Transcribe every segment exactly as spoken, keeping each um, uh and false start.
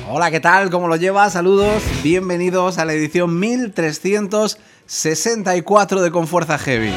Hola, ¿qué tal? ¿Cómo lo llevas? Saludos, bienvenidos a la edición mil trescientos sesenta y cuatro de Con Fuerza Heavy.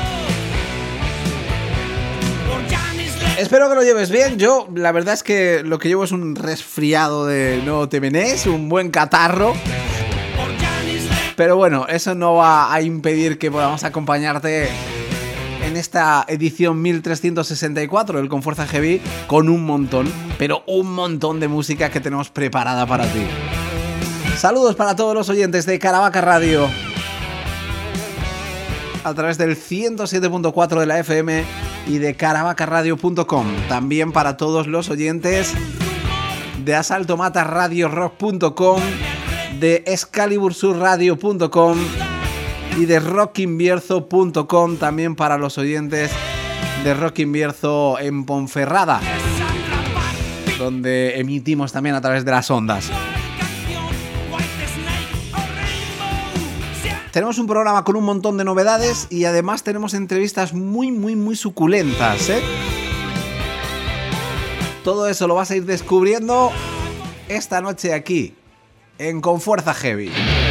Espero que lo lleves bien. Yo, la verdad es que lo que llevo es un resfriado de no te menes, un buen catarro. Pero bueno, eso no va a impedir que podamos acompañarte en esta edición mil trescientos sesenta y cuatro del Con Fuerza Heavy con un montón, pero un montón de música que tenemos preparada para ti. Saludos para todos los oyentes de Caravaca Radio a través del ciento siete punto cuatro de la F M y de caravaca radio punto com. También para todos los oyentes de asalto mata radio rock punto com, de excalibur sur radio punto com y de rock invierzo punto com, también para los oyentes de Rock Invierzo en Ponferrada, donde emitimos también a través de las ondas. Tenemos un programa con un montón de novedades y además tenemos entrevistas muy, muy, muy suculentas, ¿eh? Todo eso lo vas a ir descubriendo esta noche aquí, en Con Fuerza Heavy.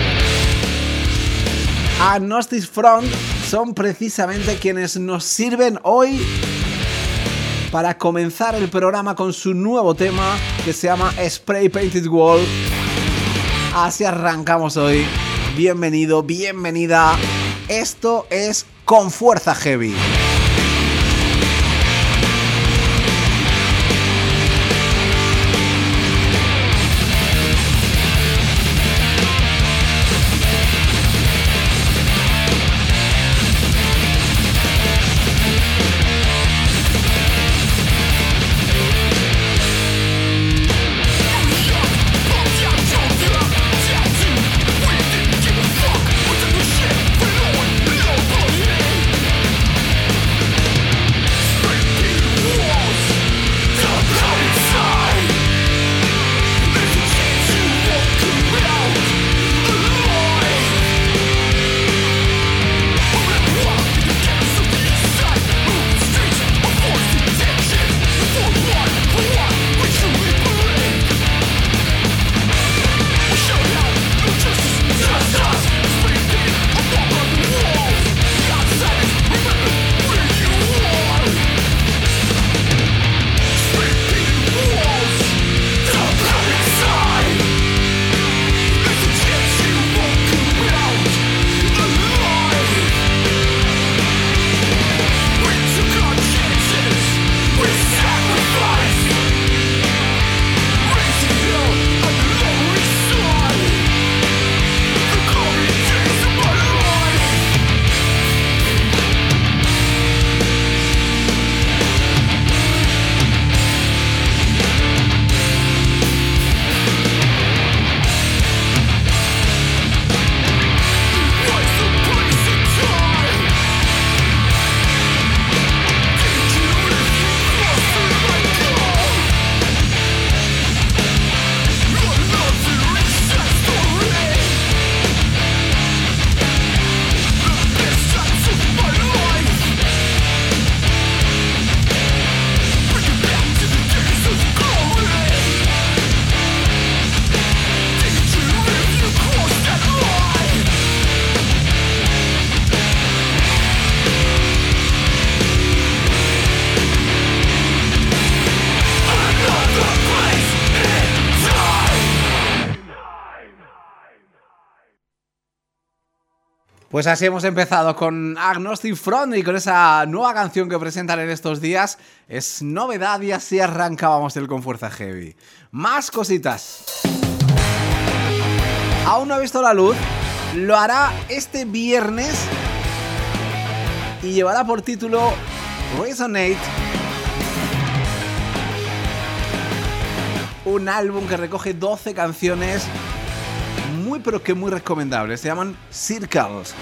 Agnostic Front son precisamente quienes nos sirven hoy para comenzar el programa con su nuevo tema que se llama Spray Painted Wall. Así arrancamos hoy. Bienvenido, bienvenida. Esto es Con Fuerza Heavy. Pues así hemos empezado con Agnostic Front y con esa nueva canción que presentan en estos días. Es novedad y así arrancábamos el Con Fuerza Heavy. Más cositas. Aún no ha visto la luz. Lo hará este viernes y llevará por título Resonate. Un álbum que recoge doce canciones muy pero que muy recomendables. Se llaman Circles.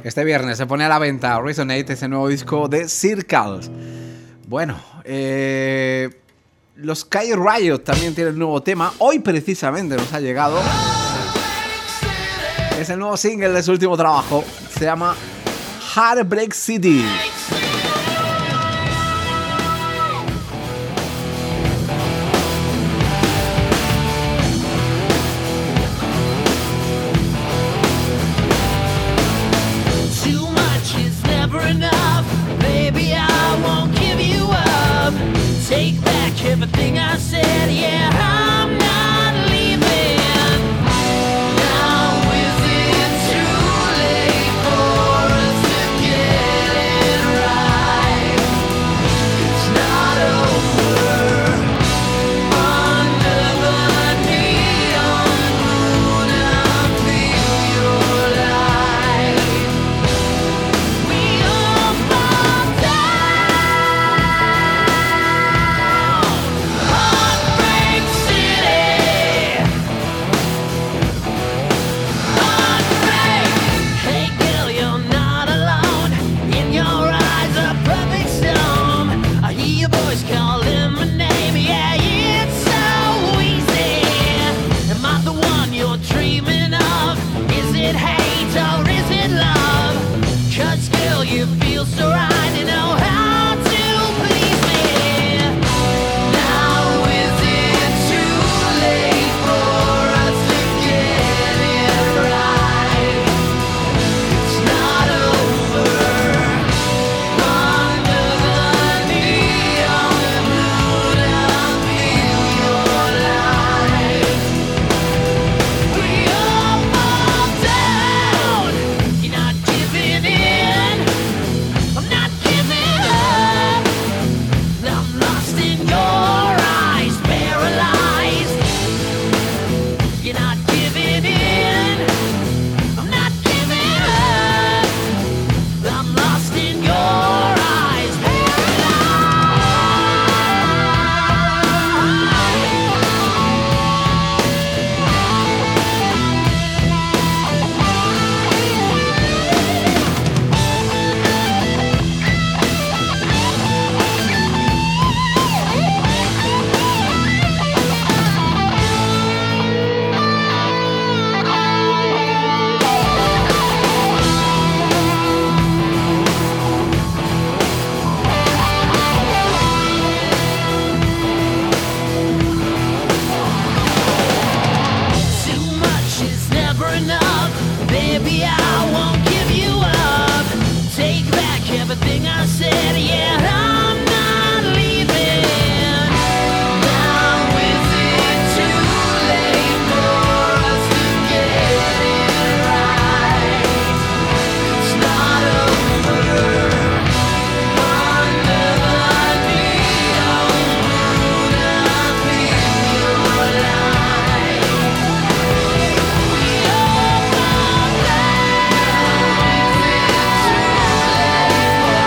Este viernes se pone a la venta Resonate, ese nuevo disco de Circles. Bueno, eh, los Sky Riot también tienen un nuevo tema. Hoy precisamente nos ha llegado. Es el nuevo single de su último trabajo. Se llama Heartbreak City. Take back everything I said, yeah, I'm not leaving. Now is it too late for us to get it right? It's not over. Under the neon moon I feel your light. We all fall down. You feel so right, you know how to please me. Now is it too late for us to get it right? It's not over. Under the neon moon I feel your light. We all fall down. You're not giving in. I'm not giving up. I'm lost in your eyes, paralyzed. You're not giving in. I'm not giving up. I'm lost in your eyes, paralyzed. Too much is never enough. Baby, I won't give you up. Take back everything I said, yeah, I'm not leaving. Now is it too late for us to get it right? It's not over. Under the neon moon I feel your light. We all fall down. Is it too late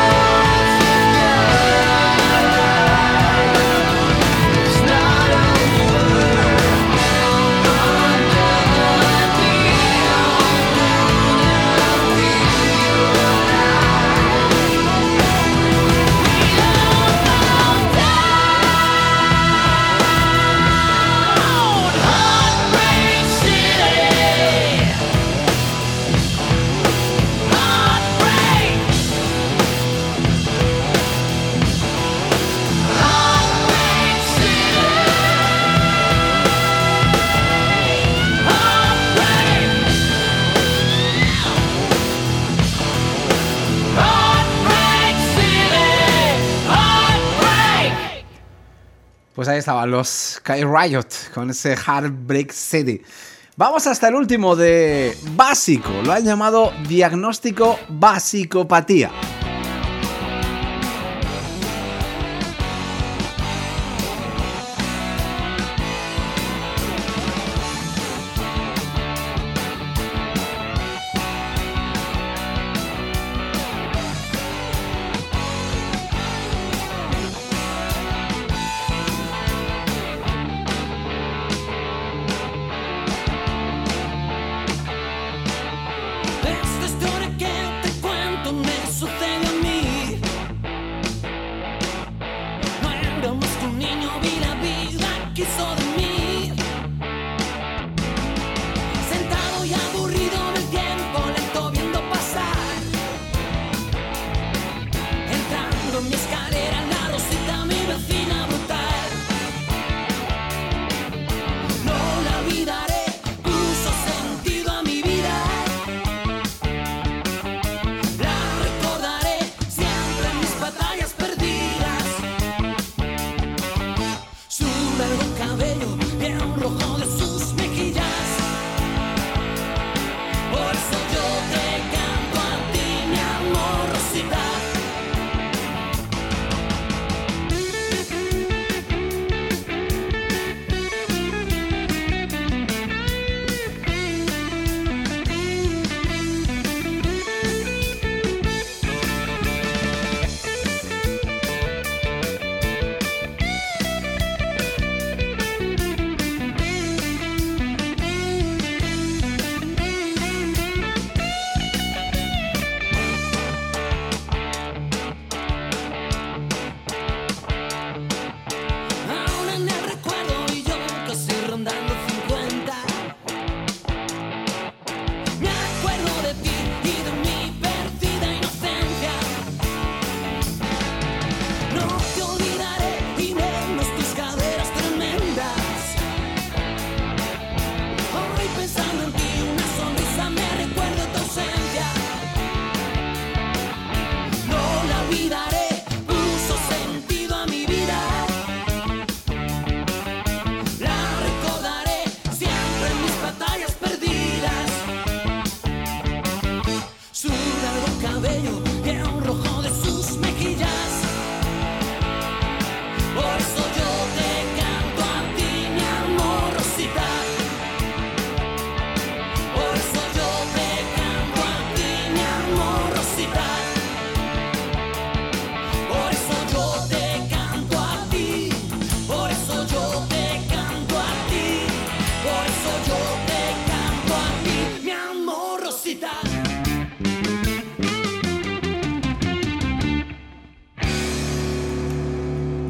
Pues ahí estaban los Sky Riot con ese Heartbreak City. Vamos hasta el último de Básico. Lo han llamado Diagnóstico Basicopatía. That's the story, can't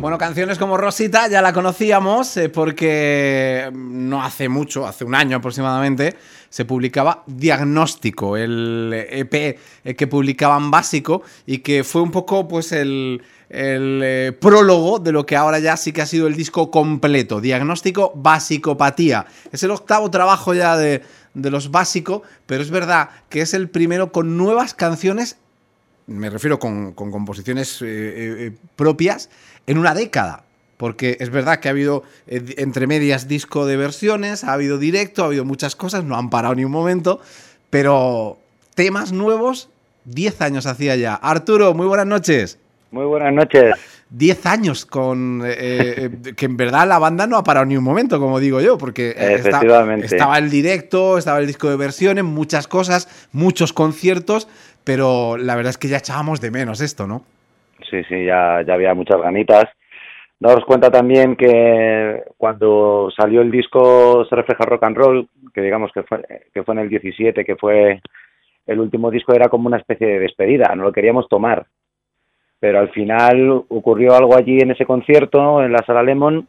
Bueno, canciones como Rosita ya la conocíamos eh, porque no hace mucho, hace un año aproximadamente, se publicaba Diagnóstico, el E P que publicaban Básico y que fue un poco pues el, el eh, prólogo de lo que ahora ya sí que ha sido el disco completo, Diagnóstico Basicopatía. Es el octavo trabajo ya de, de los Básico, pero es verdad que es el primero con nuevas canciones, me refiero con, con composiciones eh, eh, propias, en una década. Porque es verdad que ha habido eh, entre medias disco de versiones, ha habido directo, ha habido muchas cosas, no han parado ni un momento, pero temas nuevos, diez años hacía ya. Arturo, muy buenas noches. Muy buenas noches. diez años con eh, eh, que en verdad la banda no ha parado ni un momento, como digo yo, porque eh, Efectivamente. Está, estaba el directo, estaba el disco de versiones, muchas cosas, muchos conciertos, pero la verdad es que ya echábamos de menos esto, ¿no? Sí, sí, ya, ya había muchas ganitas. Daos cuenta también que cuando salió el disco Se Refleja Rock and Roll, que digamos que fue, que fue en el diecisiete, que fue el último disco, era como una especie de despedida, no lo queríamos tomar. Pero al final ocurrió algo allí en ese concierto, en la Sala Lemon,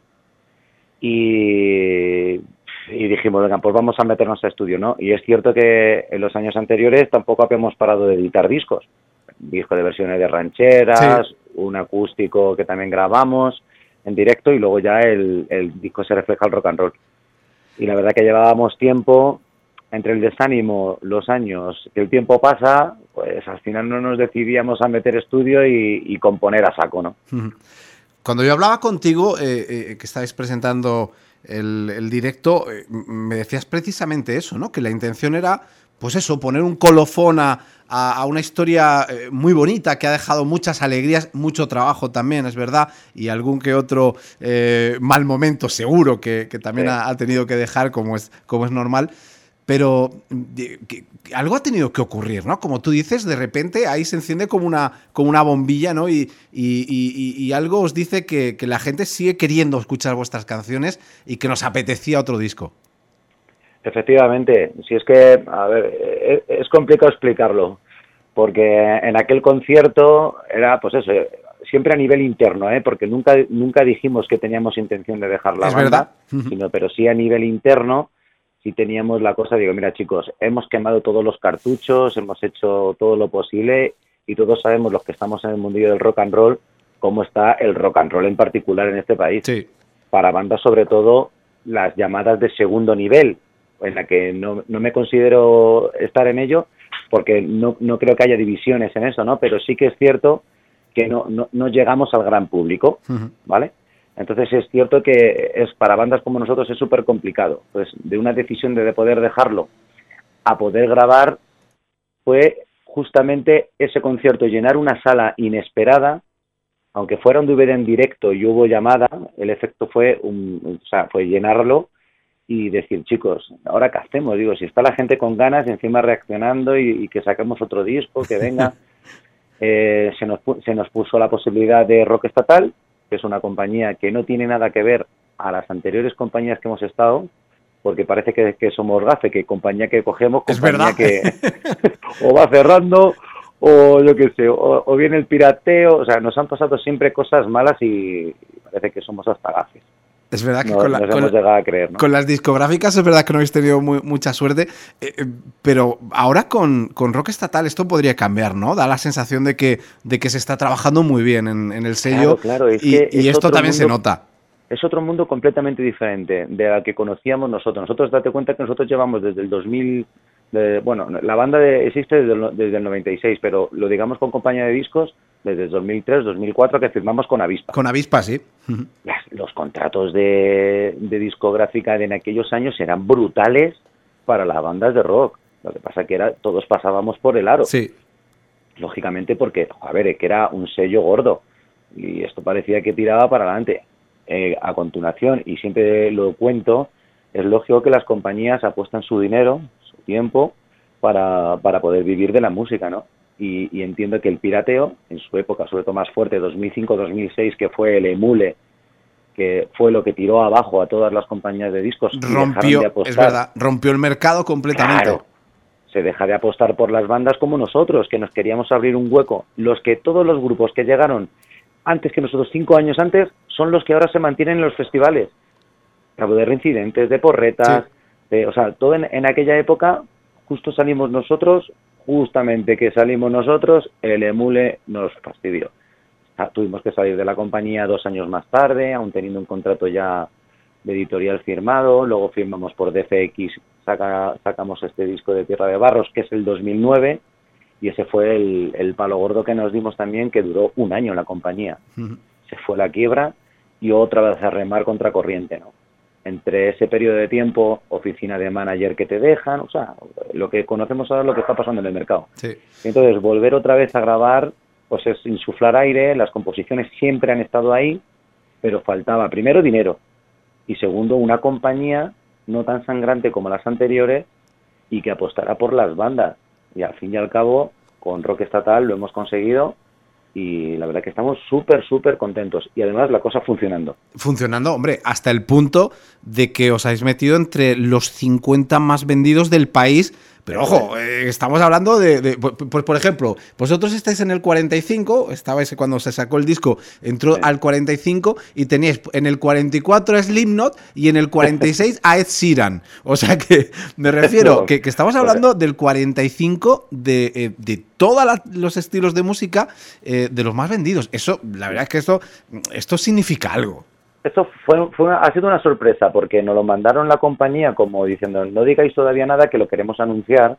y, y dijimos, venga, pues vamos a meternos a estudio, ¿no? Y es cierto que en los años anteriores tampoco habíamos parado de editar discos. Disco de versiones de rancheras, sí. Un acústico que también grabamos en directo y luego ya el, el disco Se Refleja el Rock and Roll. Y la verdad que llevábamos tiempo, entre el desánimo, los años, que el tiempo pasa, pues al final no nos decidíamos a meter estudio y, y componer a saco, ¿no? Cuando yo hablaba contigo, eh, eh, que estabais presentando el, el directo, eh, me decías precisamente eso, ¿no? Que la intención era, pues eso, poner un colofón a, a, a una historia eh, muy bonita que ha dejado muchas alegrías, mucho trabajo también, es verdad, y algún que otro eh, mal momento seguro que, que también sí. ha, ha tenido que dejar, como es, como es normal. Pero que, que algo ha tenido que ocurrir, ¿no? Como tú dices, de repente ahí se enciende como una, como una bombilla, ¿no? Y, y, y, y algo os dice que, que la gente sigue queriendo escuchar vuestras canciones y que nos apetecía otro disco. Efectivamente. Si es que, a ver, es complicado explicarlo, porque en aquel concierto era, pues eso, siempre a nivel interno, ¿eh? Porque nunca, nunca dijimos que teníamos intención de dejar la es banda, verdad. Sino, pero sí a nivel interno. Si teníamos la cosa, digo, mira chicos, hemos quemado todos los cartuchos, hemos hecho todo lo posible y todos sabemos, los que estamos en el mundillo del rock and roll, cómo está el rock and roll en particular en este país. Sí. Para bandas, sobre todo, las llamadas de segundo nivel, en la que no, no me considero estar en ello, porque no, no creo que haya divisiones en eso, ¿no? Pero sí que es cierto que no, no, no llegamos al gran público, uh-huh. ¿Vale? Entonces es cierto que es para bandas como nosotros es súper complicado. Pues de una decisión de poder dejarlo a poder grabar fue justamente ese concierto, llenar una sala inesperada, aunque fuera un D V D en directo y hubo llamada, el efecto fue un, o sea, fue llenarlo y decir, chicos, ¿ahora qué hacemos? Digo, si está la gente con ganas y encima reaccionando y, y que saquemos otro disco, que venga, eh, se nos se nos puso la posibilidad de Rock Estatal, que es una compañía que no tiene nada que ver a las anteriores compañías que hemos estado, porque parece que, que somos gafe, que compañía que cogemos, compañía que o va cerrando, o yo qué sé, o, o viene el pirateo, o sea, nos han pasado siempre cosas malas y parece que somos hasta gafes. Es verdad que nos, con, la, nos con, hemos llegado a creer, ¿no? Con las discográficas es verdad que no habéis tenido muy, mucha suerte, eh, eh, pero ahora con, con Rock Estatal esto podría cambiar, ¿no? Da la sensación de que, de que se está trabajando muy bien en, en el sello. Claro, claro, es y, que y es esto también mundo, se nota. Es otro mundo completamente diferente de la que conocíamos nosotros. Nosotros, date cuenta que nosotros llevamos desde el dos mil... De, bueno, la banda de, existe desde el, desde el noventa y seis, pero lo digamos con compañía de discos desde el dos mil tres, dos mil cuatro, que firmamos con Avispa. Con Avispa, sí. Las, los contratos de, de discográfica de en aquellos años eran brutales para las bandas de rock. Lo que pasa que era todos pasábamos por el aro. Sí. Lógicamente porque, a ver, que era un sello gordo y esto parecía que tiraba para adelante. Eh, a continuación, y siempre lo cuento, es lógico que las compañías apuestan su dinero, su tiempo, para, para poder vivir de la música, ¿no? Y, y entiendo que el pirateo, en su época, sobre todo más fuerte, dos mil cinco dos mil seis, que fue el emule, que fue lo que tiró abajo a todas las compañías de discos. Rompió, de es verdad, rompió el mercado completamente. Claro, se deja de apostar por las bandas como nosotros, que nos queríamos abrir un hueco. Los que todos los grupos que llegaron antes que nosotros, cinco años antes, son los que ahora se mantienen en los festivales. Cabo de reincidentes, de porretas, Sí. de, o sea, todo en, en aquella época, justo salimos nosotros, justamente que salimos nosotros, el Emule nos fastidió. O sea, tuvimos que salir de la compañía dos años más tarde, aún teniendo un contrato ya de editorial firmado, luego firmamos por D F X, saca, sacamos este disco de Tierra de Barros, que es el dos mil nueve, y ese fue el, el palo gordo que nos dimos también, que duró un año en la compañía. Ujú. Se fue la quiebra y otra vez a remar contra corriente, ¿no? Entre ese periodo de tiempo, oficina de manager que te dejan, o sea, lo que conocemos ahora es lo que está pasando en el mercado. Sí. Entonces, volver otra vez a grabar, pues es insuflar aire, las composiciones siempre han estado ahí, pero faltaba primero dinero y segundo una compañía no tan sangrante como las anteriores y que apostara por las bandas. Y al fin y al cabo, con Rock Estatal lo hemos conseguido y la verdad que estamos súper, súper contentos. Y además la cosa funcionando. Funcionando, hombre, hasta el punto de que os habéis metido entre los cincuenta más vendidos del país. Pero ojo, eh, estamos hablando de, de pues, pues, por ejemplo, vosotros estáis en el cuarenta y cinco, estabais cuando se sacó el disco, entró Sí. al cuarenta y cinco y teníais en el cuarenta y cuatro a Slipknot y en el cuarenta y seis a Ed Sheeran. O sea que me refiero que, que estamos hablando del cuarenta y cinco de, eh, de todos los estilos de música, eh, de los más vendidos. Eso, la verdad es que esto, esto significa algo. Esto fue, fue ha sido una sorpresa porque nos lo mandaron la compañía como diciendo no digáis todavía nada que lo queremos anunciar.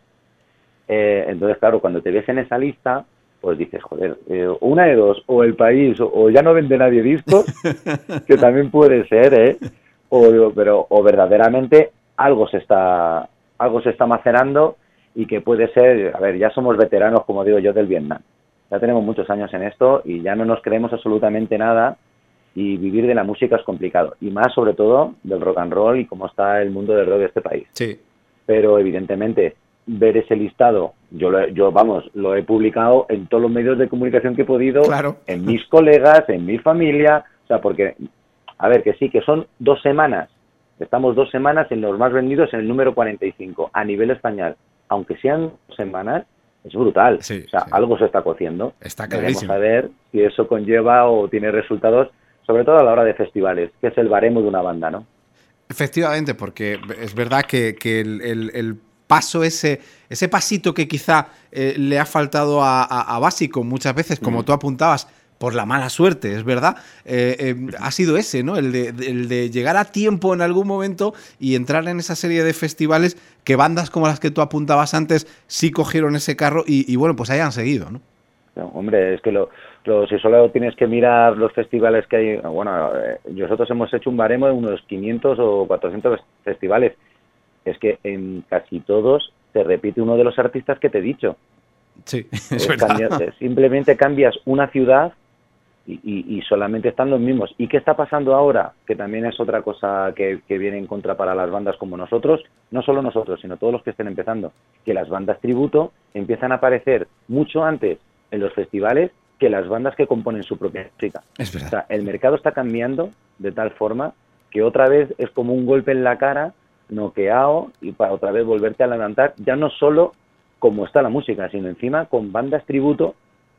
Eh, entonces, claro, cuando te ves en esa lista, pues dices, joder, eh, una de dos, o El País, o, o ya no vende nadie discos, que también puede ser, ¿eh? O, pero, o verdaderamente algo se está algo se está macerando y que puede ser, a ver, ya somos veteranos, como digo yo, del Vietnam. Ya tenemos muchos años en esto y ya no nos creemos absolutamente nada. Y vivir de la música es complicado, y más sobre todo del rock and roll y cómo está el mundo del rock de este país. Sí. Pero evidentemente ver ese listado, yo, lo, yo vamos, lo he publicado en todos los medios de comunicación que he podido, Claro. en mis colegas, en mi familia, o sea, porque, a ver, que sí, que son dos semanas, estamos dos semanas en los más vendidos en el número cuarenta y cinco, a nivel español, aunque sean dos semanas, es brutal, Sí, o sea, sí. algo se está cociendo. Está Veremos clarísimo. a ver si eso conlleva o tiene resultados, sobre todo a la hora de festivales, que es el baremo de una banda, ¿no? Efectivamente, porque es verdad que, que el, el- el paso ese, ese pasito que quizá eh, le ha faltado a, a- a Básico muchas veces, como Mm. tú apuntabas, por la mala suerte, es verdad, eh, eh, ha sido ese, ¿no? El de, el de llegar a tiempo en algún momento y entrar en esa serie de festivales que bandas como las que tú apuntabas antes sí cogieron ese carro y, y bueno, pues hayan seguido, ¿no? No, hombre, es que lo, lo- si solo tienes que mirar los festivales que hay, bueno, eh, nosotros hemos hecho un baremo de unos quinientos o cuatrocientos festivales. Es que en casi todos se repite uno de los artistas que te he dicho. Sí, es Es verdad. cambiar- simplemente cambias una ciudad y, y- y solamente están los mismos. ¿Y qué está pasando ahora? Que también es otra cosa que, que viene en contra para las bandas como nosotros, no solo nosotros, sino todos los que estén empezando, que las bandas tributo empiezan a aparecer mucho antes en los festivales que las bandas que componen su propia música. Es O verdad. sea, el mercado está cambiando de tal forma que otra vez es como un golpe en la cara, noqueado, y para otra vez volverte a levantar, ya no solo como está la música, sino encima con bandas tributo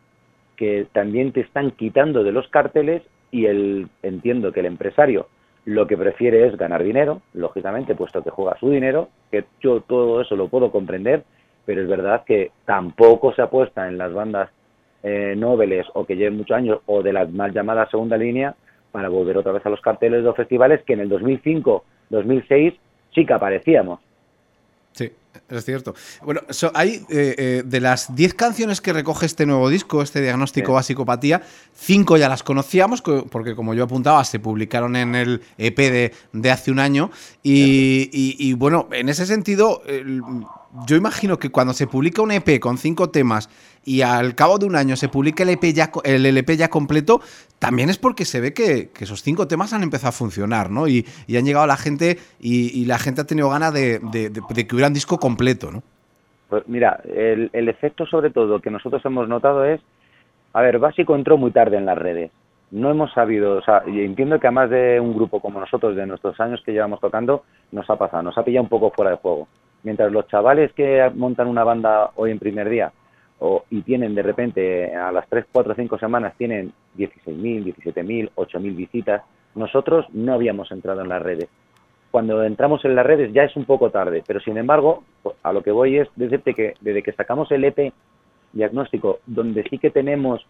que también te están quitando de los carteles y el entiendo que el empresario lo que prefiere es ganar dinero, lógicamente, puesto que juega su dinero, que yo todo eso lo puedo comprender, pero es verdad que tampoco se apuesta en las bandas eh, nobles o que lleven muchos años o de la mal llamada segunda línea para volver otra vez a los carteles de los festivales que en el dos mil cinco, dos mil seis sí que aparecíamos. Sí, es cierto. Bueno, so, hay eh, eh, de las diez canciones que recoge este nuevo disco, este Diagnóstico Sí. Basicopatía, cinco ya las conocíamos, co- porque como yo apuntaba, se publicaron en el E P de, de hace un año. Y, y- y, bueno, en ese sentido, el- yo imagino que cuando se publica un E P con cinco temas y al cabo de un año se publica el E P ya, co- el L P ya completo, también es porque se ve que, que esos cinco temas han empezado a funcionar, ¿no? Y, y han llegado a la gente y, y la gente ha tenido ganas de, de- de- de que hubiera un disco completo, ¿no? Pues mira, el, el efecto sobre todo que nosotros hemos notado es, a ver, Básico entró muy tarde en las redes. No hemos sabido, o sea, y entiendo que a más de un grupo como nosotros, de nuestros años que llevamos tocando, nos ha pasado, nos ha pillado un poco fuera de juego. Mientras los chavales que montan una banda hoy en primer día o, y tienen de repente a las tres, cuatro, cinco semanas tienen dieciséis mil, diecisiete mil, ocho mil visitas. Nosotros no habíamos entrado en las redes. Cuando entramos en las redes ya es un poco tarde, pero sin embargo, a lo que voy es decirte que desde que sacamos el E P Diagnóstico, donde sí que tenemos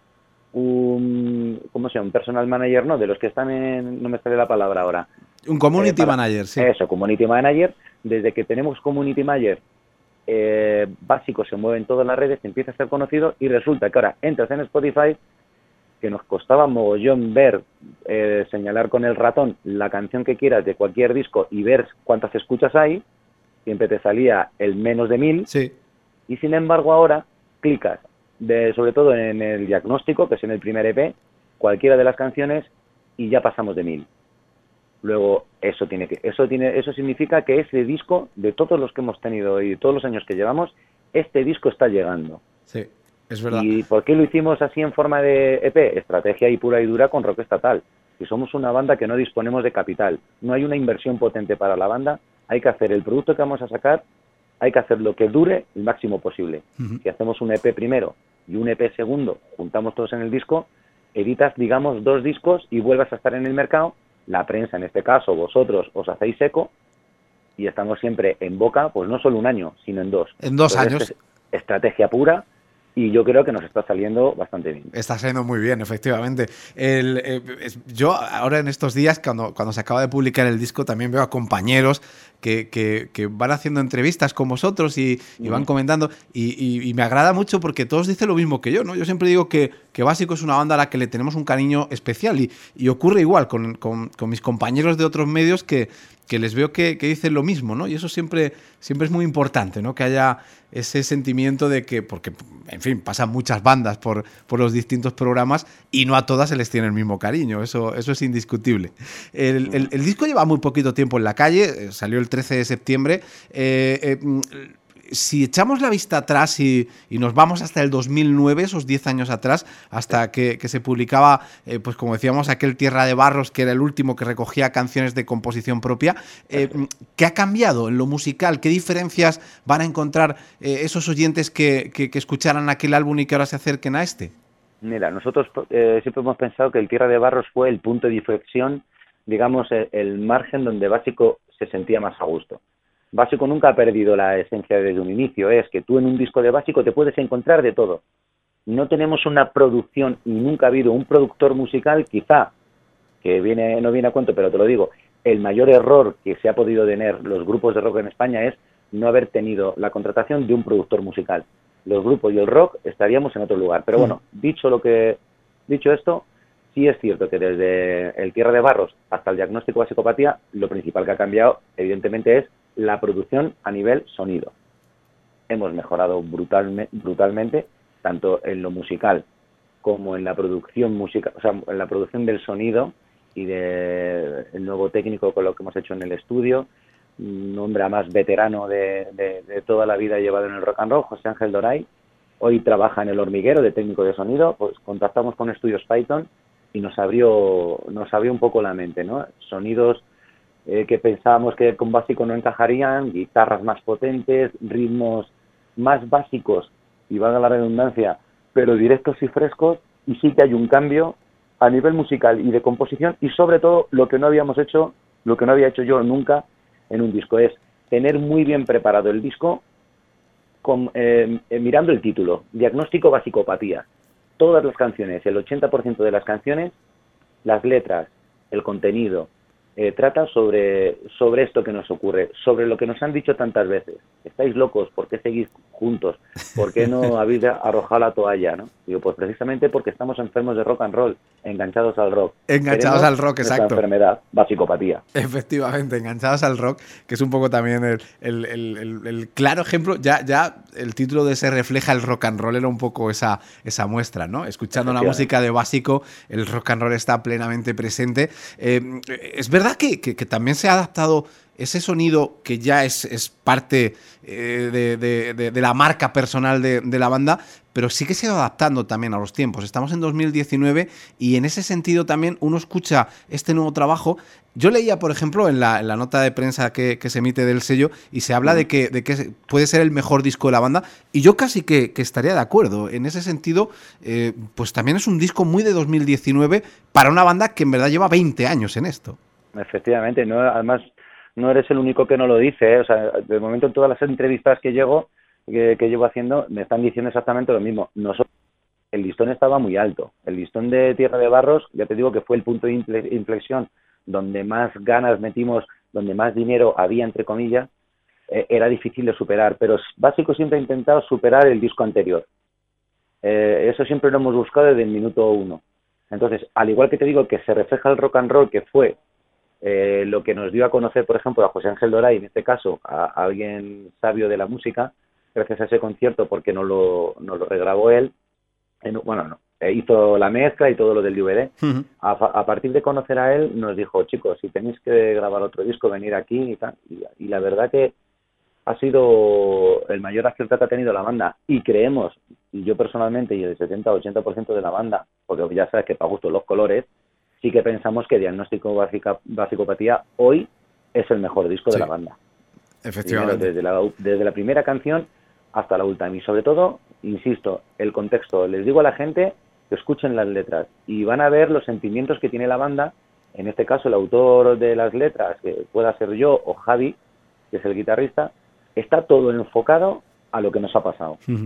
un, ¿cómo se llama? Un personal manager, no, de los que están en, no me sale la palabra ahora. Un community Eh, para- manager, sí. Eso, community manager. Desde que tenemos community manager eh, básico, se mueve en todas las redes, empieza a ser conocido y resulta que ahora entras en Spotify, que nos costaba mogollón ver, eh, señalar con el ratón la canción que quieras de cualquier disco y ver cuántas escuchas hay, siempre te salía el menos de mil, Sí. y sin embargo ahora clicas, de, sobre todo en el diagnóstico, que es en el primer E P, cualquiera de las canciones y ya pasamos de mil. Luego, eso tiene que, eso tiene, eso significa que ese disco, de todos los que hemos tenido y todos los años que llevamos, este disco está llegando. Sí, es verdad. ¿Y por qué lo hicimos así en forma de E P? Estrategia y pura y dura con rock estatal. Si somos una banda que no disponemos de capital, no hay una inversión potente para la banda, hay que hacer el producto que vamos a sacar, hay que hacer lo que dure el máximo posible. Ujú. Si hacemos un E P primero y un E P segundo, juntamos todos en el disco, editas, digamos, dos discos y vuelvas a estar en el mercado. La prensa, en este caso, vosotros os hacéis eco y estamos siempre en boca, pues no solo un año, sino en dos. En dos Entonces, años. es estrategia pura y yo creo que nos está saliendo bastante bien. Está saliendo muy bien, efectivamente. El, eh, es- yo ahora en estos días, cuando, cuando se acaba de publicar el disco, también veo a compañeros que, que- que van haciendo entrevistas con vosotros y, y van Ujú. comentando. Y, y- y me agrada mucho porque todos dicen lo mismo que yo, ¿no? Yo siempre digo que, que Básico es una banda a la que le tenemos un cariño especial. Y, y ocurre igual con, con- con mis compañeros de otros medios que, que les veo que, que dicen lo mismo, ¿no? Y eso siempre, siempre es muy importante, ¿no? Que haya ese sentimiento de que, porque, en fin, pasan muchas bandas por, por los distintos programas y no a todas se les tiene el mismo cariño, eso, eso es indiscutible. El, el- el disco lleva muy poquito tiempo en la calle, eh, salió el trece de septiembre. Eh, eh, mm, si echamos la vista atrás y, y nos vamos hasta el dos mil nueve, esos diez años atrás, hasta que, que se publicaba, eh, pues como decíamos, aquel Tierra de Barros, que era el último que recogía canciones de composición propia, eh, ¿qué ha cambiado en lo musical? ¿Qué diferencias van a encontrar eh, esos oyentes que, que, que escucharan aquel álbum y que ahora se acerquen a este? Mira, nosotros eh, siempre hemos pensado que el Tierra de Barros fue el punto de inflexión, digamos, el, el margen donde Básico se sentía más a gusto. Básico nunca ha perdido la esencia desde un inicio, es que tú en un disco de Básico te puedes encontrar de todo. No tenemos una producción y nunca ha habido un productor musical, quizá, que viene no viene a cuento, pero te lo digo, el mayor error que se ha podido tener los grupos de rock en España es no haber tenido la contratación de un productor musical. Los grupos y el rock estaríamos en otro lugar. Pero bueno, dicho lo que dicho esto, sí es cierto que desde el Tierra de Barros hasta el Diagnóstico de Psicopatía, lo principal que ha cambiado, evidentemente, es la producción a nivel sonido. Hemos mejorado brutalme, brutalmente, tanto en lo musical como en la producción musical, o sea, en la producción del sonido y del nuevo técnico con lo que hemos hecho en el estudio, un hombre más veterano de, de, de toda la vida llevado en el rock and roll, José Ángel Doray. Hoy trabaja en El Hormiguero de técnico de sonido. Pues contactamos con Estudios Python y nos abrió nos abrió un poco la mente, ¿no? Sonidos eh, que pensábamos que con Básico no encajarían, guitarras más potentes, ritmos más básicos, y valga la redundancia, pero directos y frescos, y sí que hay un cambio a nivel musical y de composición, y sobre todo lo que no habíamos hecho, lo que no había hecho yo nunca en un disco, es tener muy bien preparado el disco con, eh, eh, mirando el título, Diagnóstico Basicopatía. Todas las canciones, el ochenta por ciento de las canciones, las letras, el contenido, eh, trata sobre, sobre esto que nos ocurre, sobre lo que nos han dicho tantas veces. ¿Estáis locos? ¿Por qué seguís juntos? ¿Por qué no habéis arrojado la toalla? ¿No? Digo, pues precisamente porque estamos enfermos de rock and roll, enganchados al rock. Enganchados Queremos al rock, nuestra exacto. enfermedad, basicopatía. Efectivamente, enganchados al rock, que es un poco también el, el- el- el- el claro ejemplo. Ya, ya el título de Se refleja el rock and roll era un poco esa, esa muestra, ¿no? Escuchando la música de Básico, el rock and roll está plenamente presente. Eh, es verdad verdad que, que, que también se ha adaptado ese sonido que ya es, es parte eh, de, de, de, de la marca personal de, de la banda, pero sí que se ha ido adaptando también a los tiempos. Estamos en dos mil diecinueve y en ese sentido también uno escucha este nuevo trabajo. Yo leía, por ejemplo, en la, en la nota de prensa que, que se emite del sello y se habla de que, de que puede ser el mejor disco de la banda, y yo casi que, que estaría de acuerdo. En ese sentido, eh, pues también es un disco muy de dos mil diecinueve para una banda que en verdad lleva veinte años en esto. Efectivamente, no, además no eres el único que no lo dice, ¿eh? O sea, de momento en todas las entrevistas que llego, que, que llevo haciendo, me están diciendo exactamente lo mismo. Nosotros, el listón estaba muy alto. El listón de Tierra de Barros, ya te digo que fue el punto de inflexión donde más ganas metimos, donde más dinero había, entre comillas, eh, era difícil de superar. Pero Básico siempre ha intentado superar el disco anterior. Eh, eso siempre lo hemos buscado desde el minuto uno. Entonces, al igual que te digo que se refleja el rock and roll, que fue Eh, lo que nos dio a conocer, por ejemplo, a José Ángel Doray, en este caso, a, a alguien sabio de la música, gracias a ese concierto, porque nos lo, nos lo regrabó él, en, bueno, no, eh, hizo la mezcla y todo lo del D V D. Uh-huh. a, a partir de conocer a él, nos dijo, chicos, si tenéis que grabar otro disco, venir aquí y tal. Y, y la verdad que ha sido el mayor acierto que ha tenido la banda. Y creemos, y yo personalmente, y el setenta a ochenta por ciento de la banda, porque ya sabes que para gusto los colores, sí que pensamos que Diagnóstico Básica, Basicopatía hoy es el mejor disco sí. de la banda. Efectivamente. Desde la, desde la primera canción hasta la última. Y sobre todo, insisto, el contexto. Les digo a la gente que escuchen las letras y van a ver los sentimientos que tiene la banda. En este caso, el autor de las letras, que pueda ser yo o Javi, que es el guitarrista, está todo enfocado a lo que nos ha pasado. Uh-huh.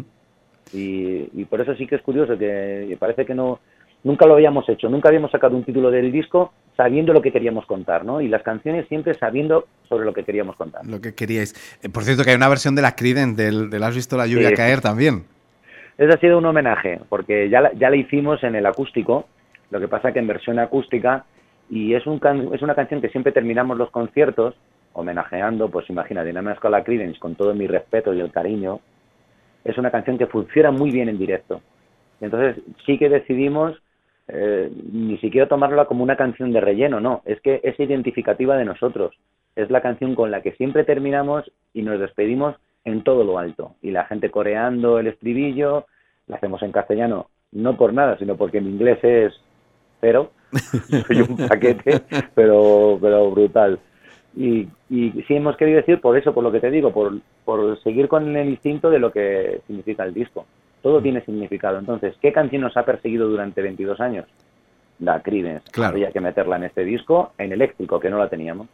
y, y por eso sí que es curioso, que parece que no... Nunca lo habíamos hecho, nunca habíamos sacado un título del disco sabiendo lo que queríamos contar, ¿no? Y las canciones siempre sabiendo sobre lo que queríamos contar. Lo que queríais. Eh, por cierto, que hay una versión de la Creedence, del, del Has visto la lluvia sí, caer también. Ese ha sido un homenaje, porque ya la, ya la hicimos en el acústico, lo que pasa que en versión acústica, y es, un can, es una canción que siempre terminamos los conciertos homenajeando, pues imagina, Dynamite con la Creedence, con todo mi respeto y el cariño. Es una canción que funciona muy bien en directo. Entonces sí que decidimos Eh, ni siquiera tomarla como una canción de relleno, no, es que es identificativa de nosotros, es la canción con la que siempre terminamos y nos despedimos en todo lo alto, y la gente coreando el estribillo, la hacemos en castellano, no por nada, sino porque mi inglés es cero, soy un paquete, pero, pero brutal, y, y sí hemos querido decir por eso, por lo que te digo, por, por seguir con el instinto de lo que significa el disco. Todo tiene significado. Entonces, ¿qué canción nos ha perseguido durante veintidós años? La Creedence. Claro. Había que meterla en este disco, en eléctrico, que no la teníamos.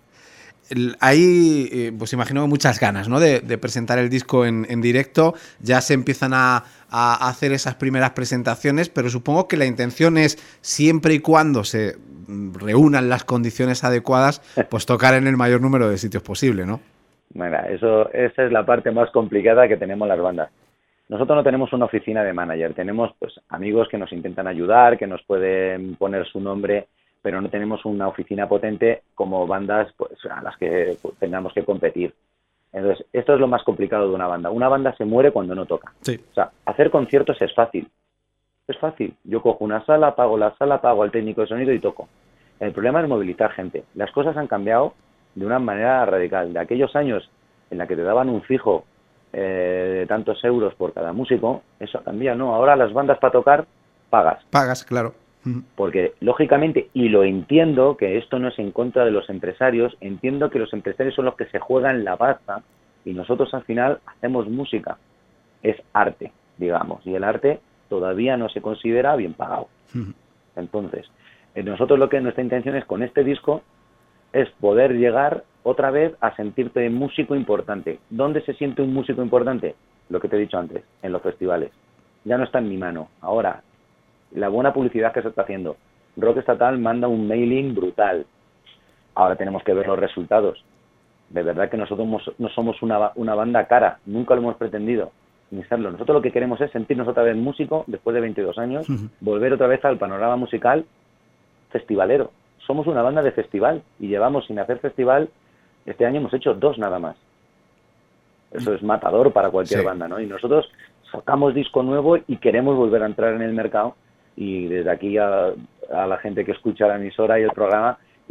Hay, eh, pues imagino, muchas ganas, ¿no? De, de presentar el disco en, en directo. Ya se empiezan a, a hacer esas primeras presentaciones, pero supongo que la intención es, siempre y cuando se reúnan las condiciones adecuadas, pues tocar en el mayor número de sitios posible, ¿no? Bueno, eso, esa es la parte más complicada que tenemos las bandas. Nosotros no tenemos una oficina de manager, tenemos pues amigos que nos intentan ayudar, que nos pueden poner su nombre, pero no tenemos una oficina potente como bandas pues a las que tengamos que competir. Entonces, esto es lo más complicado de una banda. Una banda se muere cuando no toca. Sí. O sea, hacer conciertos es fácil. Es fácil. Yo cojo una sala, pago la sala, pago al técnico de sonido y toco. El problema es movilizar gente. Las cosas han cambiado de una manera radical. De aquellos años en la que te daban un fijo Eh, de tantos euros por cada músico, eso cambia, ¿no? Ahora las bandas para tocar, pagas. Pagas, claro. Porque, lógicamente, y lo entiendo, que esto no es en contra de los empresarios, entiendo que los empresarios son los que se juegan la pasta y nosotros al final hacemos música. Es arte, digamos, y el arte todavía no se considera bien pagado. Entonces, eh, nosotros lo que nuestra intención es con este disco es poder llegar otra vez a sentirte músico importante. ¿Dónde se siente un músico importante? Lo que te he dicho antes, en los festivales. Ya no está en mi mano. Ahora, la buena publicidad que se está haciendo. Rock Estatal manda un mailing brutal. Ahora tenemos que ver los resultados. De verdad que nosotros no somos una, una banda cara. Nunca lo hemos pretendido, ni serlo. Nosotros lo que queremos es sentirnos otra vez músico después de veintidós años, uh-huh. volver otra vez al panorama musical festivalero. Somos una banda de festival y llevamos sin hacer festival, este año hemos hecho dos nada más. Eso es matador para cualquier sí. banda, ¿no? Y nosotros sacamos disco nuevo y queremos volver a entrar en el mercado, y desde aquí a, a la gente que escucha la emisora y el programa,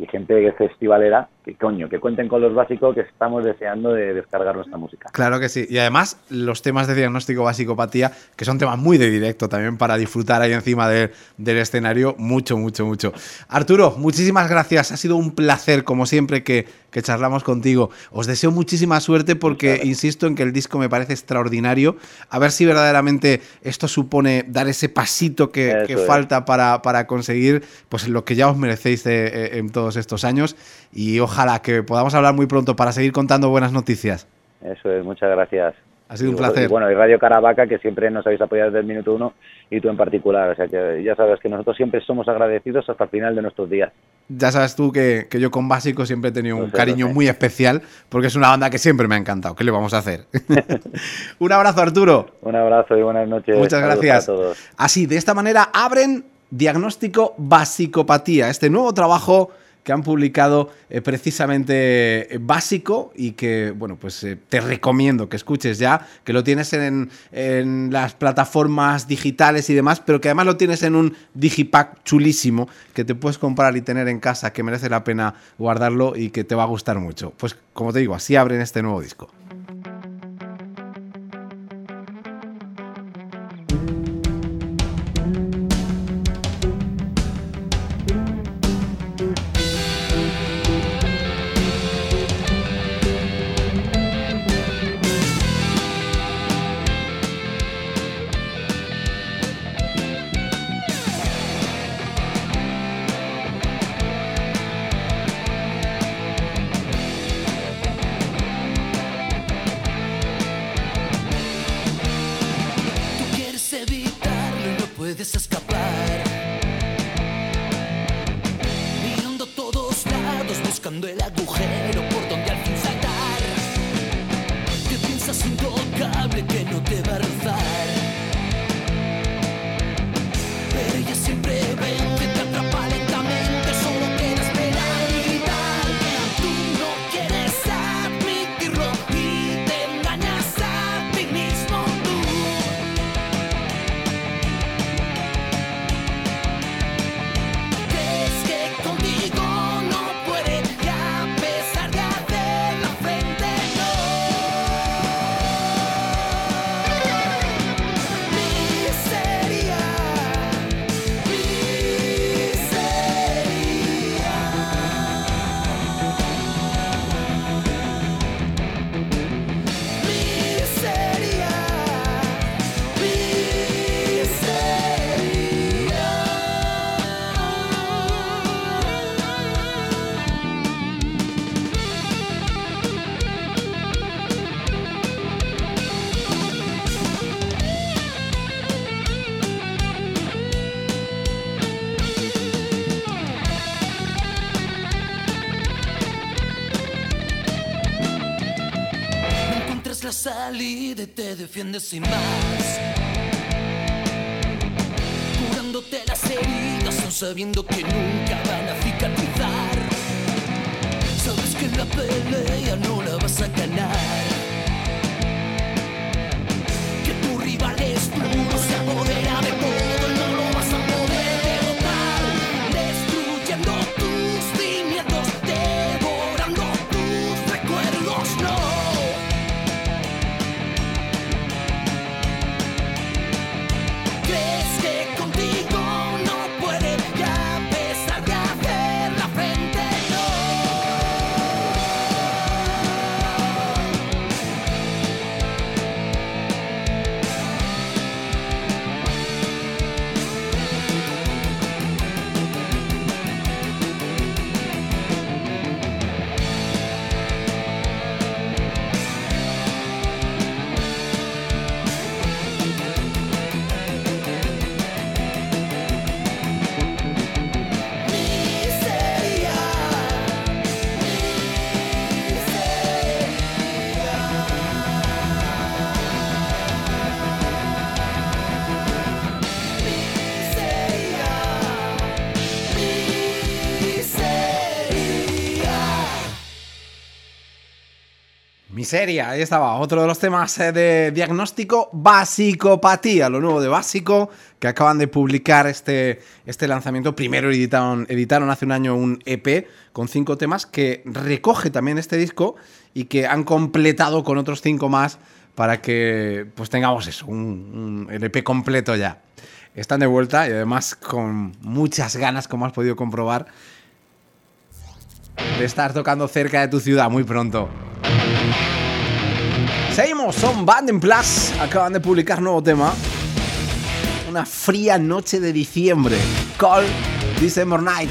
y gente festivalera, que coño, que cuenten con los básicos, que estamos deseando de descargar nuestra música. Claro que sí. Y además, los temas de Diagnóstico Basicopatía, que son temas muy de directo también para disfrutar ahí encima de, del escenario, mucho, mucho, mucho. Arturo, muchísimas gracias. Ha sido un placer, como siempre, que, que charlamos contigo. Os deseo muchísima suerte porque insisto en que el disco me parece extraordinario. A ver si verdaderamente esto supone dar ese pasito que, que falta para, para conseguir pues lo que ya os merecéis de, de, en todos estos años. Y ojalá que podamos hablar muy pronto para seguir contando buenas noticias. Eso es, muchas gracias. Ha sido y, un placer. Y bueno, y Radio Caravaca, que siempre nos habéis apoyado desde el minuto uno, y tú en particular. O sea que ya sabes que nosotros siempre somos agradecidos hasta el final de nuestros días. Ya sabes tú que, que yo con Básico siempre he tenido un No sé, cariño no sé. muy especial, porque es una banda que siempre me ha encantado. ¿Qué le vamos a hacer? Un abrazo, Arturo. Un abrazo y buenas noches. Muchas Saludos gracias. a todos. Así, de esta manera abren Diagnóstico Basicopatía, este nuevo trabajo que han publicado eh, precisamente eh, Básico y que, bueno, pues eh, te recomiendo que escuches ya, que lo tienes en, en las plataformas digitales y demás, pero que además lo tienes en un digipack chulísimo que te puedes comprar y tener en casa, que merece la pena guardarlo y que te va a gustar mucho. Pues, como te digo, así abren este nuevo disco. Tú quieres evitarlo y no puedes escapar. Mirando a todos lados, buscando el agujero por donde al fin saltar. Que piensas intocable, que no te va a rozar. Pero ella siempre vence, te atrapa lentamente, solo queda esperar y gritar. Tú no quieres admitirlo y te engañas a ti mismo tú. Crees que contigo no puede y a pesar de hacer la frente no. Miseria, miseria, no encuentras la salida y te defiendes sin más, curándote las heridas aún sabiendo que nunca van a cicatrizar. Sabes que la pelea no la vas a ganar, que tu rival es duro, se apodera de todo y no lo vas a poder derrotar, destruyendo tus cimientos, devorando tus recuerdos, no. Crees que contigo no puede y a pesar de hacer la frente no. Miseria, ahí estaba, otro de los temas de Diagnóstico, Basicopatía, lo nuevo de Básico, que acaban de publicar este, este lanzamiento. Primero editaron, editaron hace un año un E P con cinco temas que recoge también este disco y que han completado con otros cinco más para que pues tengamos eso, un, un el E P completo ya. Están de vuelta y además con muchas ganas, como has podido comprobar, de estar tocando cerca de tu ciudad muy pronto. Seguimos, son Band in Plus, acaban de publicar nuevo tema. Una fría noche de diciembre, Cold December Night.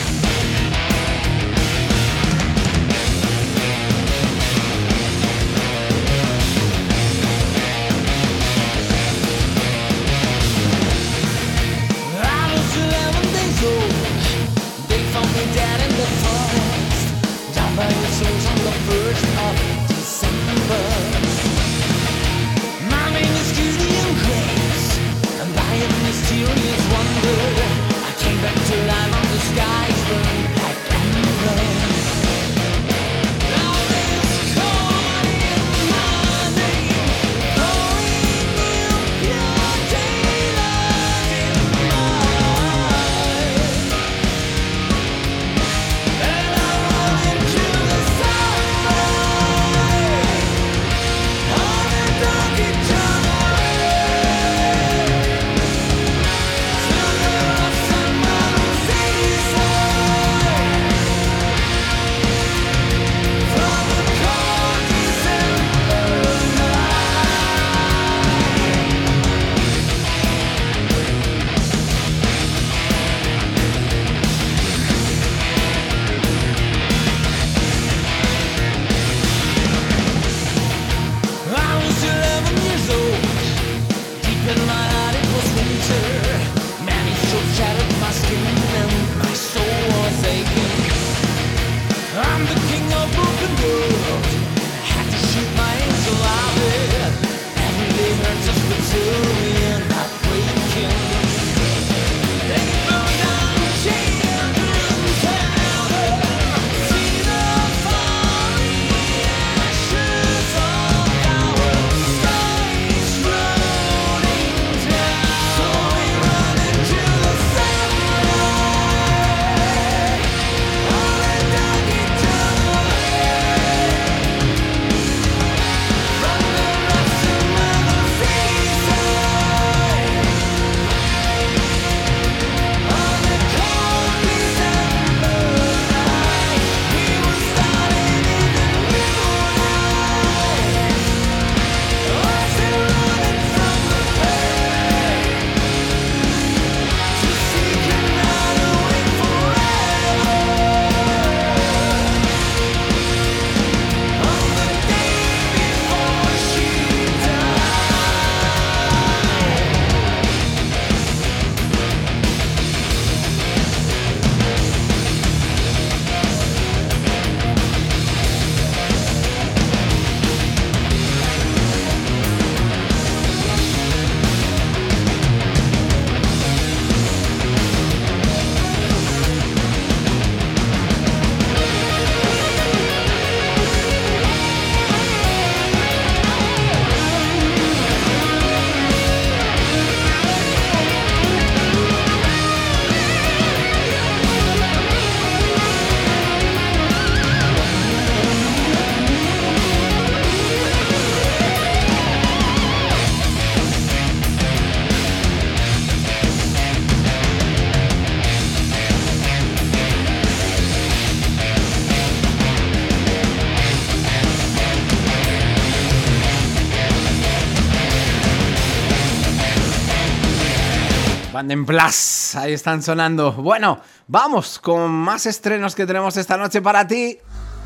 Band in Plus, ahí están sonando. Bueno, vamos con más estrenos que tenemos esta noche para ti.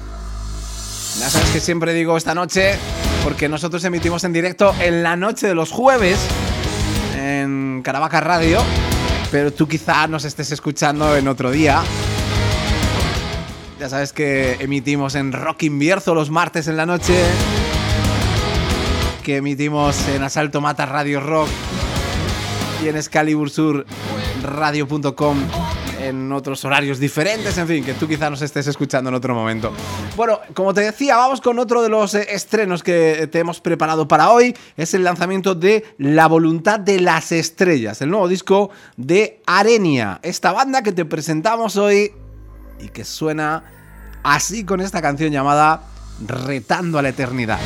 Ya sabes que siempre digo esta noche porque nosotros emitimos en directo en la noche de los jueves en Caravaca Radio, pero tú quizá nos estés escuchando en otro día. Ya sabes que emitimos en Rock Invierzo los martes en la noche, que emitimos en Asalto Mata Radio Rock y en Excalibur Sur Radio punto com en otros horarios diferentes, en fin, que tú quizás nos estés escuchando en otro momento. Bueno, como te decía, vamos con otro de los eh, estrenos que te hemos preparado para hoy. Es el lanzamiento de La Voluntad de las Estrellas, el nuevo disco de Arenia, esta banda que te presentamos hoy y que suena así con esta canción llamada Retando a la Eternidad.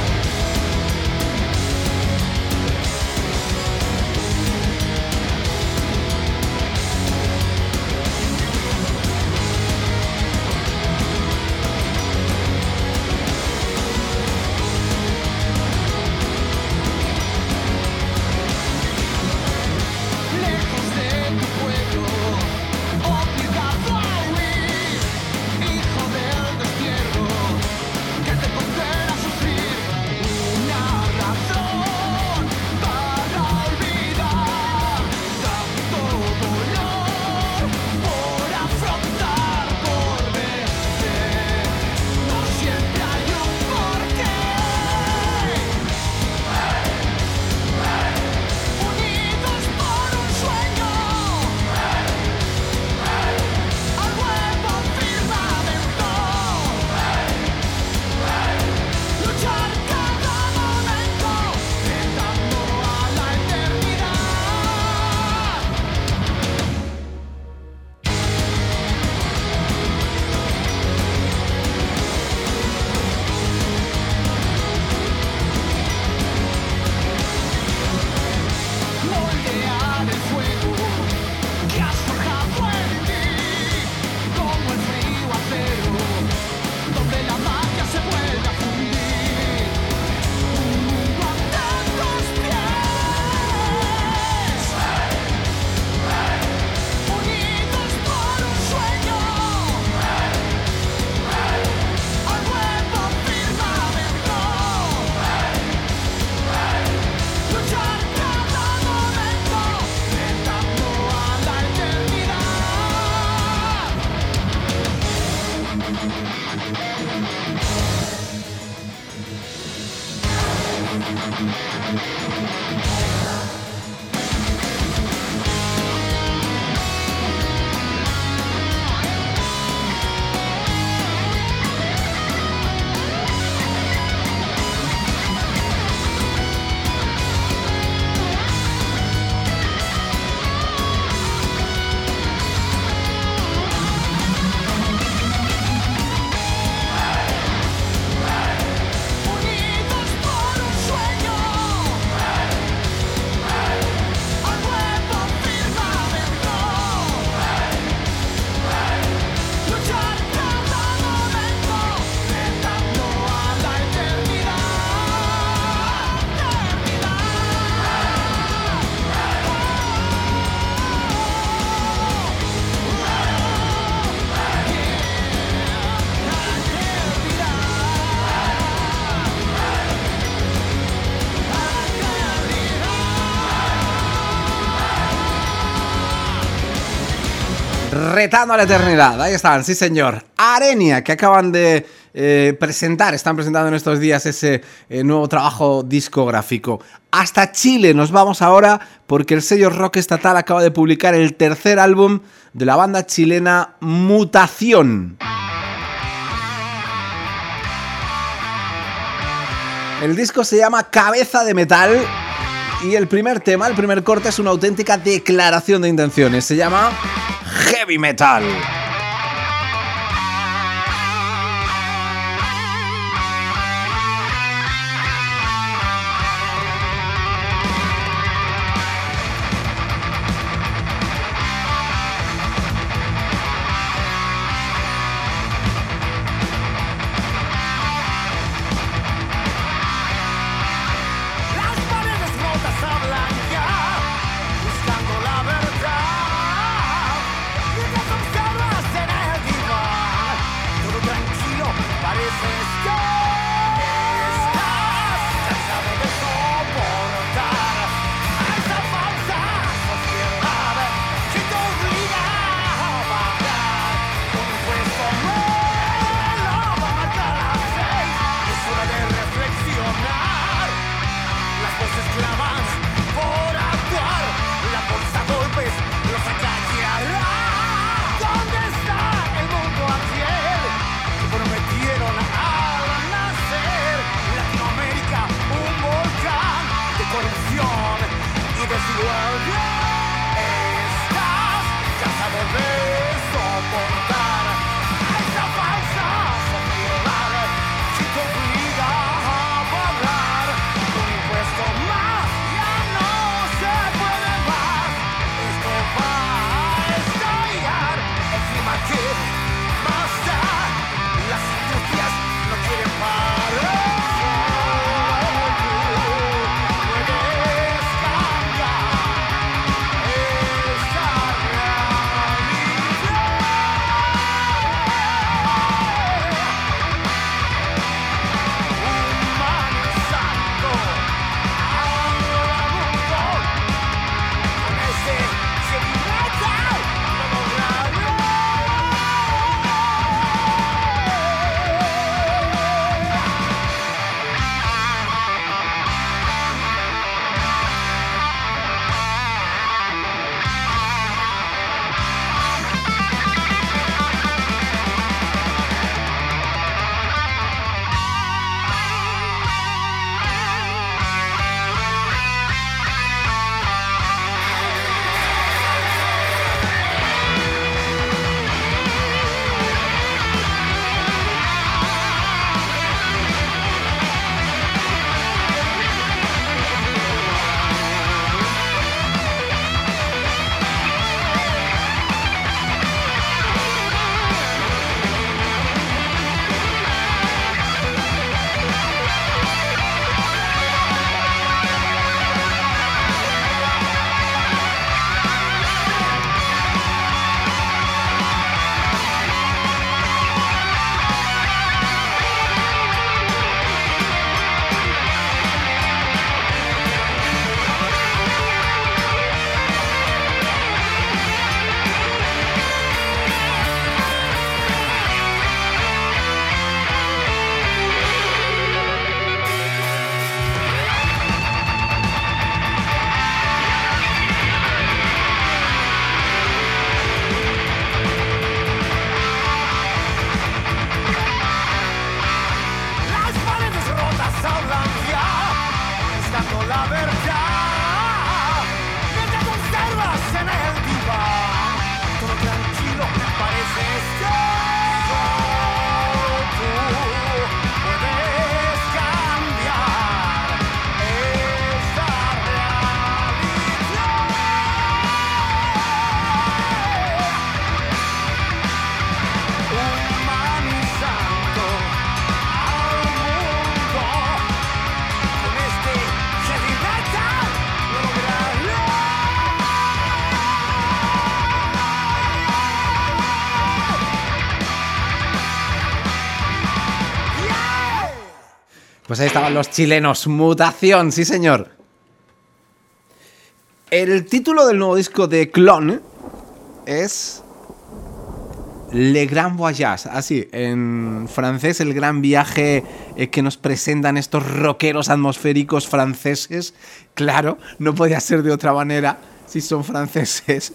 Retando a la Eternidad, ahí están, sí señor. Arenia, que acaban de eh, presentar, están presentando en estos días ese eh, nuevo trabajo discográfico. Hasta Chile nos vamos ahora porque el sello Rock Estatal acaba de publicar el tercer álbum de la banda chilena Mutación. El disco se llama Cabeza de Metal y el primer tema, el primer corte es una auténtica declaración de intenciones. Se llama Heavy Metal. Buscando la verdad, mientras observa la verdad. Mientras conservas en el diván, todo tranquilo parece estar. Tú puedes cambiar esta realidad. Humanizando al mundo, con este heavy metal lo lograré. Yeah. Pues ahí estaban los chilenos. Mutación, sí señor. El título del nuevo disco de Clone es Le Grand Voyage, así, en francés, el gran viaje eh, que nos presentan estos rockeros atmosféricos franceses. Claro, no podía ser de otra manera si son franceses.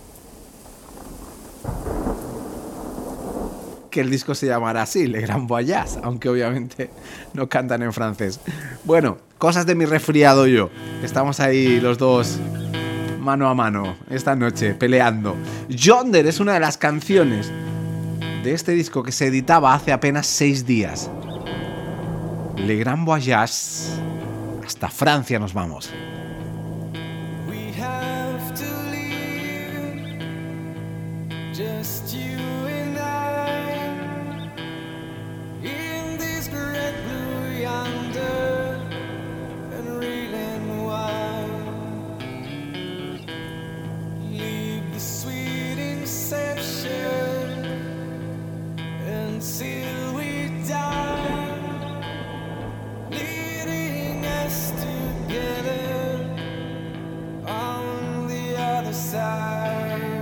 Que el disco se llamará así, Le Grand Voyage, aunque obviamente no cantan en francés. Bueno, cosas de mi resfriado yo. Estamos ahí los dos mano a mano esta noche peleando. Yonder es una de las canciones de este disco que se editaba hace apenas seis días. Le Grand Voyage. Hasta Francia nos vamos. We have to leave, just you and I, in this great blue yonder, and reeling wide. Leave the sweet inception until we die, leading us together on the other side.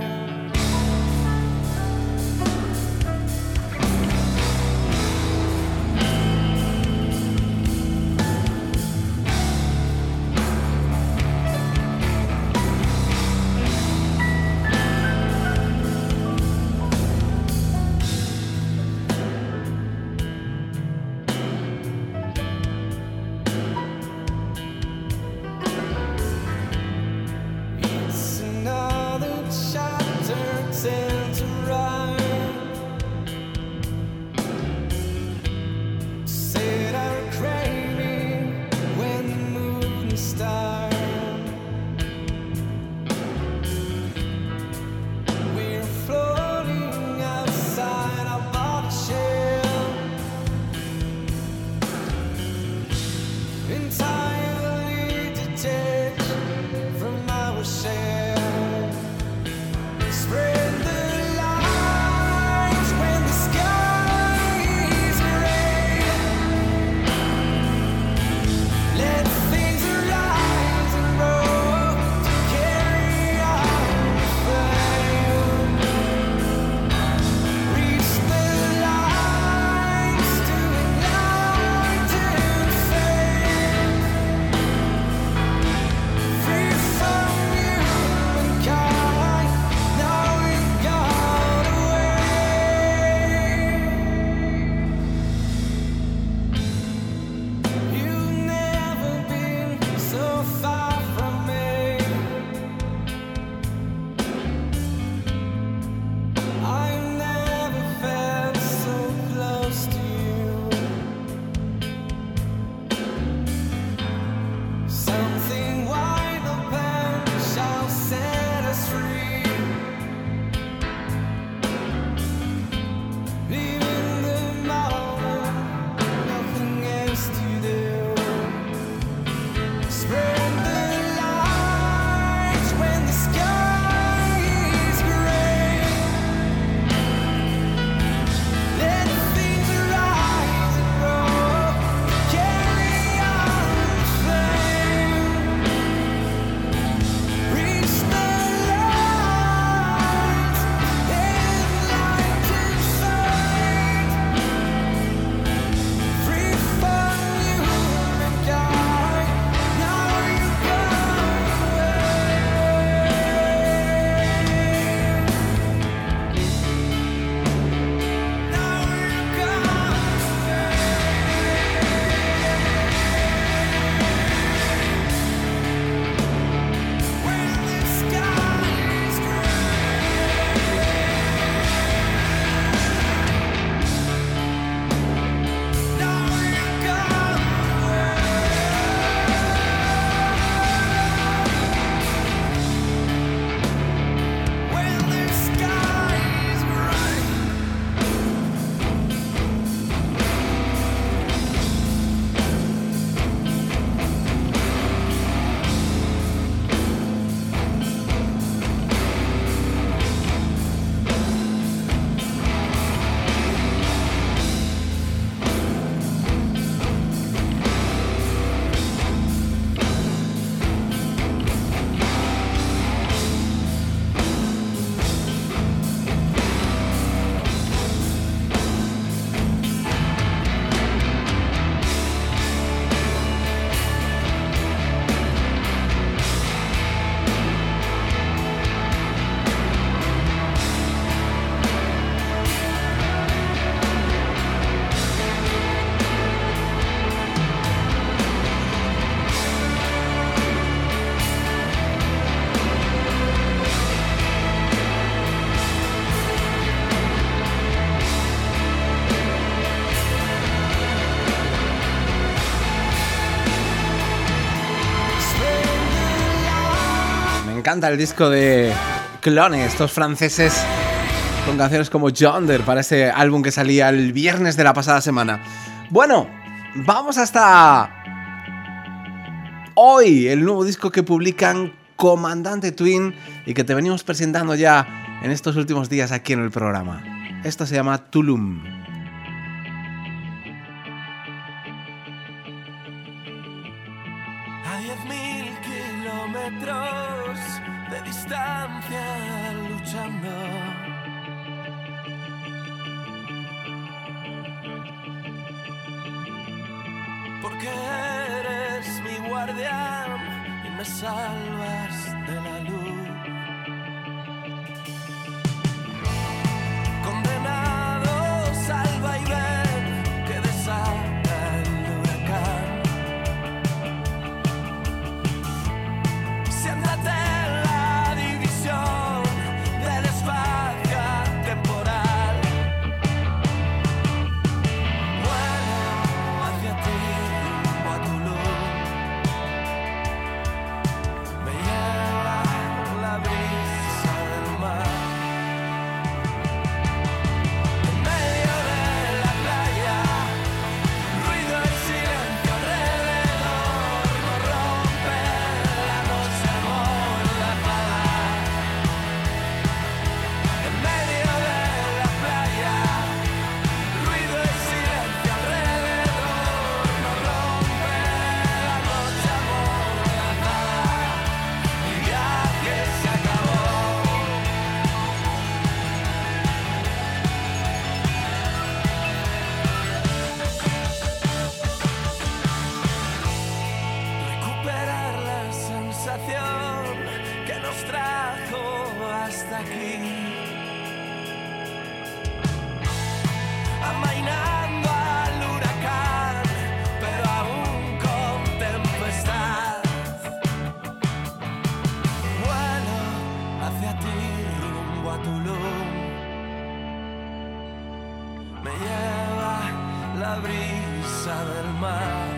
It's another chapter turned to rhyme. Set our craving when the moon is starry. We're floating outside our body shell, entirely detached from our shell. Spread the light when the sky is gray. Let things rise and roll to carry on the flame. Reach the lights to ignite and fade. encanta el disco de Clone, estos franceses con canciones como Yonder para ese álbum que salía el viernes de la pasada semana. Bueno, vamos hasta hoy, el nuevo disco que publican Comandante Twin y que te venimos presentando ya en estos últimos días aquí en el programa. Esto se llama Tulum. A diez mil kilómetros de distancia luchando, porque eres mi guardián y me salvas de la luz. Condenados al vaivén que desata el huracán. Siéntate en la división del espacio temporal. Vuelo hacia ti, rumbo a Tulum. Me lleva la brisa del mar. En medio de la playa, ruido y silencio alrededor. Nos rompe la noche amordazada. En medio de la playa, ruido y silencio alrededor. Nos rompe la noche amordazada. Mi viaje se acabó. Recuperar la sensación que nos trajo hasta aquí, amainando al huracán, pero aún con tempestad. Vuelo hacia ti, rumbo a Tulum. Me lleva la brisa del mar.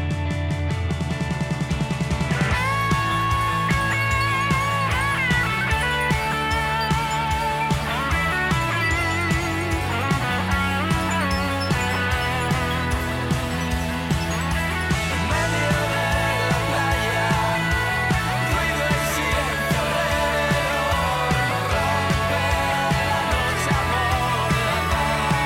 En medio de la playa, ruido y silencio alrededor. Nos rompe la noche amordazada.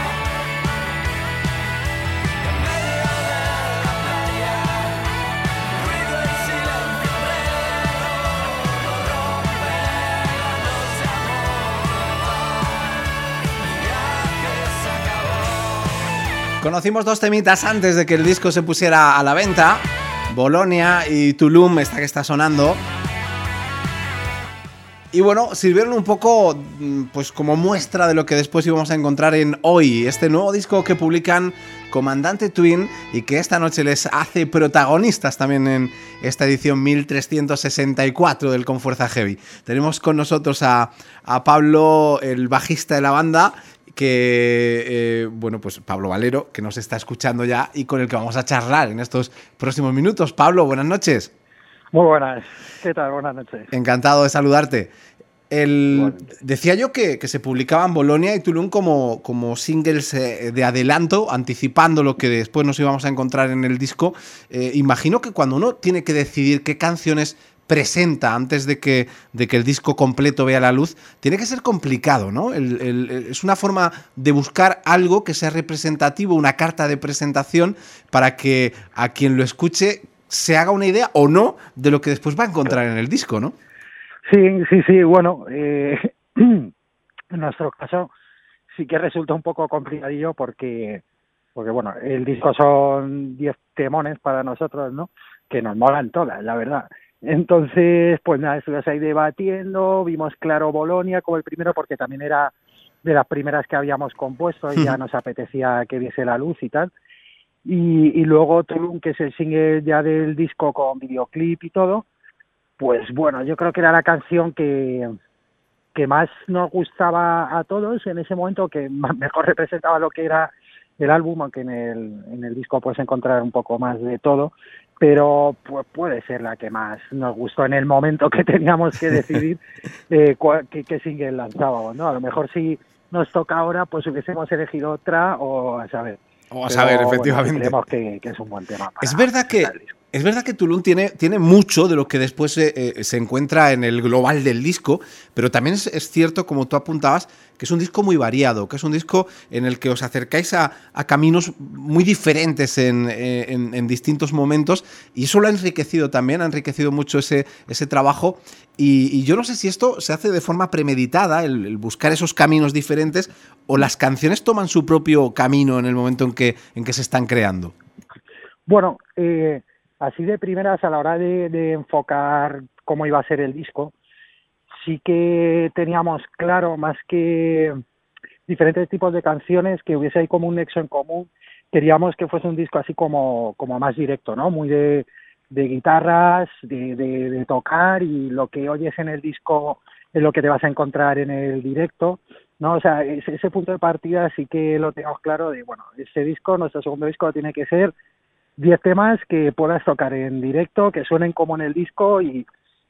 En medio de la playa, ruido y silencio alrededor. Nos rompe la noche amordazada. Mi viaje se acabó. Conocimos dos temitas antes de que el disco se pusiera a la venta, Bolonia y Tulum, esta que está sonando. Y bueno, sirvieron un poco pues como muestra de lo que después íbamos a encontrar en Hoy, este nuevo disco que publican Comandante Twin y que esta noche les hace protagonistas también en esta edición mil trescientos sesenta y cuatro del Con Fuerza Heavy. Tenemos con nosotros a, a Pablo, el bajista de la banda, que, eh, bueno, pues Pablo Valero, que nos está escuchando ya y con el que vamos a charlar en estos próximos minutos. Pablo, buenas noches. Muy buenas. ¿Qué tal? Buenas noches. Encantado de saludarte. El, Igualmente. decía yo que, que se publicaban Bolonia y Tulum como, como singles eh, de adelanto, anticipando lo que después nos íbamos a encontrar en el disco. Eh, imagino que cuando uno tiene que decidir qué canciones presenta antes de que, de que el disco completo vea la luz, tiene que ser complicado, ¿no? El, el, el, es una forma de buscar algo que sea representativo, una carta de presentación para que a quien lo escuche se haga una idea o no de lo que después va a encontrar en el disco, ¿no? Sí, sí, sí. Bueno, eh, en nuestro caso sí que resulta un poco complicadillo porque, porque bueno, el disco son diez temones para nosotros, ¿no? Que nos molan todas, la verdad. Entonces, pues nada, estuvimos ahí debatiendo, vimos claro Bolonia como el primero porque también era de las primeras que habíamos compuesto y ya nos apetecía que viese la luz y tal. Y, y luego Tulum, que es el single ya del disco con videoclip y todo, pues bueno, yo creo que era la canción que, que más nos gustaba a todos en ese momento, que más, mejor representaba lo que era el álbum, aunque en el, en el disco puedes encontrar un poco más de todo, pero pues puede ser la que más nos gustó en el momento que teníamos que decidir eh, cuál, qué, qué single lanzábamos, ¿no? A lo mejor si nos toca ahora, pues hubiésemos elegido otra o a saber. O a saber, Pero, efectivamente. Bueno, creemos que, que es un buen tema. Para, es verdad que para el disco. Es verdad que Tulum tiene, tiene mucho de lo que después eh, eh, se encuentra en el global del disco, pero también es, es cierto, como tú apuntabas, que es un disco muy variado, que es un disco en el que os acercáis a, a caminos muy diferentes en, en, en distintos momentos, y eso lo ha enriquecido también, ha enriquecido mucho ese, ese trabajo, y, y yo no sé si esto se hace de forma premeditada, el, el buscar esos caminos diferentes, o las canciones toman su propio camino en el momento en que, en que se están creando. Bueno, eh... así de primeras, a la hora de, de enfocar cómo iba a ser el disco, sí que teníamos claro, más que diferentes tipos de canciones, que hubiese ahí como un nexo en común. Queríamos que fuese un disco así como, como más directo, ¿no? Muy de, de guitarras, de, de, de tocar, y lo que oyes en el disco es lo que te vas a encontrar en el directo, ¿no? O sea, ese, ese punto de partida sí que lo teníamos claro de, bueno, ese disco, nuestro segundo disco, tiene que ser diez temas que puedas tocar en directo, que suenen como en el disco, y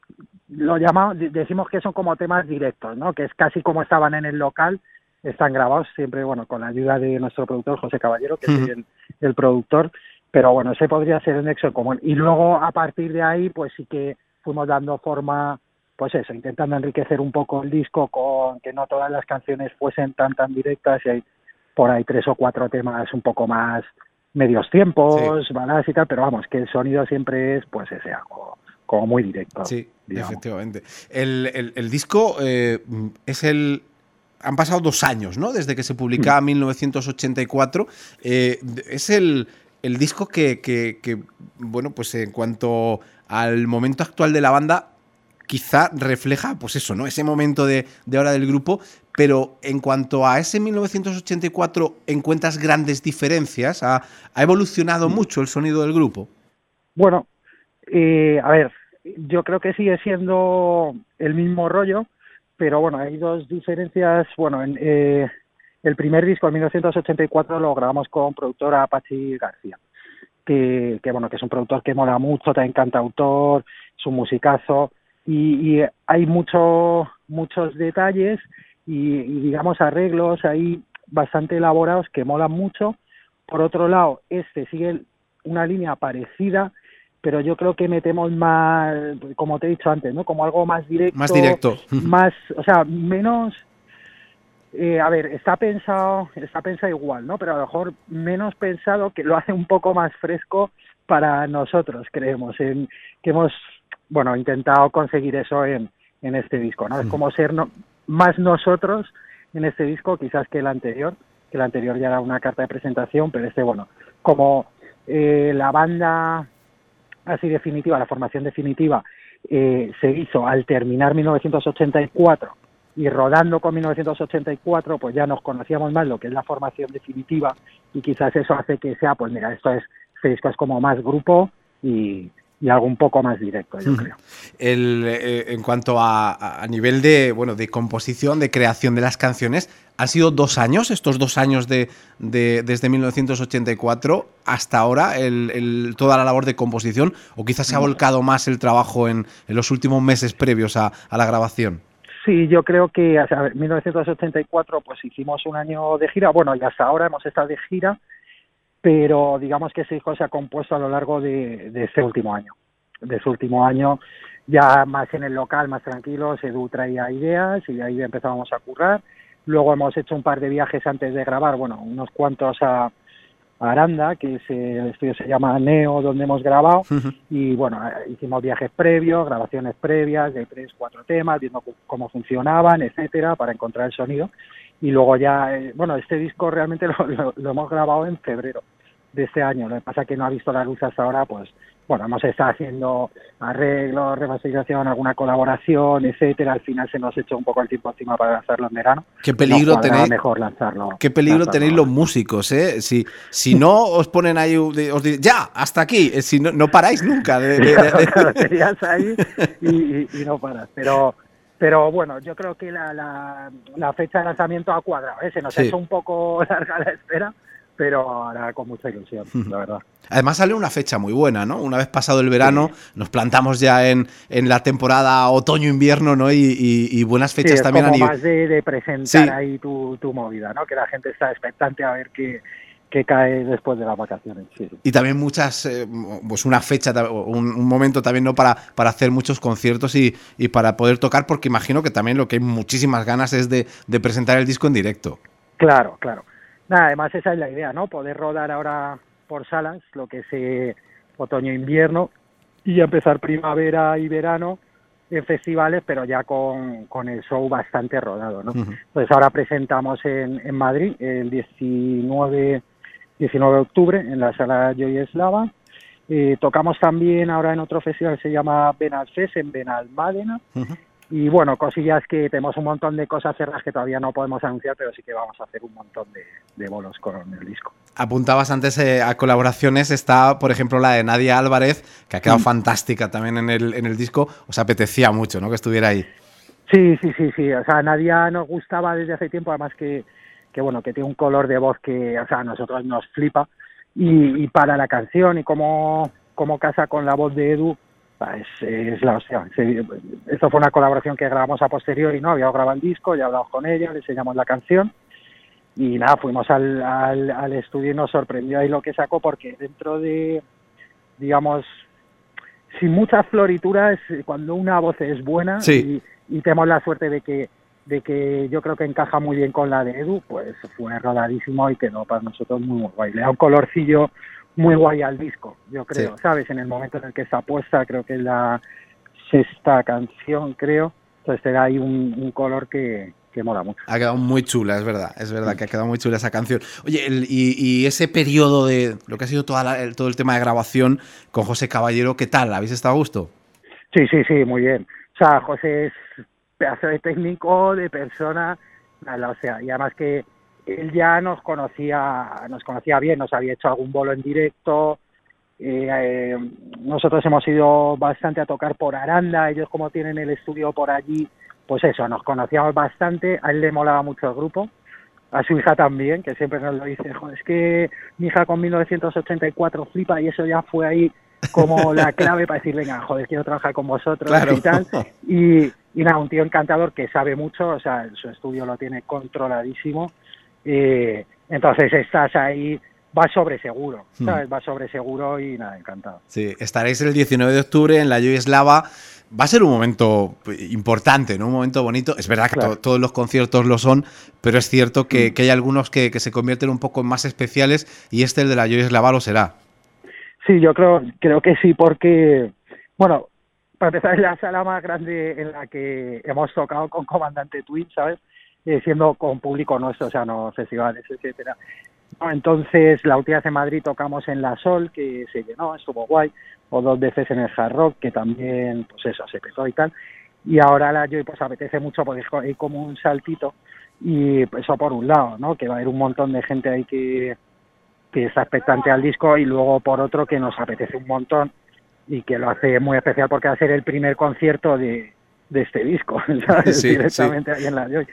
lo llamamos, decimos que son como temas directos, ¿no? Que es casi como estaban en el local, están grabados siempre, bueno, con la ayuda de nuestro productor José Caballero, que uh-huh. es el, el productor, pero bueno, ese podría ser el nexo común. Y luego, a partir de ahí, pues sí que fuimos dando forma, pues eso, intentando enriquecer un poco el disco con que no todas las canciones fuesen tan tan directas, y hay por ahí tres o cuatro temas un poco más medios tiempos, sí. baladas y tal, pero vamos, que el sonido siempre es, pues ese, algo como muy directo. Sí, digamos. Efectivamente. El, el, el disco eh, es el... Han pasado dos años, ¿no? Desde que se publicaba en mm. mil novecientos ochenta y cuatro. Eh, es el, el disco que, que, que, bueno, pues en cuanto al momento actual de la banda, quizá refleja, pues eso, ¿no? Ese momento de, de ahora del grupo. Pero en cuanto a ese mil novecientos ochenta y cuatro, ¿encuentras grandes diferencias? ¿Ha, ha evolucionado mucho el sonido del grupo? Bueno, eh, a ver, yo creo que sigue siendo el mismo rollo, pero bueno, hay dos diferencias. Bueno, en, eh, el primer disco, en mil novecientos ochenta y cuatro, lo grabamos con productor Apache García, que, que bueno, que es un productor que mola mucho, también cantautor, es un musicazo, y, y hay mucho, muchos detalles y, y digamos arreglos ahí bastante elaborados que molan mucho. Por otro lado, este sigue una línea parecida, pero yo creo que metemos más, como te he dicho antes, ¿no? Como algo más directo. Más directo. Más, o sea, menos... Eh, a ver, está pensado, está pensado igual, ¿no? Pero a lo mejor menos pensado, que lo hace un poco más fresco para nosotros, creemos, en que hemos, bueno, intentado conseguir eso en, en este disco, ¿no? Es como ser no, más nosotros en este disco, quizás que el anterior, que el anterior ya era una carta de presentación, pero este, bueno, como eh, la banda así definitiva, la formación definitiva, eh, se hizo al terminar mil novecientos ochenta y cuatro, y rodando con mil novecientos ochenta y cuatro, pues ya nos conocíamos más lo que es la formación definitiva, y quizás eso hace que sea, pues mira, esto es, este disco es como más grupo y, y algo un poco más directo, yo creo. El, eh, en cuanto a, a nivel de, bueno, de composición, de creación de las canciones, han sido dos años, estos dos años de, de desde mil novecientos ochenta y cuatro hasta ahora, el, el, toda la labor de composición, o quizás se ha volcado más el trabajo en, en los últimos meses previos a, a la grabación. Sí, yo creo que a ver, mil novecientos ochenta y cuatro pues hicimos un año de gira, bueno, y hasta ahora hemos estado de gira, pero digamos que ese disco se ha compuesto a lo largo de, de este último año. De este último año, ya más en el local, más tranquilos, Edu traía ideas y ahí empezábamos a currar. Luego hemos hecho un par de viajes antes de grabar, bueno, unos cuantos a, a Aranda, que es, el estudio se llama Neo, donde hemos grabado, uh-huh. y bueno, hicimos viajes previos, grabaciones previas de tres, cuatro temas, viendo cómo funcionaban, etcétera, para encontrar el sonido. Y luego ya, eh, bueno, este disco realmente lo, lo, lo hemos grabado en febrero de este año. Lo que pasa es que no ha visto la luz hasta ahora, pues, bueno, hemos estado haciendo arreglos, remasterización, alguna colaboración, etcétera. Al final se nos echó un poco el tiempo encima para lanzarlo en verano. Qué peligro tenéis. Mejor lanzarlo. Qué peligro lanzarlo. tenéis los músicos, ¿eh? Si, si no os ponen ahí, os dicen, ya, hasta aquí. Si no, no paráis nunca. De, de, de... Serías ahí y, y, y no paras. Pero, pero bueno, yo creo que la, la, la fecha de lanzamiento ha cuadrado, ¿eh? Se nos sí. ha hecho un poco larga la espera, pero ahora con mucha ilusión, la verdad. Además sale una fecha muy buena, ¿no? Una vez pasado el verano, sí. nos plantamos ya en, en la temporada otoño-invierno, ¿no? Y, y, y buenas fechas sí, es también como a nivel... más de, de presentar sí. ahí tu, tu movida, ¿no? Que la gente está expectante a ver qué, qué cae después de las vacaciones. Sí, sí. Y también muchas, eh, pues una fecha, un, un momento también, ¿no? Para, para hacer muchos conciertos y, y para poder tocar, porque imagino que también lo que hay muchísimas ganas es de, de presentar el disco en directo. Claro, claro. Nada, además esa es la idea, ¿no? Poder rodar ahora por salas, lo que es eh, otoño-invierno, y empezar primavera y verano en festivales, pero ya con, con el show bastante rodado, ¿no? Uh-huh. Pues ahora presentamos en, en Madrid el diecinueve de octubre en la sala Joy Eslava. Eh, tocamos también ahora en otro festival que se llama Benalfest en Benalmádena. Uh-huh. Y bueno, cosillas que tenemos un montón de cosas cerradas que todavía no podemos anunciar, pero sí que vamos a hacer un montón de, de bolos con el disco. Apuntabas antes eh, a colaboraciones, está por ejemplo la de Nadia Álvarez, que ha quedado mm. fantástica también en el, en el disco. Os apetecía mucho, ¿no?, que estuviera ahí. Sí, sí, sí, sí. O sea, Nadia nos gustaba desde hace tiempo, además que, que bueno, que tiene un color de voz que, o sea, a nosotros nos flipa. Y, y para la canción y cómo, cómo casa con la voz de Edu, Es, es la hostia. Esto fue una colaboración que grabamos a posteriori, ¿no? Habíamos grabado el disco, ya hablamos con ella, le enseñamos la canción y nada, fuimos al, al, al estudio y nos sorprendió ahí lo que sacó, porque dentro de, digamos, sin muchas florituras, cuando una voz es buena sí. y, y tenemos la suerte de que de que yo creo que encaja muy bien con la de Edu, pues fue rodadísimo y quedó para nosotros muy, muy guay. Le da un colorcillo muy guay al disco, yo creo, sí. ¿sabes? En el momento en el que está puesta, creo que es la sexta canción, creo. Entonces te da ahí un, un color que, que mola mucho. Ha quedado muy chula, es verdad, es verdad sí. que ha quedado muy chula esa canción. Oye, el, y, y ese periodo de lo que ha sido toda la, el, todo el tema de grabación con José Caballero, ¿qué tal? ¿Habéis estado a gusto? Sí, sí, sí, muy bien. O sea, José es pedazo de técnico, de persona, nada, o sea, y además que él ya nos conocía, nos conocía bien, nos había hecho algún bolo en directo. Eh, eh, nosotros hemos ido bastante a tocar por Aranda, ellos como tienen el estudio por allí, pues eso, nos conocíamos bastante. A él le molaba mucho el grupo, a su hija también, que siempre nos lo dice, joder, es que mi hija con mil novecientos ochenta y cuatro flipa, y eso ya fue ahí como la clave para decir, venga, joder, quiero trabajar con vosotros, claro. y tal. Y, y nada, un tío encantador que sabe mucho, o sea, su estudio lo tiene controladísimo. Eh, entonces estás ahí, vas sobre seguro, ¿sabes? Hmm. Vas sobre seguro y nada, encantado. Sí, estaréis el diecinueve de octubre en la Joy Eslava. Va a ser un momento importante, ¿no? Un momento bonito. Es verdad que claro. to- todos los conciertos lo son, pero es cierto que, hmm. que hay algunos que, que se convierten un poco en más especiales, y este, el de la Joy Eslava, lo será. Sí, yo creo, creo que sí, porque, bueno, para empezar es la sala más grande en la que hemos tocado con Comandante Twin, ¿sabes? Eh, siendo con público nuestro, o sea, no festivales, etcétera. No, entonces, la última vez en Madrid tocamos en La Sol, que se llenó, estuvo guay, o dos veces en el Hard Rock, que también, pues eso, se petó y tal. Y ahora la Joy, pues apetece mucho porque hay como un saltito, y eso por un lado, ¿no? Que va a haber un montón de gente ahí que, que está expectante al disco, y luego por otro que nos apetece un montón y que lo hace muy especial porque va a ser el primer concierto de, de este disco, ¿sabes? Sí, directamente sí. ahí en la Joy.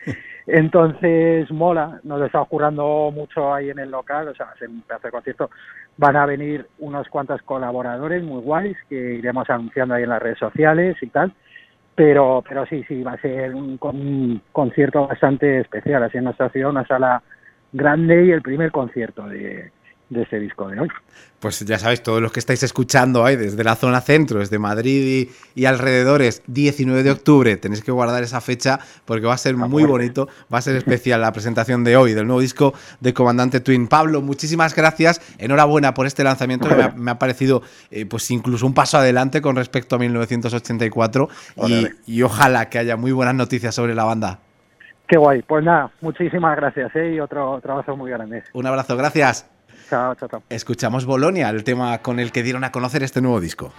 Entonces mola, nos lo está currando mucho ahí en el local, o sea, va a ser un pedazo de concierto. Van a venir unos cuantos colaboradores muy guays que iremos anunciando ahí en las redes sociales y tal, pero pero sí, sí, va a ser un, un concierto bastante especial, así en nuestra ciudad, una sala grande y el primer concierto de, de este disco de hoy. Pues ya sabéis, todos los que estáis escuchando ahí desde la zona centro, desde Madrid y, y alrededores, diecinueve de octubre, tenéis que guardar esa fecha porque va a ser muy bonito, va a ser especial la presentación de hoy del nuevo disco de Comandante Twin. Pablo, muchísimas gracias, enhorabuena por este lanzamiento que me ha, me ha parecido eh, pues incluso un paso adelante con respecto a mil novecientos ochenta y cuatro y, y ojalá que haya muy buenas noticias sobre la banda. Qué guay, pues nada, muchísimas gracias, ¿eh? Y otro, otro abrazo muy grande. Un abrazo, gracias. Chao, chao, chao. Escuchamos Bolonia, el tema con el que dieron a conocer este nuevo disco.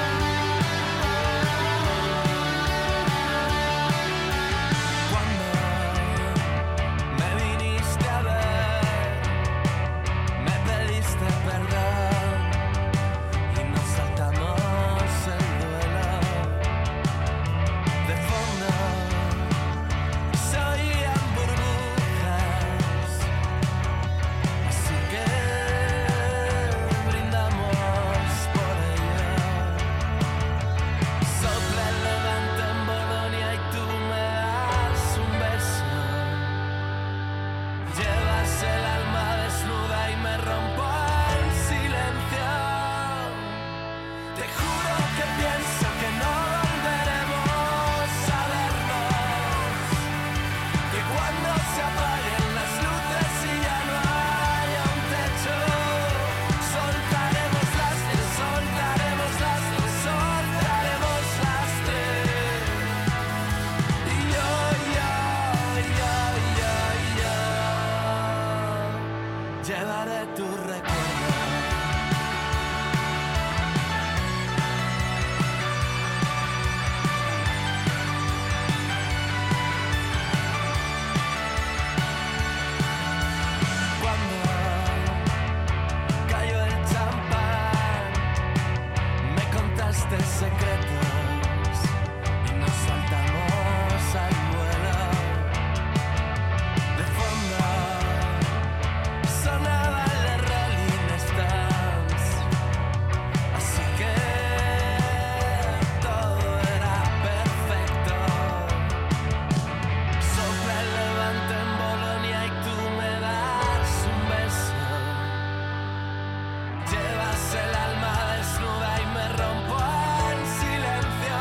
Cuando llevaré tu recuerdo. Cuando cayó el champán, me contaste secretos y nos saltamos al vuelo. De fondo sonaba el de Rolling Stones, así que todo era perfecto. Sopla el levante en Bolonia y tú me das un beso. Llevas el alma desnuda y me rompo en silencio.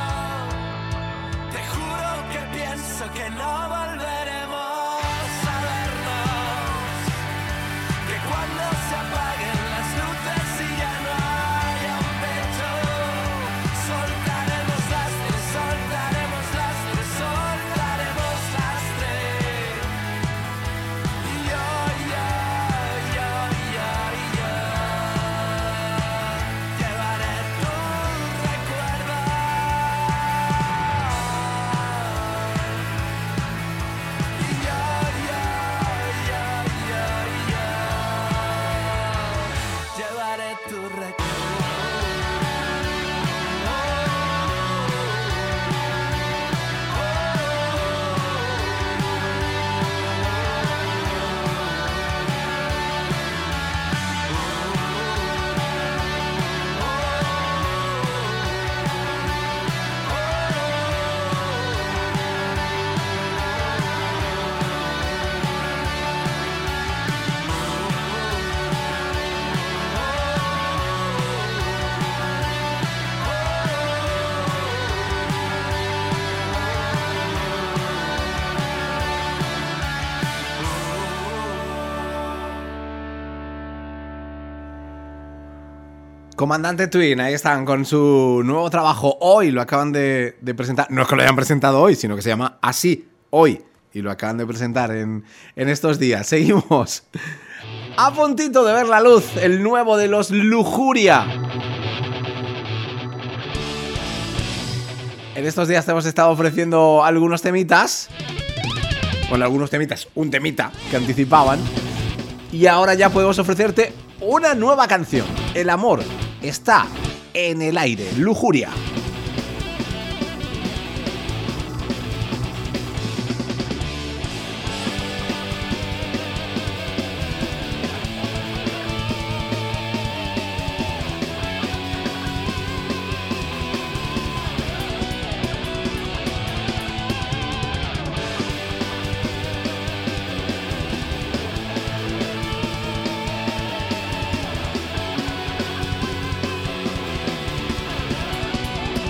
Te juro que pienso que no volveremos a vernos, que cuando se apaguen las luces y ya no haya un techo, soltaremos lastre, soltaremos lastre, soltaremos lastre. Y yo, yo, yo, yo, yo llevaré tu recuerdo. Y yo, yo, yo, yo, yo llevaré tu recuerdo. Comandante Twin, ahí están con su nuevo trabajo. Hoy lo acaban de, de presentar. No es que lo hayan presentado hoy, sino que se llama Así, Hoy. Y lo acaban de presentar en, en estos días. Seguimos. A puntito de ver la luz, el nuevo de los Lujuria. En estos días te hemos estado ofreciendo algunos temitas. Bueno, algunos temitas, un temita que anticipaban. Y ahora ya podemos ofrecerte una nueva canción. El amor está en el aire. Lujuria. Y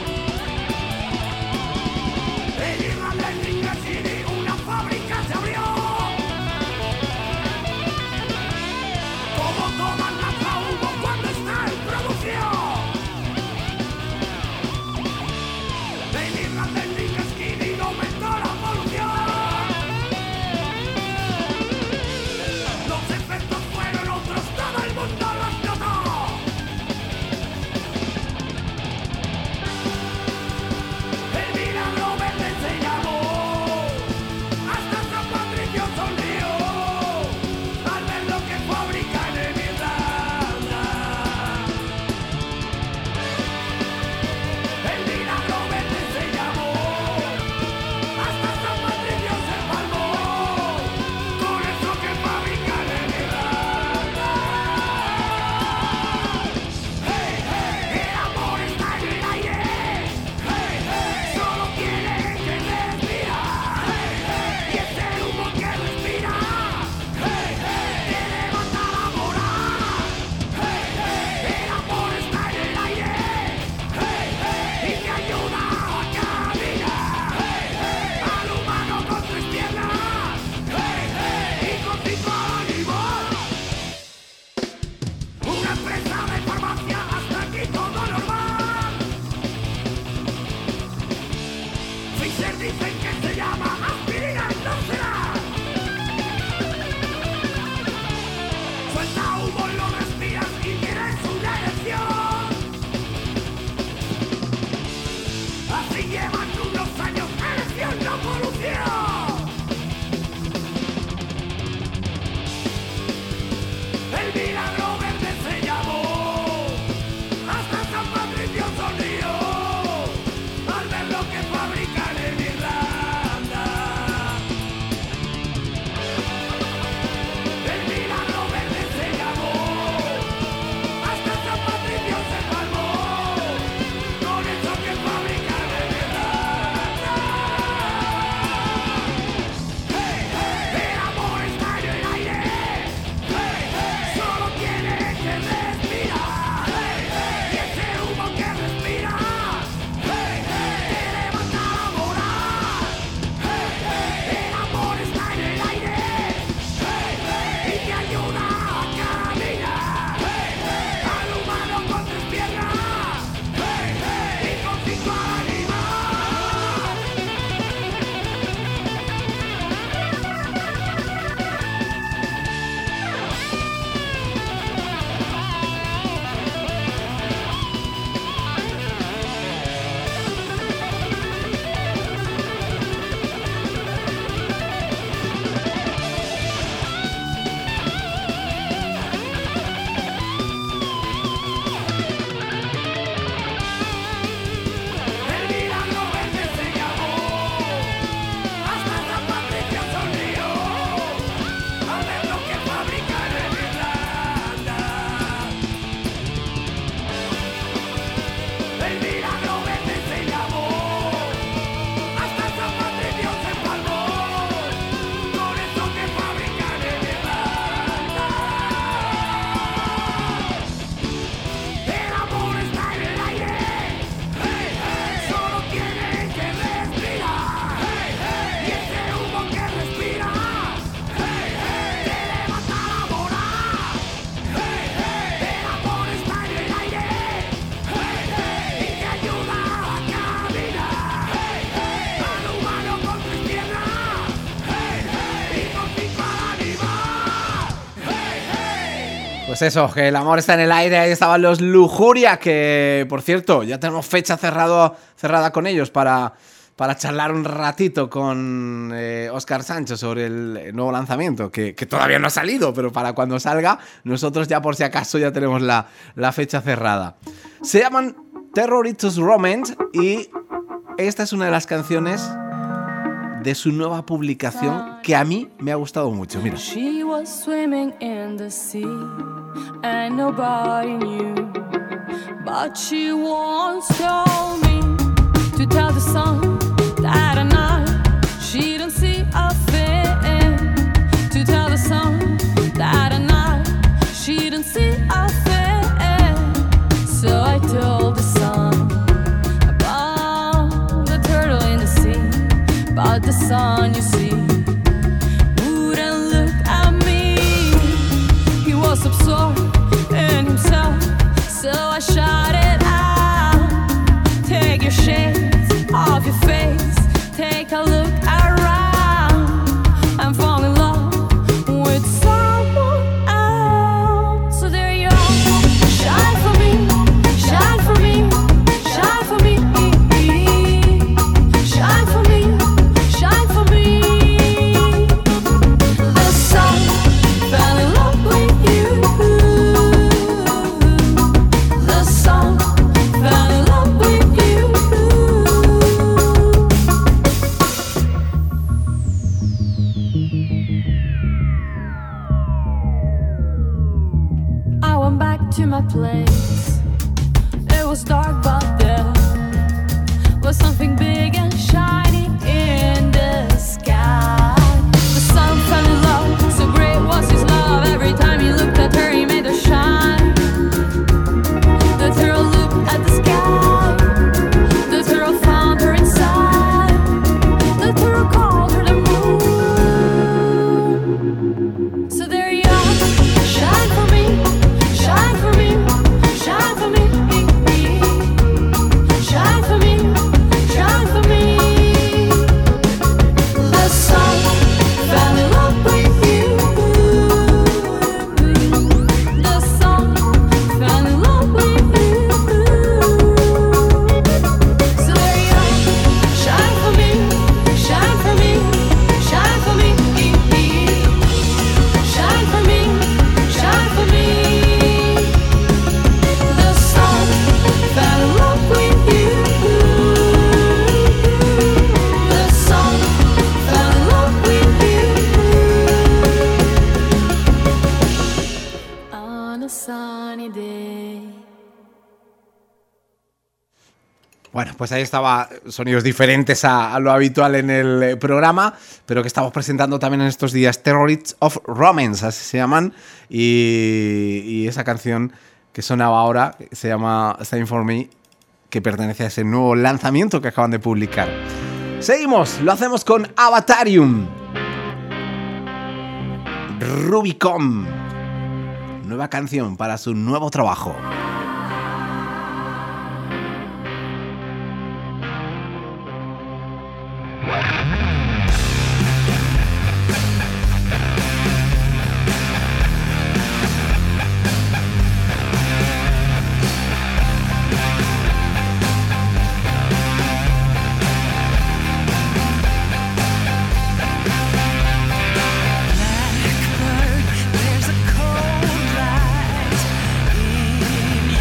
Pues eso, que el amor está en el aire. Ahí estaban los Lujuria, que por cierto, ya tenemos fecha cerrado, cerrada con ellos para, para charlar un ratito con eh, Óscar Sancho sobre el nuevo lanzamiento, que, que todavía no ha salido, pero para cuando salga, nosotros ya por si acaso ya tenemos la, la fecha cerrada. Se llaman Terroritus Romance y esta es una de las canciones de su nueva publicación que a mí me ha gustado mucho. Mira. She was swimming in the sea and nobody knew, but she once told me to tell the sun that at night she don't see a thing, to tell the sun that at night she don't see a thing. So I told the sun about the turtle in the sea, about the sun you see wouldn't look at me. He was absorbed in himself, so I shouted out, take your shades off your face, take a look around and fall in love with someone else. So there you are, shine for me, shine for me, shine for me, shine for me, shine for me. The sun fell in love with you. The sun fell in love with you. I went back to my place. It was dark, but there was something big and shiny in the sky. The sun fell in love, so great was his love. Every time he looked at her, he made her shine. The turtle looked at the sky. The turtle found her inside. The turtle called her the moon. So there you are, shine for me, shine for me, shine for me, shine for me, shine for me. The sun fell in love with you. The sun fell in love with you. So there you are, shine for me, shine for me, shine for me, shine for me, shine for me. The sun fell in love with you. The sun fell in love with you. On a sunny day. Bueno, pues ahí estaba, sonidos diferentes a, a lo habitual en el eh, programa, pero que estamos presentando también en estos días, Terrorists of Romance, así se llaman, y, y esa canción que sonaba ahora se llama Same For Me, que pertenece a ese nuevo lanzamiento que acaban de publicar. Seguimos, lo hacemos con Avatarium. Rubicon, nueva canción para su nuevo trabajo. Blackbird, there's a cold light in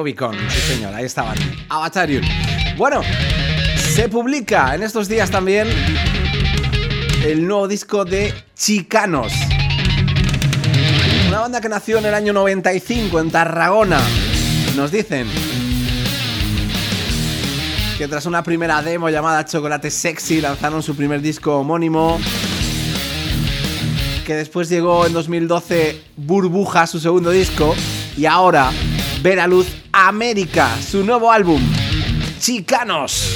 Rubicon, sí señor, ahí estaban. Avatarium. Bueno, se publica en estos días también el nuevo disco de Chicanos. Una banda que nació en el año noventa y cinco en Tarragona. Nos dicen que tras una primera demo llamada Chocolate Sexy lanzaron su primer disco homónimo, que después llegó en dos mil doce Burbuja, su segundo disco, y ahora ve la luz América, su nuevo álbum, Chicanos.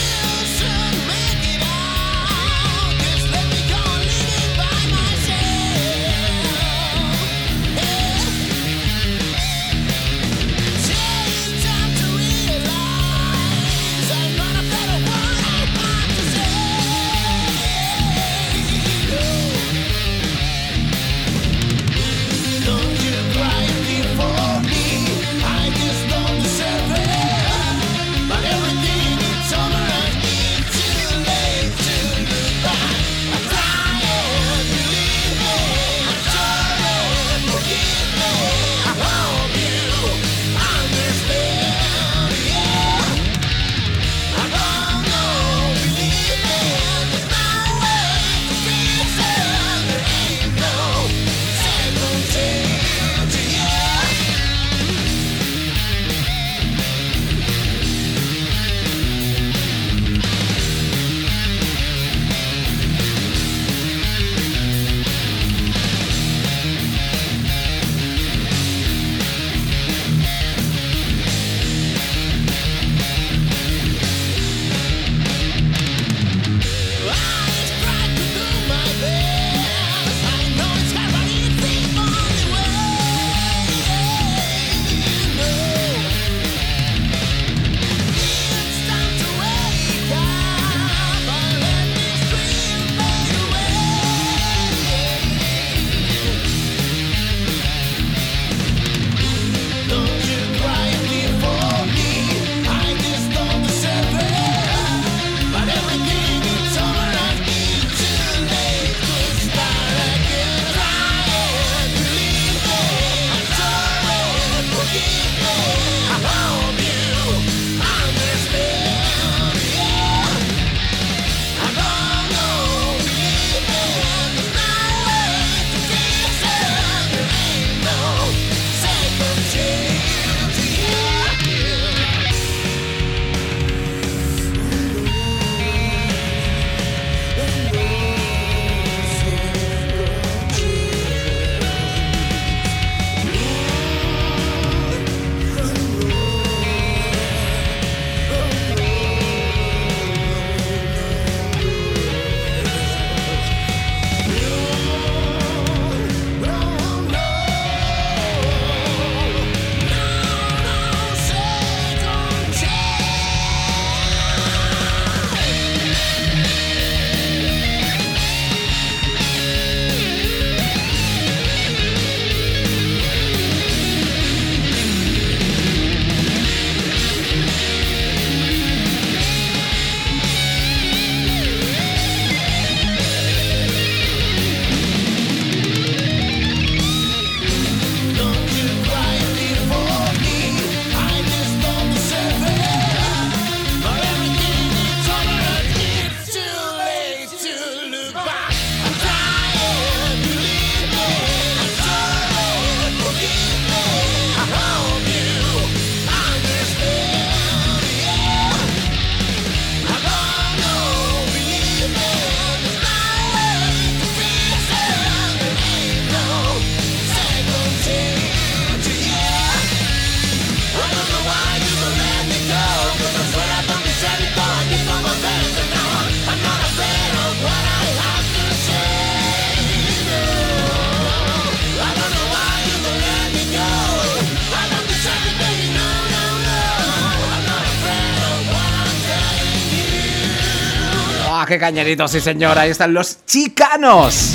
¡Qué cañerito, sí señor! Ahí están los Chicanos.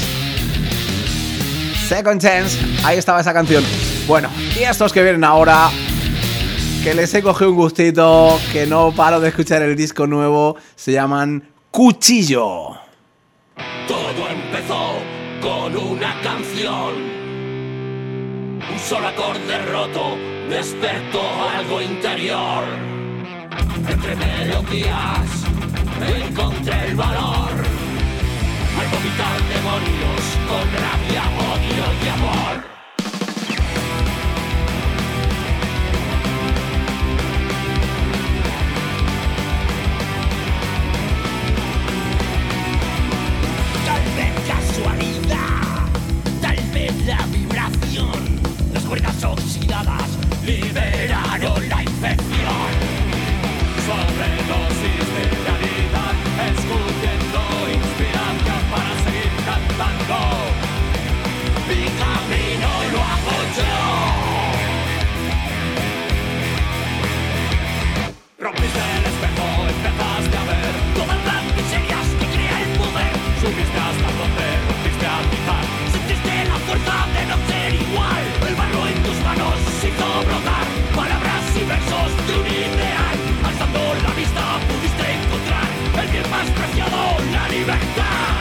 Second Chance, ahí estaba esa canción. Bueno, y estos que vienen ahora, que les he cogido un gustito, que no paro de escuchar el disco nuevo, se llaman Cuchillo. Todo empezó con una canción, un solo acorde roto, despertó algo interior. Entre melodías encontré el valor, al vomitar demonios con rabia, odio y amor. La vibración, las cuerdas oxidadas liberaron la infección. Sobredosis de realidad, escupiendo inspiración para seguir cantando. Mi camino lo hago yo. Rompiste el espejo, empezaste a ver todas las miserias que crea el poder. Subiste hasta donde rompiste a pisar. La fuerza de no ser igual, el barro en tus manos se hizo brotar palabras y versos de un ideal. Alzando la vista pudiste encontrar el bien más preciado, la libertad.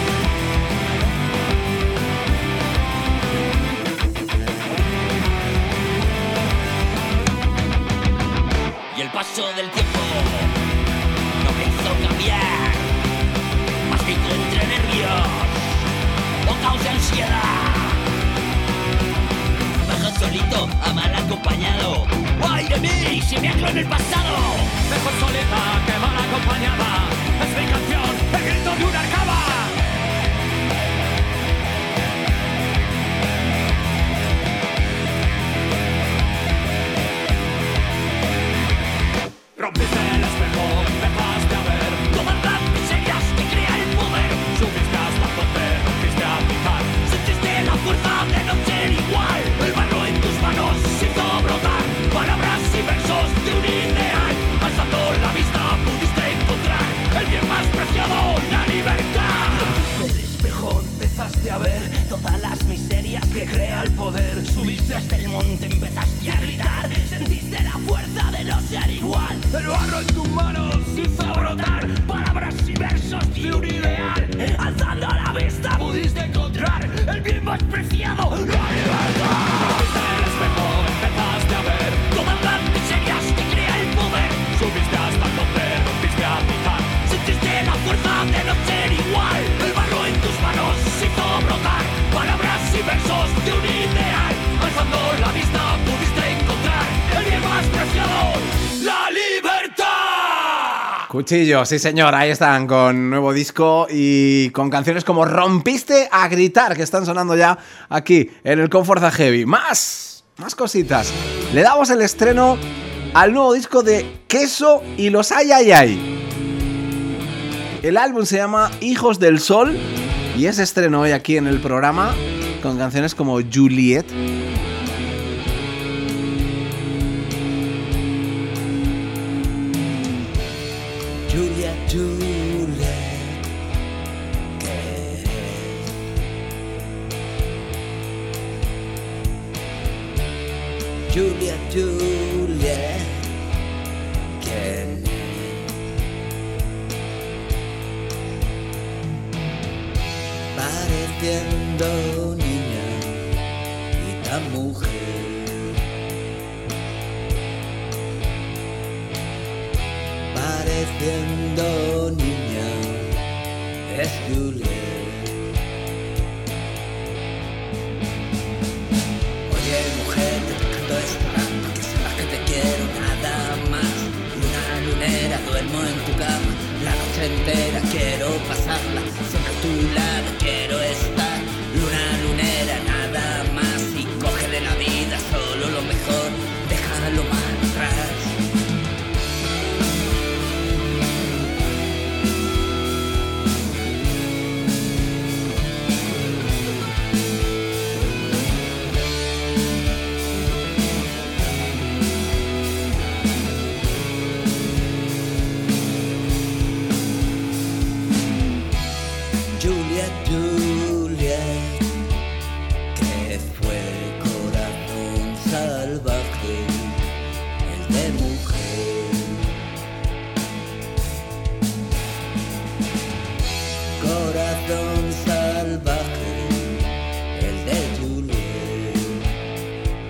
Y el paso del tiempo no me hizo cambiar, más pico entre nervios o causa ansiedad. Mejor solito a mal acompañado. ¡Ay de mí! Si me anclo en el pasado. Mejor solita que mal acompañada. Es mi canción, el grito de una arcaba. Rompiste el espejo, empezaste a ver todas las miserias que crea el poder. Subiste hasta donde rompiste a pisar. Sentiste la fuerza de no ser igual. El barro en tus manos se hizo brotar palabras y versos de un ideal. Alzando la vista pudiste encontrar el bien más preciado, la libertad. Rompiste el espejo, empezaste a ver todas las miserias que crea el poder. Subiste hasta el monte, empezaste a gritar. Sentiste la fuerza de no ser igual. El barro en tus manos hizo brotar palabras y versos de un ideal. Alzando la vista pudiste encontrar el bien más preciado, la libertad. Rompiste el espejo, empezaste a ver todas las miserias que crea el poder. Subiste hasta donde rompiste a pisar. Sentiste la fuerza de no ser igual. El barro en tus manos se hizo brotar palabras y versos de un ideal. Alzando la vista pudiste encontrar el bien más preciado, la libertad. Cuchillo, sí señor, ahí están con nuevo disco y con canciones como Rompiste a gritar, que están sonando ya aquí en el Con Fuerza Heavy. Más, más cositas. Le damos el estreno al nuevo disco de Queso y los Ay Ay Ay. El álbum se llama Hijos del Sol y es estreno hoy aquí en el programa con canciones como Juliet. Julia, Julia, ¿qué eres? Julia, Julia, ¿quién es? Pareciendo niña y tan mujer. Pareciendo niña, es Juliet. Oye mujer, te canto esta rama, que sepas que te quiero nada más. Luna lunera, duermo en tu cama, la noche entera quiero pasarla. Siempre a tu lado quiero estar. Luna lunera, nada más. Y coge de la vida solo lo mejor, déjalo mal atrás. Julia, Julia, que fue corazón salvaje, el de mujer. Corazón salvaje, el de Juliet.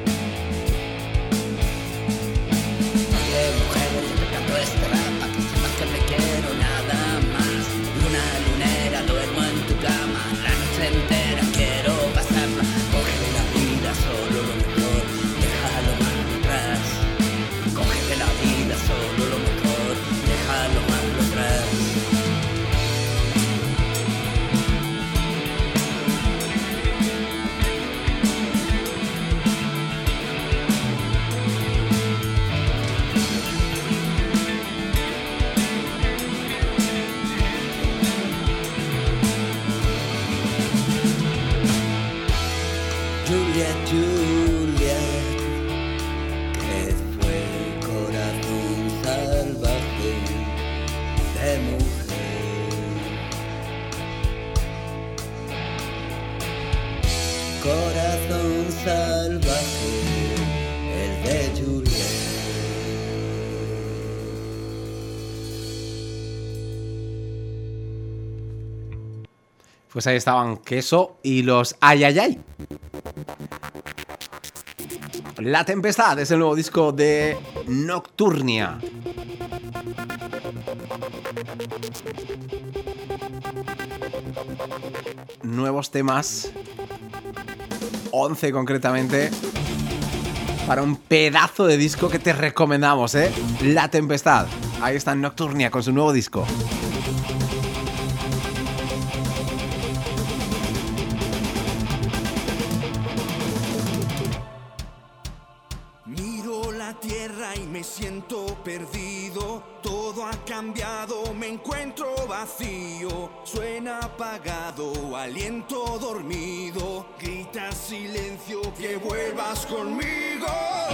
de mujer. Corazón salvaje, el de Juliet. Pues ahí estaban Queso y los Ayayay. La Tempestad es el nuevo disco de Nocturnia. Nuevos temas, once concretamente, para un pedazo de disco que te recomendamos, ¿eh? La Tempestad. Ahí está Nocturnia con su nuevo disco. Miro la tierra y me siento perdido. Todo ha cambiado, me encuentro vacío. Suena apagado, aliento dormido. Grita silencio, que vuelvas conmigo.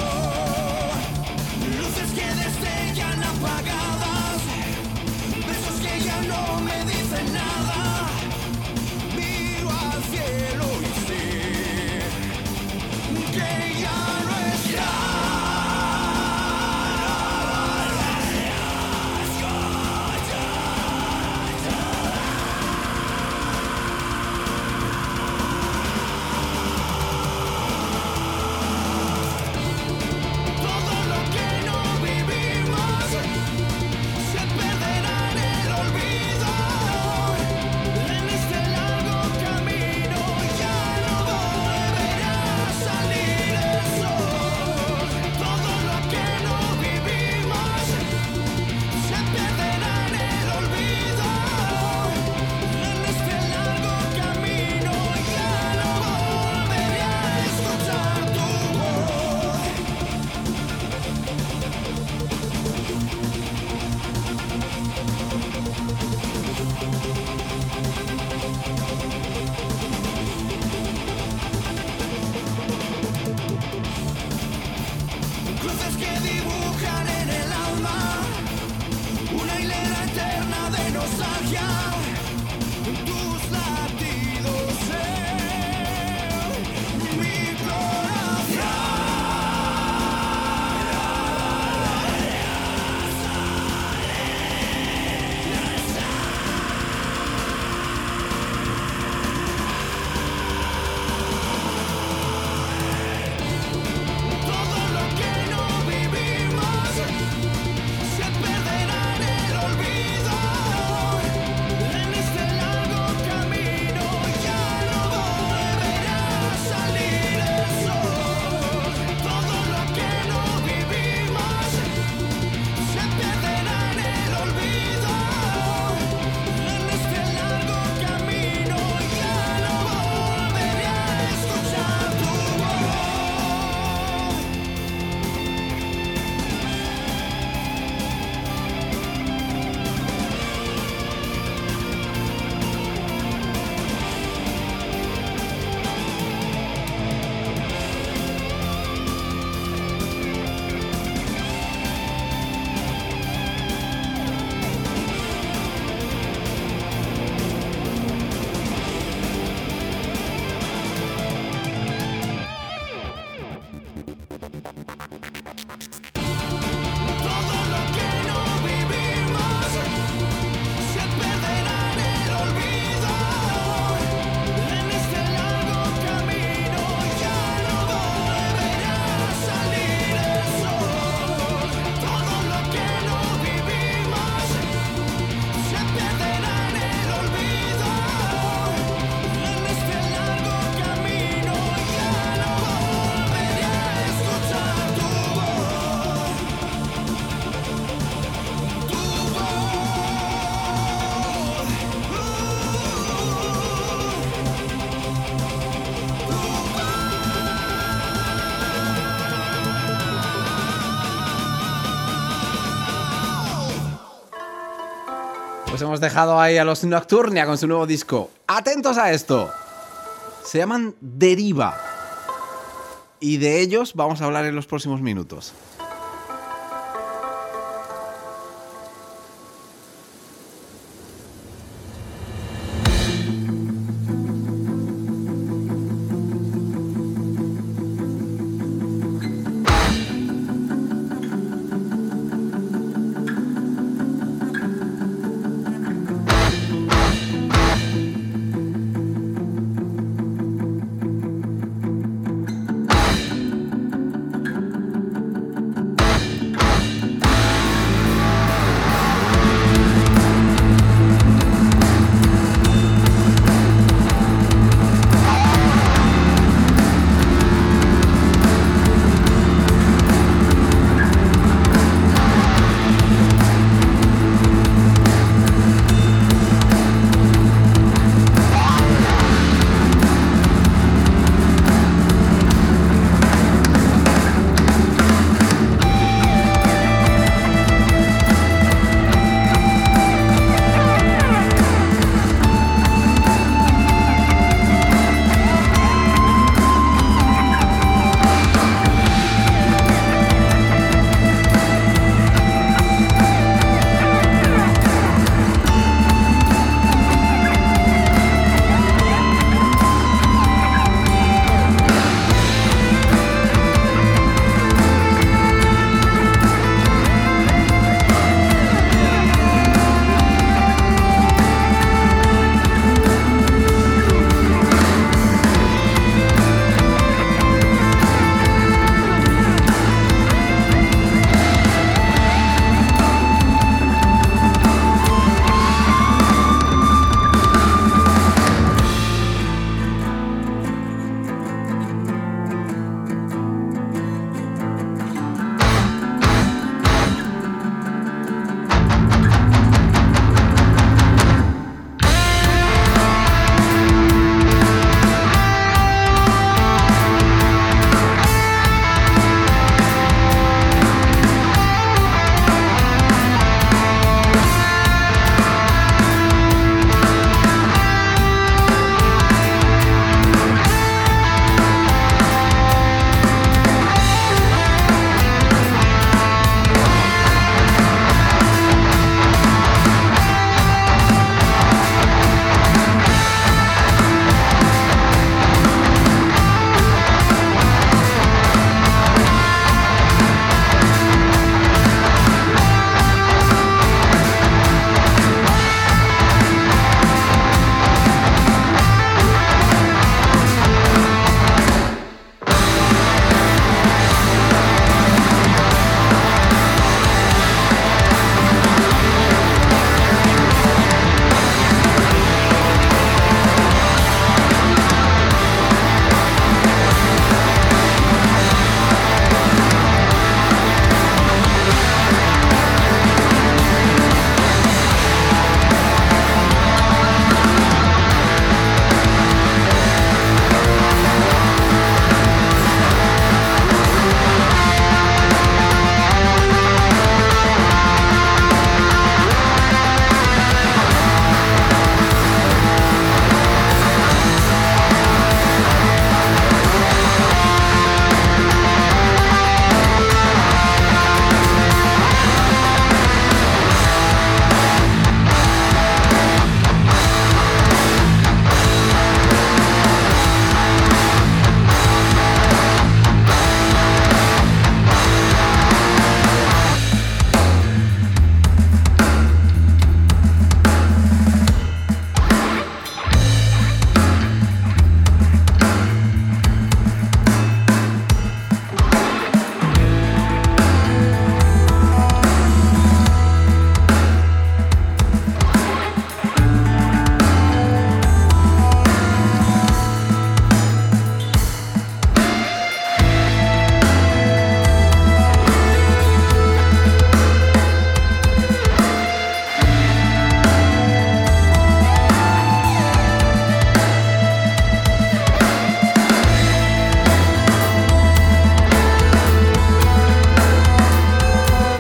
Luces que destellan apagadas, besos que ya no me dicen nada. Miro al cielo y sé que ya no está. Cruces que dibujan en el alma una hilera eterna de nostalgia. Tus latidos en mi corazón. Todo lo que no vivimos se perderá en el olvido. En este largo camino ya no volverá a salir el sol. Todo lo que no vivimos se perderá en el olvido. En este largo camino ya no volveré a escuchar tu voz. Todo lo que no vivimos se perderá en el olvido. En este largo camino ya no volverá a salir el sol. Todo lo que no vivimos se perderá en el olvido. En este largo camino ya no volveré a escuchar tu voz. Tu voz. Pues hemos dejado ahí a los Nocturnia con su nuevo disco. Atentos a esto. Se llaman Deriva. Y de ellos vamos a hablar en los próximos minutos.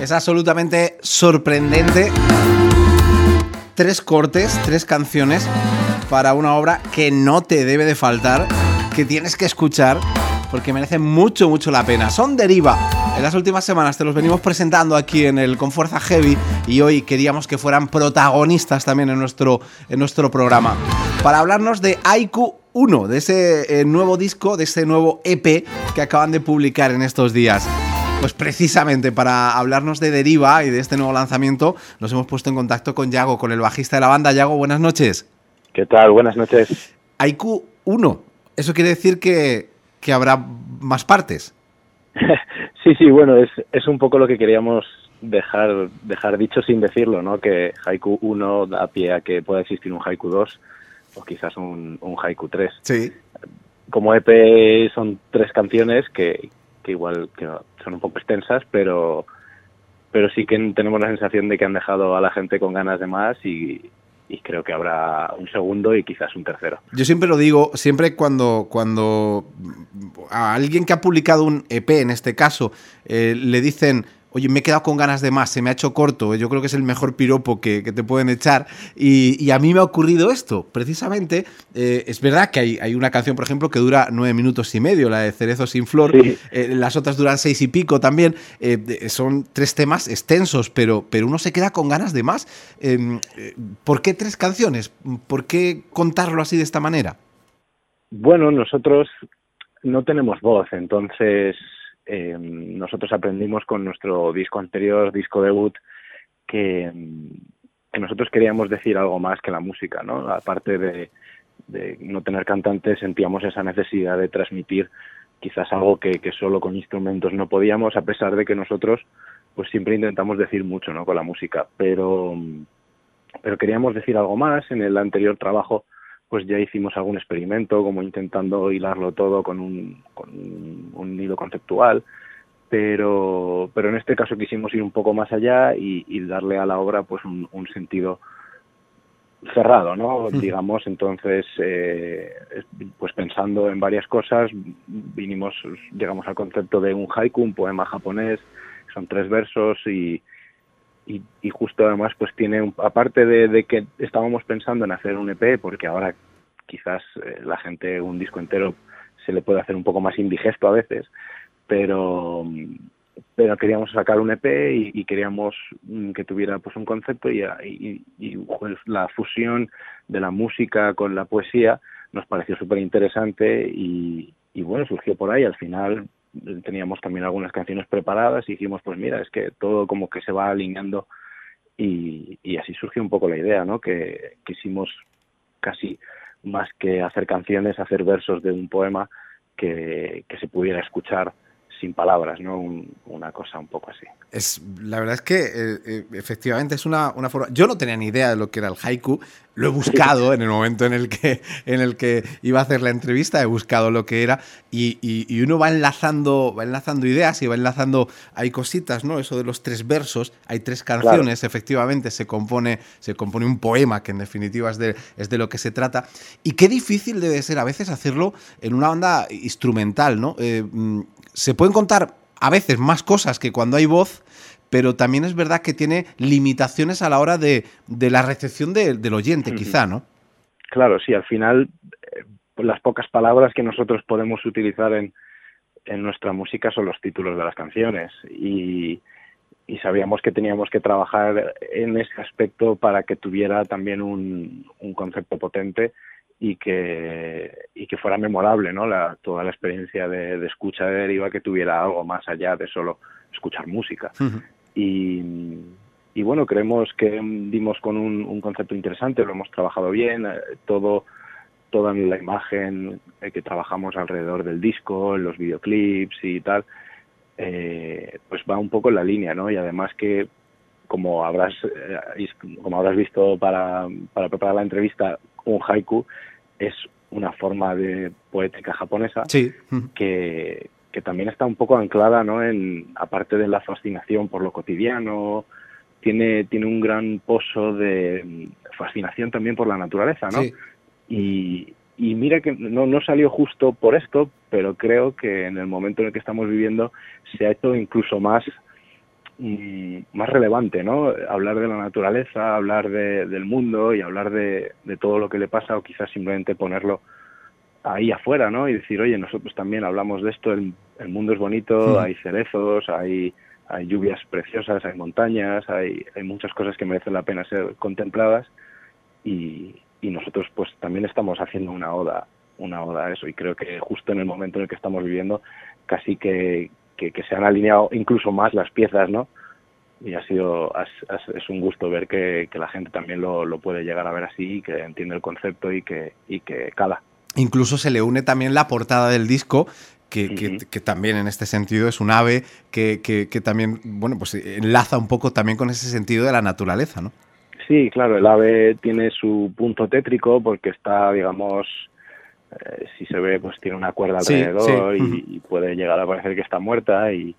Es absolutamente sorprendente. Tres cortes, tres canciones para una obra que no te debe de faltar, que tienes que escuchar porque merece mucho, mucho la pena. Son Deriva. En las últimas semanas te los venimos presentando aquí en el Con Fuerza Heavy y hoy queríamos que fueran protagonistas también en nuestro, en nuestro programa para hablarnos de Haiku uno, de ese eh, nuevo disco, de ese nuevo E P que acaban de publicar en estos días. Pues precisamente para hablarnos de Deriva y de este nuevo lanzamiento nos hemos puesto en contacto con Yago, con el bajista de la banda. Yago, buenas noches. ¿Qué tal? Buenas noches. Haiku uno, ¿eso quiere decir que, que habrá más partes? Sí, sí, bueno, es, es un poco lo que queríamos dejar, dejar dicho sin decirlo, ¿no? Que Haiku uno da pie a que pueda existir un Haiku dos o quizás un, un Haiku tres. Sí. Como E P son tres canciones que... que igual que son un poco extensas, pero pero sí que tenemos la sensación de que han dejado a la gente con ganas de más y, y creo que habrá un segundo y quizás un tercero. Yo siempre lo digo, siempre cuando, cuando a alguien que ha publicado un E P, en este caso, eh, le dicen... Oye, me he quedado con ganas de más, se me ha hecho corto, yo creo que es el mejor piropo que, que te pueden echar y, y a mí me ha ocurrido esto, precisamente, eh, es verdad que hay, hay una canción, por ejemplo, que dura nueve minutos y medio, la de Cerezo sin flor, sí. eh, las otras duran seis y pico también, eh, son tres temas extensos, pero, pero uno se queda con ganas de más. Eh, ¿Por qué tres canciones? ¿Por qué contarlo así de esta manera? Bueno, nosotros no tenemos voz, entonces... Eh, nosotros aprendimos con nuestro disco anterior, disco debut, que, que nosotros queríamos decir algo más que la música, ¿no? Aparte de, de no tener cantantes, sentíamos esa necesidad de transmitir quizás algo que, que solo con instrumentos no podíamos, a pesar de que nosotros pues siempre intentamos decir mucho, ¿no? Con la música, pero, pero queríamos decir algo más. En el anterior trabajo pues ya hicimos algún experimento, como intentando hilarlo todo con un, con un hilo conceptual, pero, pero en este caso quisimos ir un poco más allá y, y darle a la obra pues un, un sentido cerrado, ¿no? Mm. Digamos, entonces, eh, pues pensando en varias cosas, vinimos, llegamos al concepto de un haiku, un poema japonés, son tres versos y Y, y justo además pues tiene, un, aparte de, de que estábamos pensando en hacer un E P, porque ahora quizás eh, la gente un disco entero se le puede hacer un poco más indigesto a veces, pero pero queríamos sacar un E P y, y queríamos que tuviera pues un concepto y, y, y pues, la fusión de la música con la poesía nos pareció súper interesante y, y bueno, surgió por ahí. Al final teníamos también algunas canciones preparadas y dijimos, pues mira, es que todo como que se va alineando y, y así surgió un poco la idea, ¿no? Que quisimos casi más que hacer canciones, hacer versos de un poema que, que se pudiera escuchar sin palabras, ¿no? Un, una cosa un poco así. Es, la verdad es que eh, eh, efectivamente es una, una forma... Yo no tenía ni idea de lo que era el haiku, lo he buscado en el momento en el que, en el que iba a hacer la entrevista, he buscado lo que era y, y, y uno va enlazando, va enlazando ideas y va enlazando, hay cositas, ¿no? Eso de los tres versos, hay tres canciones, claro. Efectivamente se compone, se compone un poema que en definitiva es de, es de lo que se trata. Y qué difícil debe ser a veces hacerlo en una banda instrumental, ¿no? Eh, se pueden contar a veces más cosas que cuando hay voz, pero también es verdad que tiene limitaciones a la hora de, de la recepción de, del oyente, quizá, ¿no? Claro, sí, al final eh, las pocas palabras que nosotros podemos utilizar en, en nuestra música son los títulos de las canciones y, y sabíamos que teníamos que trabajar en ese aspecto para que tuviera también un, un concepto potente y que y que fuera memorable, ¿no? La, toda la experiencia de, de escucha de Deriva, que tuviera algo más allá de solo escuchar música. Uh-huh. Y, y bueno, creemos que dimos con un, un concepto interesante, lo hemos trabajado bien, eh, todo toda la imagen eh, que trabajamos alrededor del disco, los videoclips y tal, eh, pues va un poco en la línea, ¿no? Y además que como habrás eh, como habrás visto para, para preparar la entrevista, un haiku es una forma de poética japonesa, sí. que, que también está un poco anclada, ¿no? En, aparte de la fascinación por lo cotidiano, tiene, tiene un gran pozo de fascinación también por la naturaleza, ¿no? Sí. Y, y mira que no, no salió justo por esto, pero creo que en el momento en el que estamos viviendo se ha hecho incluso más mm, más relevante, ¿no? Hablar de la naturaleza, hablar de, del mundo y hablar de, de todo lo que le pasa, o quizás simplemente ponerlo ahí afuera, ¿no? Y decir, oye, nosotros también hablamos de esto, el, el mundo es bonito, Mm. hay cerezos, hay, hay lluvias preciosas, hay montañas, hay, hay muchas cosas que merecen la pena ser contempladas, y, y nosotros pues también estamos haciendo una oda, una oda a eso, y creo que justo en el momento en el que estamos viviendo casi que, que, que se han alineado incluso más las piezas, ¿no? Y ha sido has, has, es un gusto ver que, que la gente también lo, lo puede llegar a ver así, que entiende el concepto y que, y que cala. Incluso se le une también la portada del disco, que, Uh-huh. que, que también en este sentido es un ave que, que, que también, bueno, pues enlaza un poco también con ese sentido de la naturaleza, ¿no? Sí, claro, el ave tiene su punto tétrico porque está, digamos, eh, si se ve, pues tiene una cuerda Sí, alrededor sí. y, y puede llegar a parecer que está muerta y,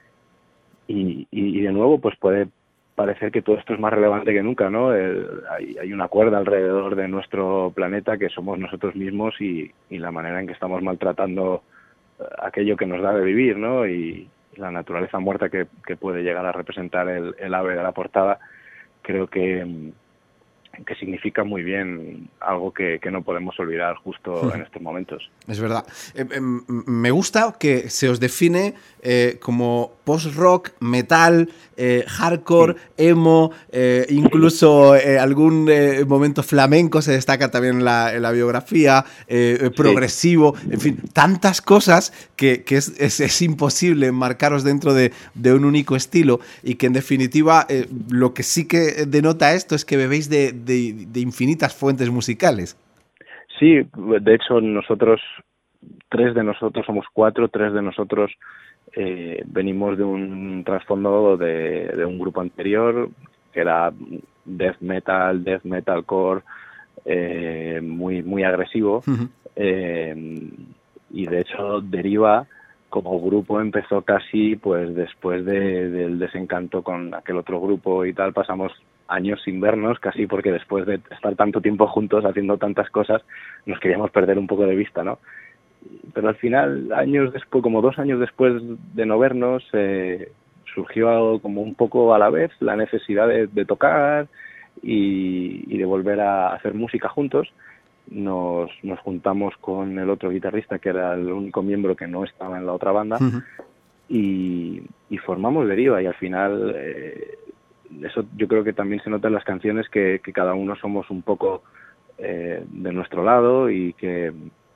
y, y de nuevo, pues puede parecer que todo esto es más relevante que nunca, ¿no? El, hay, hay una cuerda alrededor de nuestro planeta que somos nosotros mismos y, y la manera en que estamos maltratando aquello que nos da de vivir, ¿no? Y, y la naturaleza muerta que, que puede llegar a representar el, el ave de la portada, creo que, que significa muy bien algo que, que no podemos olvidar justo en estos momentos. Es verdad. Eh, eh, me gusta que se os define eh, como post-rock, metal, eh, hardcore, emo, eh, incluso eh, algún eh, momento flamenco se destaca también en la, en la biografía, eh, progresivo, sí. En fin, tantas cosas que, que es, es, es imposible enmarcaros dentro de, de un único estilo, y que en definitiva eh, lo que sí que denota esto es que bebéis de, de, de infinitas fuentes musicales. Sí, de hecho nosotros, tres de nosotros somos cuatro, tres de nosotros eh, venimos de un trasfondo de, de un grupo anterior que era death metal, death metalcore, eh, muy muy agresivo. Uh-huh. eh, y de hecho Deriva como grupo empezó casi pues después de, del desencanto con aquel otro grupo y tal, pasamos años sin vernos, casi porque después de estar tanto tiempo juntos haciendo tantas cosas, nos queríamos perder un poco de vista, ¿no? Pero al final, años después, como dos años después de no vernos, eh, surgió algo como un poco a la vez, la necesidad de, de tocar y, y de volver a hacer música juntos. Nos, nos juntamos con el otro guitarrista, que era el único miembro que no estaba en la otra banda, uh-huh. y, y formamos Deriva, y al final... Eh, eso yo creo que también se nota en las canciones que, que cada uno somos un poco eh, de nuestro lado y que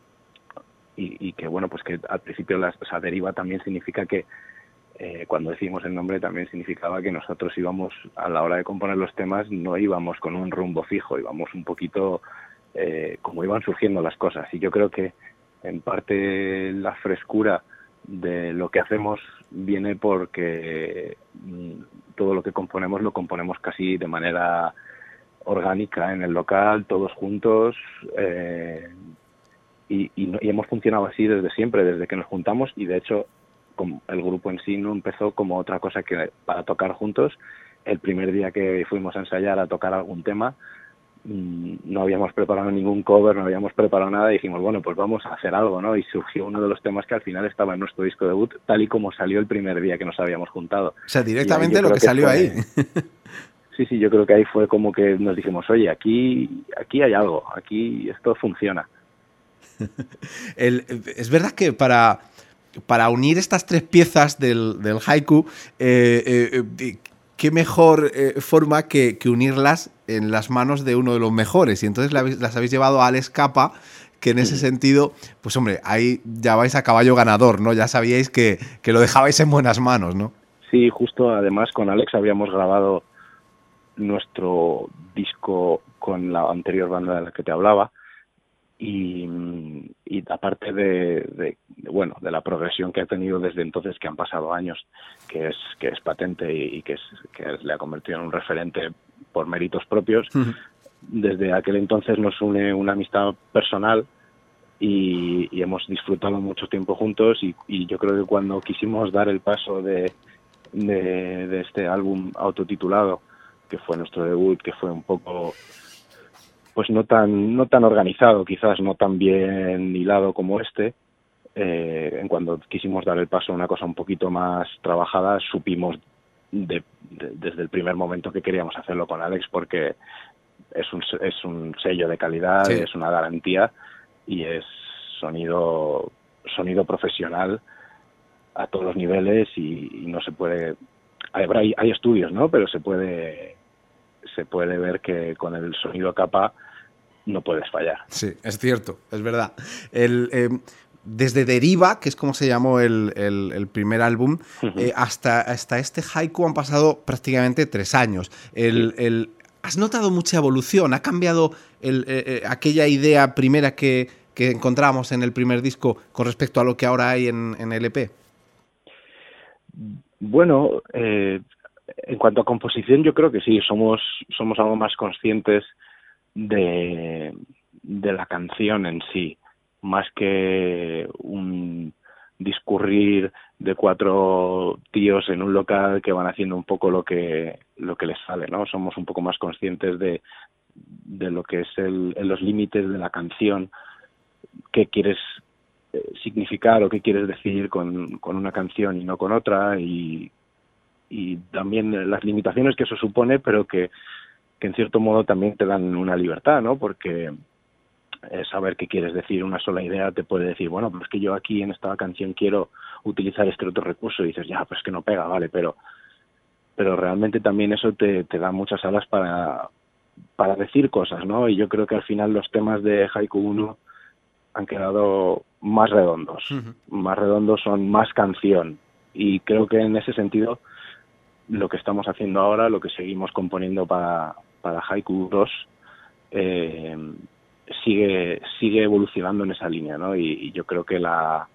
y, y que bueno pues que al principio la o sea, Deriva también significa que eh, cuando decimos el nombre también significaba que nosotros íbamos a la hora de componer los temas, no íbamos con un rumbo fijo, íbamos un poquito eh, como iban surgiendo las cosas, y yo creo que en parte la frescura de lo que hacemos viene porque mmm, todo lo que componemos lo componemos casi de manera orgánica en el local, todos juntos, eh, y, y, y hemos funcionado así desde siempre, desde que nos juntamos, y de hecho como el grupo en sí no empezó como otra cosa que para tocar juntos. El primer día que fuimos a ensayar a tocar algún tema, no habíamos preparado ningún cover, no habíamos preparado nada, y dijimos, bueno, pues vamos a hacer algo, ¿no? Y surgió uno de los temas que al final estaba en nuestro disco debut, tal y como salió el primer día que nos habíamos juntado. O sea, directamente lo que, que salió fue, ahí. Sí, sí, yo creo que ahí fue como que nos dijimos, oye, aquí, aquí hay algo, aquí esto funciona. el, es verdad que para, para unir estas tres piezas del, del haiku, eh, eh, eh, qué mejor eh, forma que, que unirlas en las manos de uno de los mejores. Y entonces las, las habéis llevado a Alex Capa, que en ese sentido, pues hombre, ahí ya vais a caballo ganador, ¿no? Ya sabíais que, que lo dejabais en buenas manos, ¿no? Sí, justo además con Alex habíamos grabado nuestro disco con la anterior banda de la que te hablaba, y, y aparte de, de, de bueno de la progresión que ha tenido desde entonces, que han pasado años, que es que es patente y, y que, es, que le ha convertido en un referente por méritos propios. Uh-huh. Desde aquel entonces nos une una amistad personal y, y hemos disfrutado mucho tiempo juntos, y, y yo creo que cuando quisimos dar el paso de, de, de este álbum autotitulado, que fue nuestro debut, que fue un poco pues no tan no tan organizado, quizás no tan bien hilado como este, eh, en cuando quisimos dar el paso a una cosa un poquito más trabajada, supimos de, de, desde el primer momento que queríamos hacerlo con Alex, porque es un, es un sello de calidad, sí. Es una garantía y es sonido sonido profesional a todos los niveles y, y no se puede... Hay, hay estudios, ¿no? Pero se puede se puede ver que con el sonido capa no puedes fallar. Sí, es cierto, es verdad. El, eh, desde Deriva, que es como se llamó el, el, el primer álbum, uh-huh. eh, hasta, hasta este Haiku han pasado prácticamente tres años. El, sí. el, ¿Has notado mucha evolución? ¿Ha cambiado el, eh, aquella idea primera que, que encontramos en el primer disco con respecto a lo que ahora hay en, en L P? Bueno, eh, en cuanto a composición yo creo que sí, somos, somos algo más conscientes de, de la canción en sí, más que un discurrir de cuatro tíos en un local que van haciendo un poco lo que lo que les sale, ¿no? Somos un poco más conscientes de, de lo que es el, los límites de la canción, qué quieres significar o qué quieres decir con, con una canción y no con otra, y, y también las limitaciones que eso supone, pero que, que en cierto modo también te dan una libertad, ¿no? Porque eh, saber qué quieres decir, una sola idea te puede decir, bueno, pues es que yo aquí en esta canción quiero utilizar este otro recurso, y dices, ya, pues que no pega, vale, pero pero realmente también eso te, te da muchas alas para, para decir cosas, ¿no? Y yo creo que al final los temas de Haiku uno han quedado más redondos, uh-huh. más redondos, son más canción, y creo que en ese sentido lo que estamos haciendo ahora, lo que seguimos componiendo para, para Haiku dos, eh, sigue sigue evolucionando en esa línea, ¿no? Y, y yo creo que la,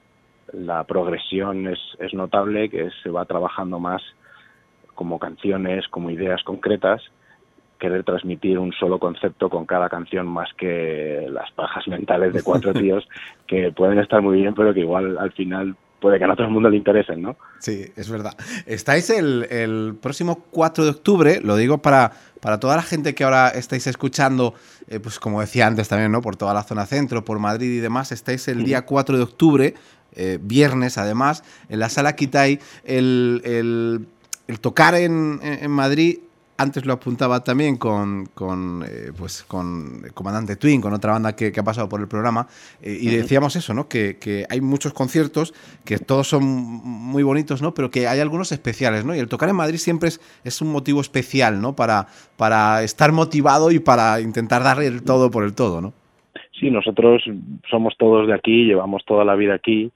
la progresión es, es notable, que se va trabajando más como canciones, como ideas concretas, querer transmitir un solo concepto con cada canción, más que las pajas mentales de cuatro tíos que pueden estar muy bien, pero que igual al final puede que a no todo el mundo le interesen, ¿no? Sí, es verdad. Estáis el, el próximo cuatro de octubre, lo digo para, para toda la gente que ahora estáis escuchando, eh, pues como decía antes también, ¿no? Por toda la zona centro, por Madrid y demás, estáis el día cuatro de octubre, eh, viernes además, en la Sala Kitai. El, el, el tocar en, en Madrid, antes lo apuntaba también con, con, eh, pues con Comandante Twin, con otra banda que, que ha pasado por el programa, eh, y decíamos eso, ¿no? Que, que hay muchos conciertos, que todos son muy bonitos, ¿no? Pero que hay algunos especiales, ¿no? Y el tocar en Madrid siempre es, es un motivo especial, ¿no? Para, para estar motivado y para intentar darle el todo por el todo, ¿no? Sí, nosotros somos todos de aquí, llevamos toda la vida aquí,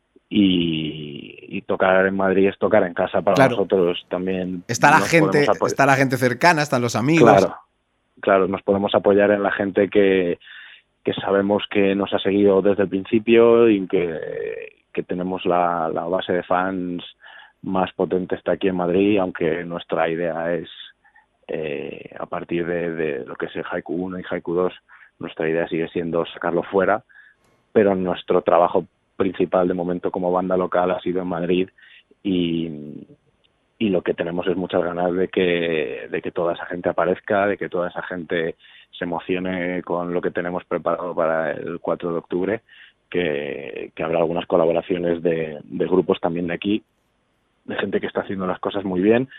Y, y tocar en Madrid es tocar en casa para claro. nosotros también. Está la gente, está la gente cercana, están los amigos. Claro, claro, nos podemos apoyar en la gente que, que sabemos que nos ha seguido desde el principio y que, que tenemos la, la base de fans más potente está aquí en Madrid, aunque nuestra idea es, eh, a partir de, de lo que es el Haiku uno y Haiku dos, nuestra idea sigue siendo sacarlo fuera, pero nuestro trabajo principal de momento como banda local ha sido en Madrid, y, y lo que tenemos es muchas ganas de que, de que toda esa gente aparezca, de que toda esa gente se emocione con lo que tenemos preparado para el cuatro de octubre, que, que habrá algunas colaboraciones de, de grupos también de aquí, de gente que está haciendo las cosas muy bien,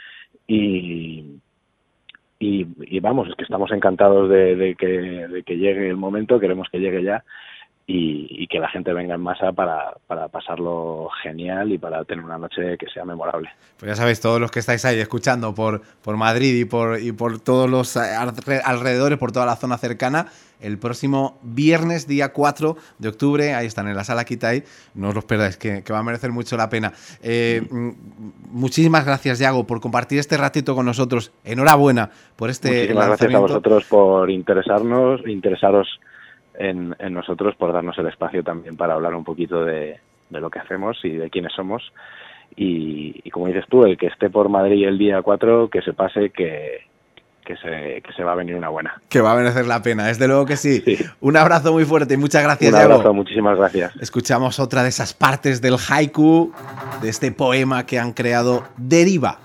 y, y, y vamos, es que estamos encantados de, de, que, de que llegue el momento, queremos que llegue ya, Y, y que la gente venga en masa para, para pasarlo genial y para tener una noche que sea memorable. Pues ya sabéis, todos los que estáis ahí escuchando por, por Madrid y por, y por todos los alrededores, por toda la zona cercana, el próximo viernes, día cuatro de octubre, ahí están en la Sala Kitai, no os los perdáis, que, que va a merecer mucho la pena. Eh, mm. Muchísimas gracias, Yago, por compartir este ratito con nosotros. Enhorabuena por este Muchísimas gracias a vosotros por interesarnos, interesaros En, en nosotros, por darnos el espacio también para hablar un poquito de, de lo que hacemos y de quiénes somos. Y, y como dices tú, el que esté por Madrid el día cuatro, que se pase, que, que, se, que se va a venir una buena. Que va a merecer la pena, desde luego que sí. sí. Un abrazo muy fuerte y muchas gracias, Un abrazo, Yago. Muchísimas gracias. Escuchamos otra de esas partes del haiku, de este poema que han creado Deriva.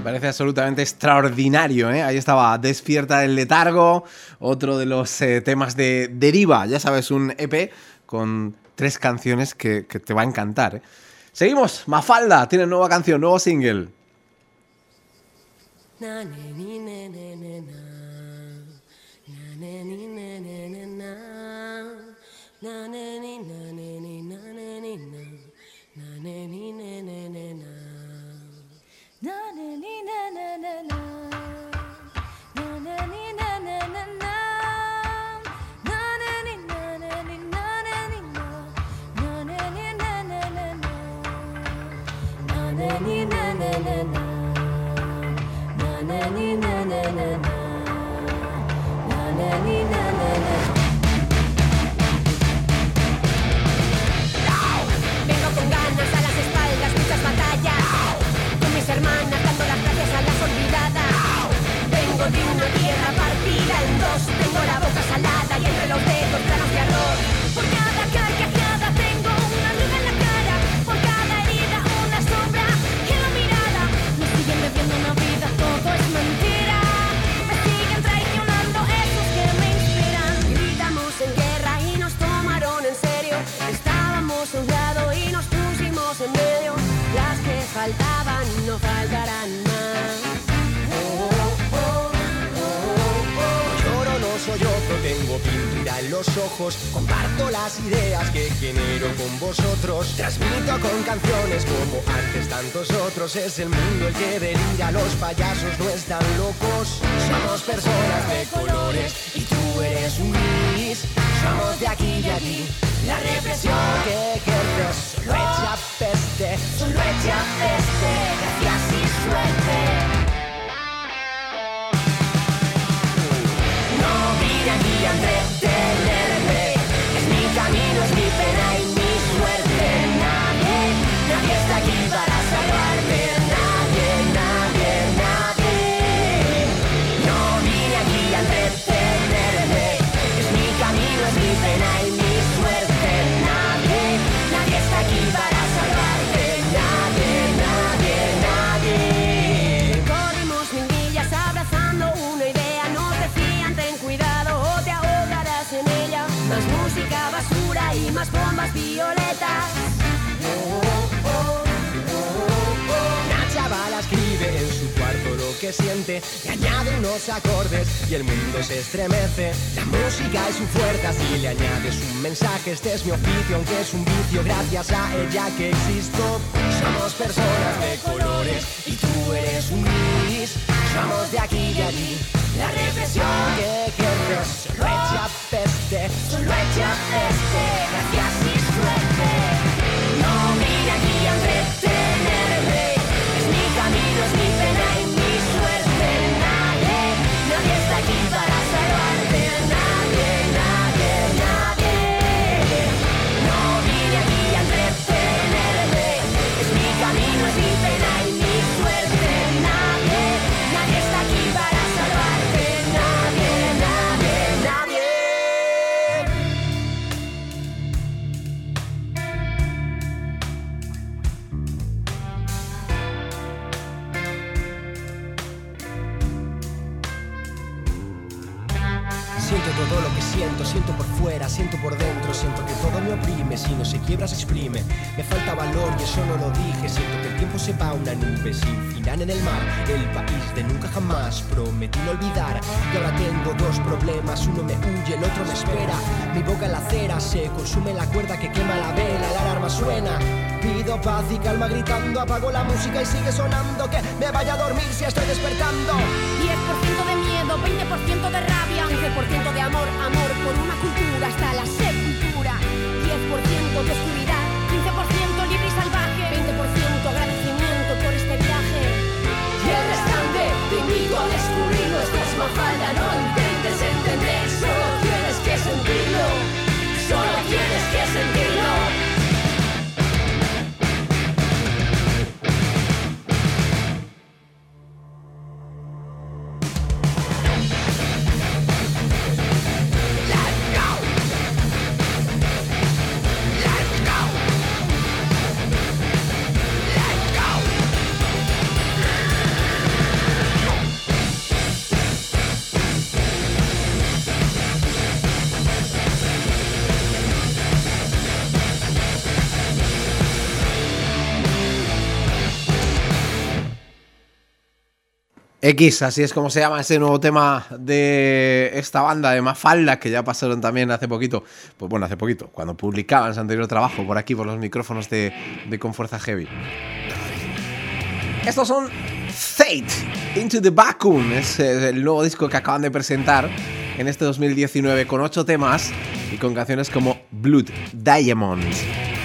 parece absolutamente extraordinario, ¿eh? Ahí estaba Despierta el letargo, otro de los eh, temas de Deriva, ya sabes, un E P con tres canciones que, que te va a encantar, ¿eh? Seguimos, Mafalda tiene nueva canción, nuevo single. Na, ne, ni, ne, ne, ne, na. Na, ne, ni, ne, ne, ne, na. Na, ne, ni, na, ne, ni, na, ne, ni, na. Na, ne, ni, ne, ne, ne, na. Na na ni na na na na. Na na ni na na na na. Na na ni na na ni na na ni na. Na na ni na na na na. Na na ni na na na na. Na na ni na na na na. Na na ni na na na. Vengo con ganas a las espaldas, muchas batallas. Con mis hermanas dando las gracias a las olvidadas. Vengo de una tierra partida en dos. Tengo la boca salada y entre los dedos granos de arroz. Por cada carcajada tengo una arruga en la cara. Por cada herida una sombra en la mirada. Me siguen bebiendo una vida, todo es mentira. Me siguen traicionando esos que me inspiran. Gritamos en guerra y nos tomaron en serio. Estábamos a un lado y nos pusimos en medio. Las que faltaban no faltarán más. Lloro, no soy otro, tengo pintura en los ojos. Comparto las ideas que genero con vosotros. Transmito con canciones como antes tantos otros. Es el mundo el que delira, los payasos no están locos. Somos personas de colores y tú eres un gris. Somos de aquí y allí. La represión que ejerces solo echa peste, solo echa peste. Gracias y suerte. No vine aquí a entretenerme. Es mi camino, es mi pena y mi suerte. Nadie, nadie está aquí para salvarme. Nadie, nadie, nadie. No vine aquí a entretenerme. Es mi camino, es mi pena y mi suerte. Nadie, nadie está aquí para salvarme. Nadie, nadie, nadie. Corrimos mil millas abrazando una idea. Nos decían ten cuidado o te ahogarás en ella. Más música basura y más bombas violetas. Una chavala escribe en su cuarto lo que siente y añade unos acordes y el mundo se estremece. La música es su fuerza, si le añades un mensaje. Este es mi oficio, aunque es un vicio, gracias a ella que existo. Somos personas de colores y tú eres un gris. Somos de aquí y allí. La represión que ejerces solo echa peste, solo echa peste. Gracias y suerte. No vine aquí a entretenerme. Es mi camino, es mi pena y mi suerte. Nadie, nadie está aquí para salvarte. Nadie, nadie, nadie. No vine aquí a entretenerme. Es mi camino, es mi pena y mi suerte. Nadie, nadie está aquí para salvarte. Nadie, nadie, nadie. Siento todo lo que siento, siento por fuera, siento por dentro. Siento que todo me oprime, si no se quiebra se exprime. Me falta valor y eso no lo dije. Siento que el tiempo se va a una nube sin final en el mar. El país de nunca jamás, prometí no olvidar. Y ahora tengo dos problemas, uno me huye, el otro me espera. Mi boca en la acera, se consume la cuerda que quema la vela. La alarma suena, pido paz y calma gritando. Apago la música y sigue sonando. Que me vaya a dormir si estoy despertando. diez por ciento de miedo, veinte por ciento de rabia, quince por ciento de amor, amor por una cultura hasta la sepultura. diez por ciento de oscuridad, quince por ciento libre y salvaje, veinte por ciento agradecimiento por este viaje. Y el restante te invito a descubrirlo. Esto es Mafalda, no intentes entender. Solo tienes que sentirlo. Solo tienes que sentirlo. Let's go! X, así es como se llama ese nuevo tema de esta banda de Mafalda, que ya pasaron también hace poquito, pues bueno, hace poquito, cuando publicaban su anterior trabajo por aquí, por los micrófonos de, de Con Fuerza Heavy. Estos son Fate, Into the Vacuum, es el nuevo disco que acaban de presentar en este dos mil diecinueve con ocho temas y con canciones como Blood Diamonds.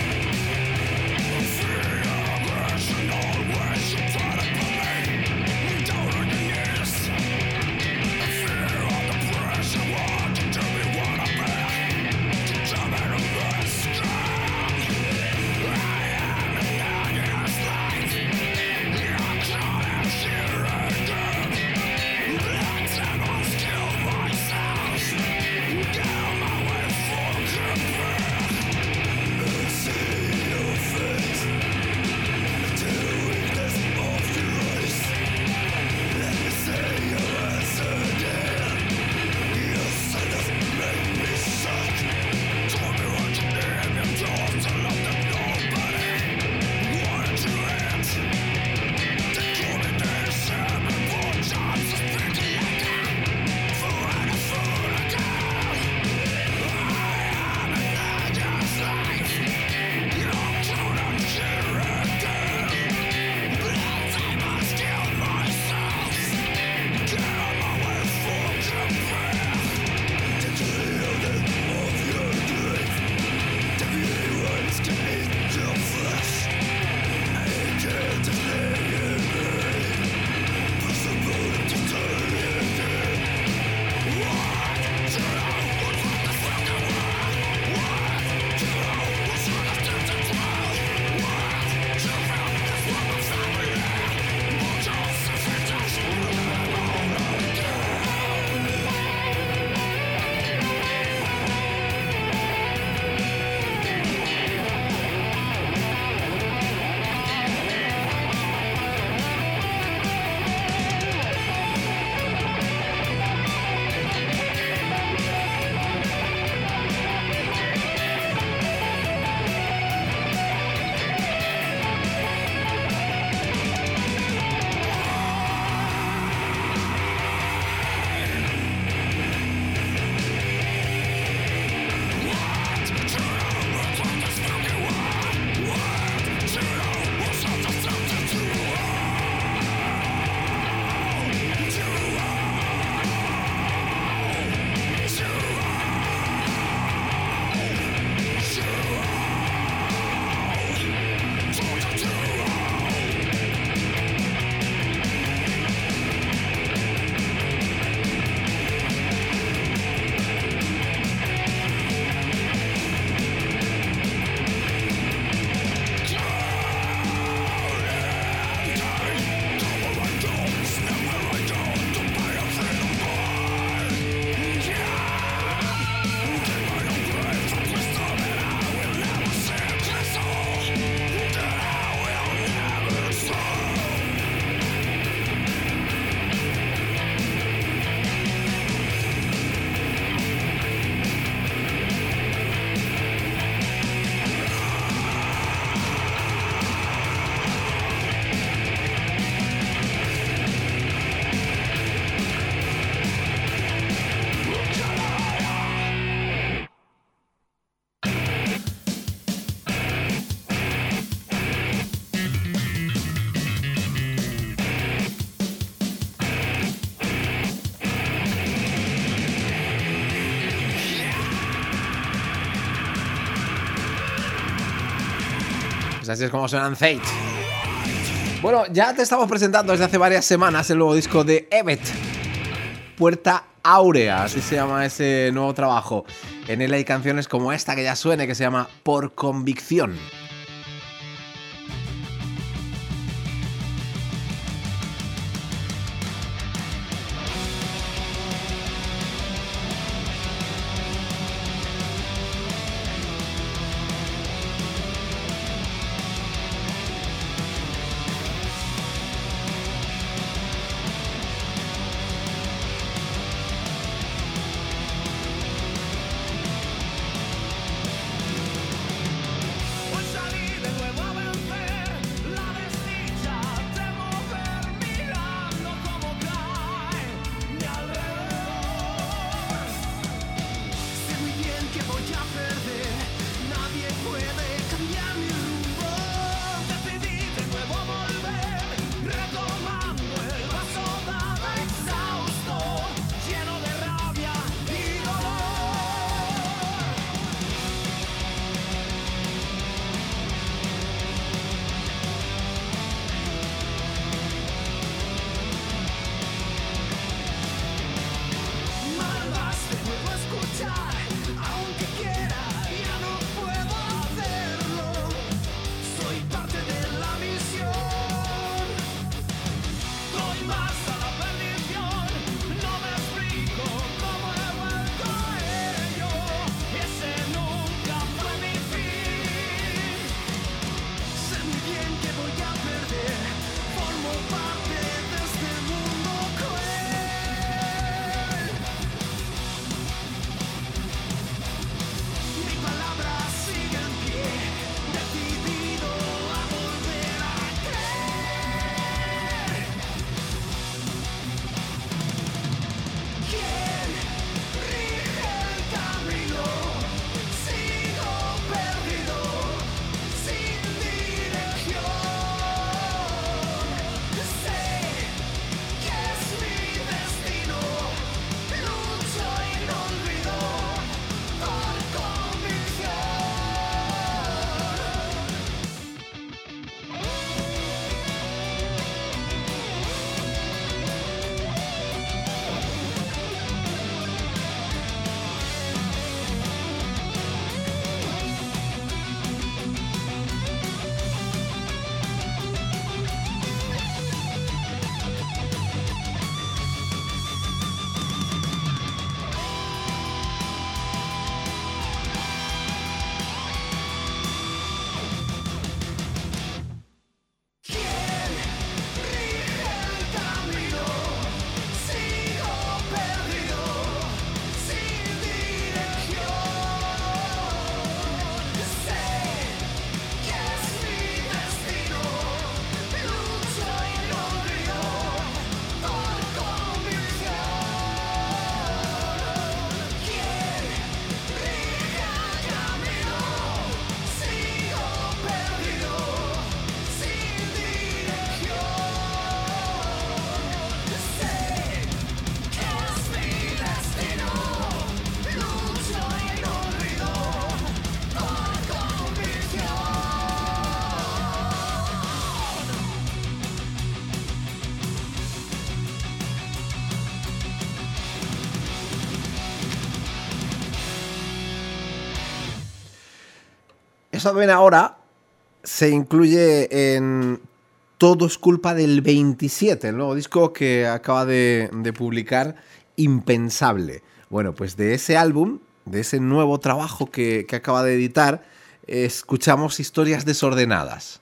Pues así es como suenan Fate. Bueno, ya te estamos presentando desde hace varias semanas el nuevo disco de Evet, Puerta Áurea, así se llama ese nuevo trabajo. En él hay canciones como esta que ya suene, que se llama Por Convicción. Once I saben ahora se incluye en Todo es culpa del veintisiete, el nuevo disco que acaba de, de publicar Impensable. Bueno, pues de ese álbum, de ese nuevo trabajo que, que acaba de editar, escuchamos Historias desordenadas.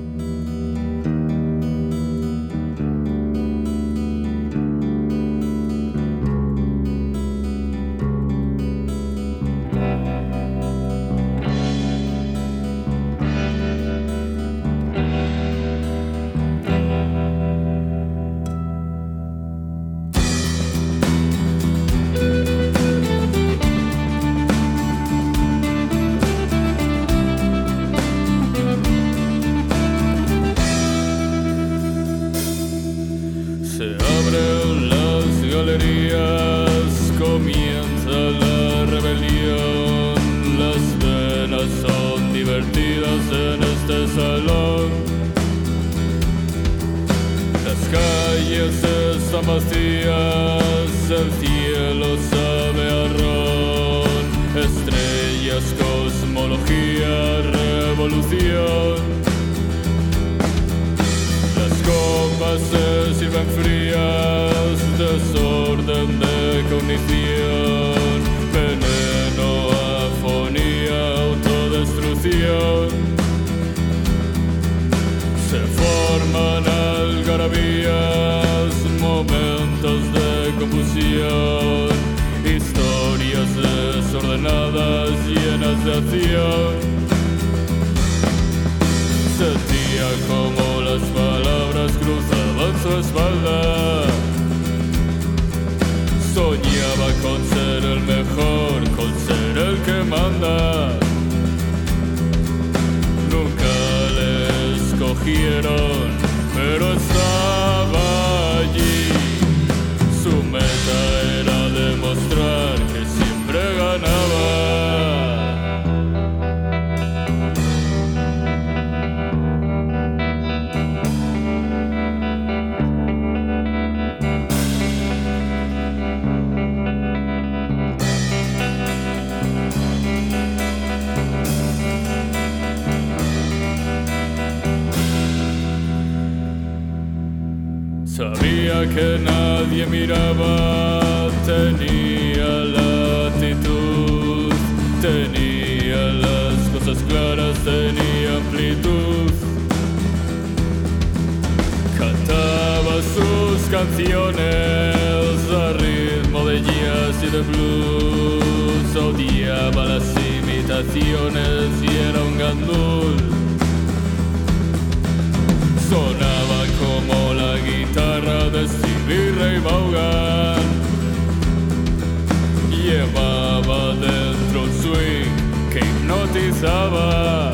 Sabía que nadie miraba, tenía la actitud, tenía las cosas claras, tenía amplitud. Cantaba sus canciones a ritmo de jazz y de blues, odiaba las imitaciones y era un gandul. Sonaba como la guitarra de Stevie Ray Vaughan. Llevaba dentro un swing que hipnotizaba.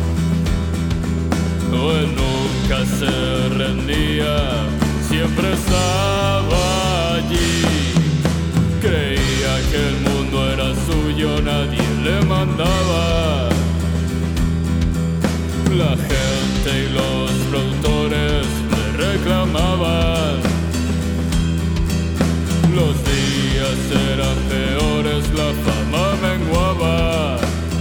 Él nunca se rendía, siempre estaba allí. Creía que el mundo era suyo, nadie le mandaba. La gente y los productores le reclamaban. Los días eran peores, la fama menguaba.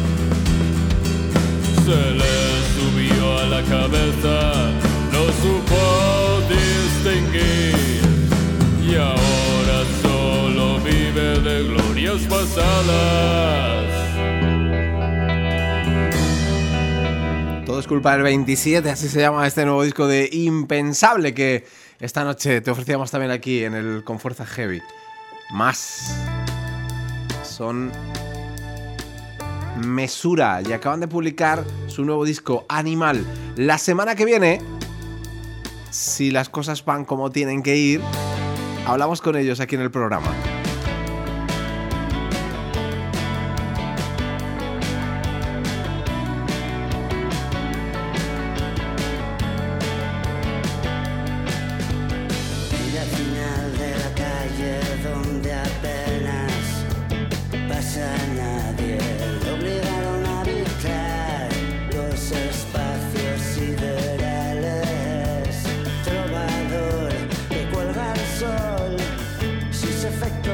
Se le subió a la cabeza, no supo distinguir. Y ahora solo vive de glorias pasadas. Todo es culpa del veintisiete, así se llama este nuevo disco de Impensable que esta noche te ofrecíamos también aquí en el Con Fuerza Heavy. Más son Mesura y acaban de publicar su nuevo disco Animal. La semana que viene, si las cosas van como tienen que ir, hablamos con ellos aquí en el programa. Efecto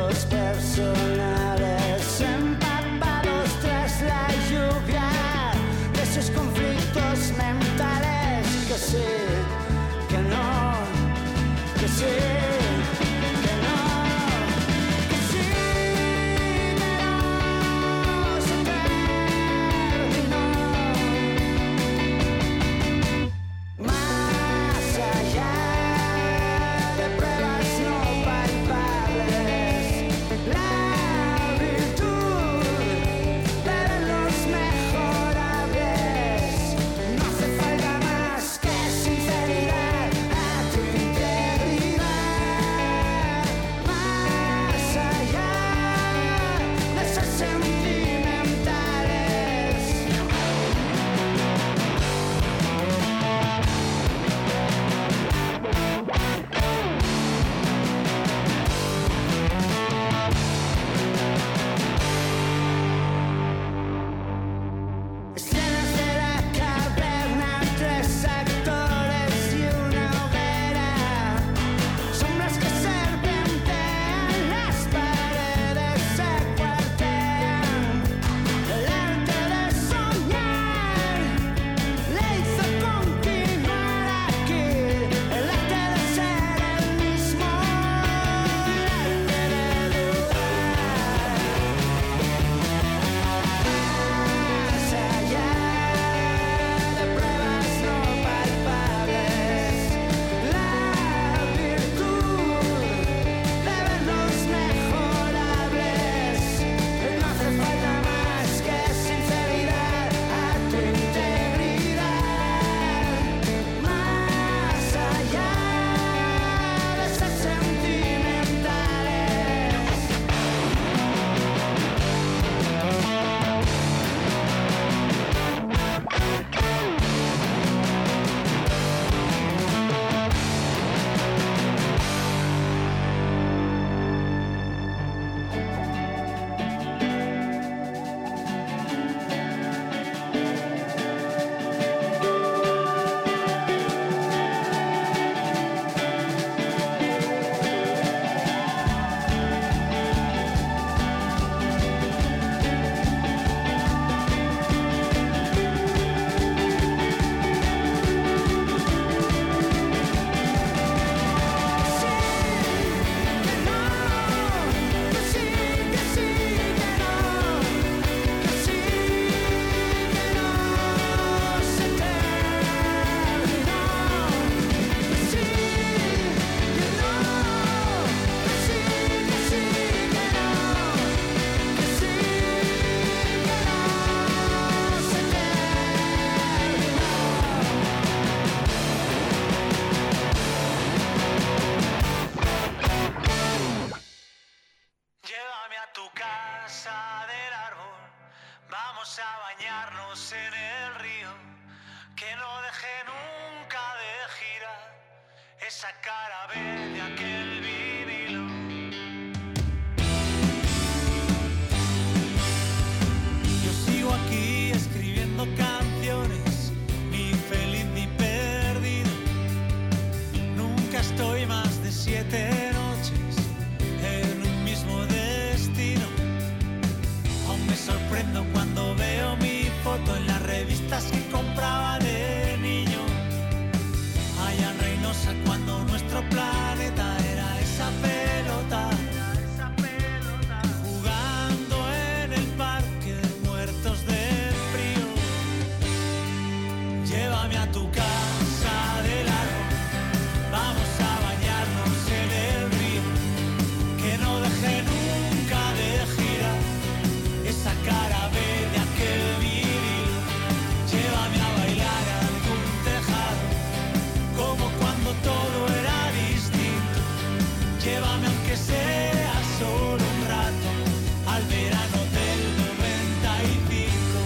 esa cara B de aquel vinilo. Yo sigo aquí escribiendo canciones, ni feliz ni perdido. Nunca estoy más de siete noches en un mismo destino. Aún me sorprendo cuando veo mi foto en las revistas que compraba de niño. Allá en Reynosa cuando nuestro planeta era esa pelota, jugando en el parque de muertos de frío. Llévame a tu casa de largo, vamos a bañarnos en el río, que no deje nunca de girar esa cara B de aquel vinilo. Llévame a bailar a algún tejado, como cuando todo era distinto. Llévame aunque sea solo un rato, al verano del noventa y cinco.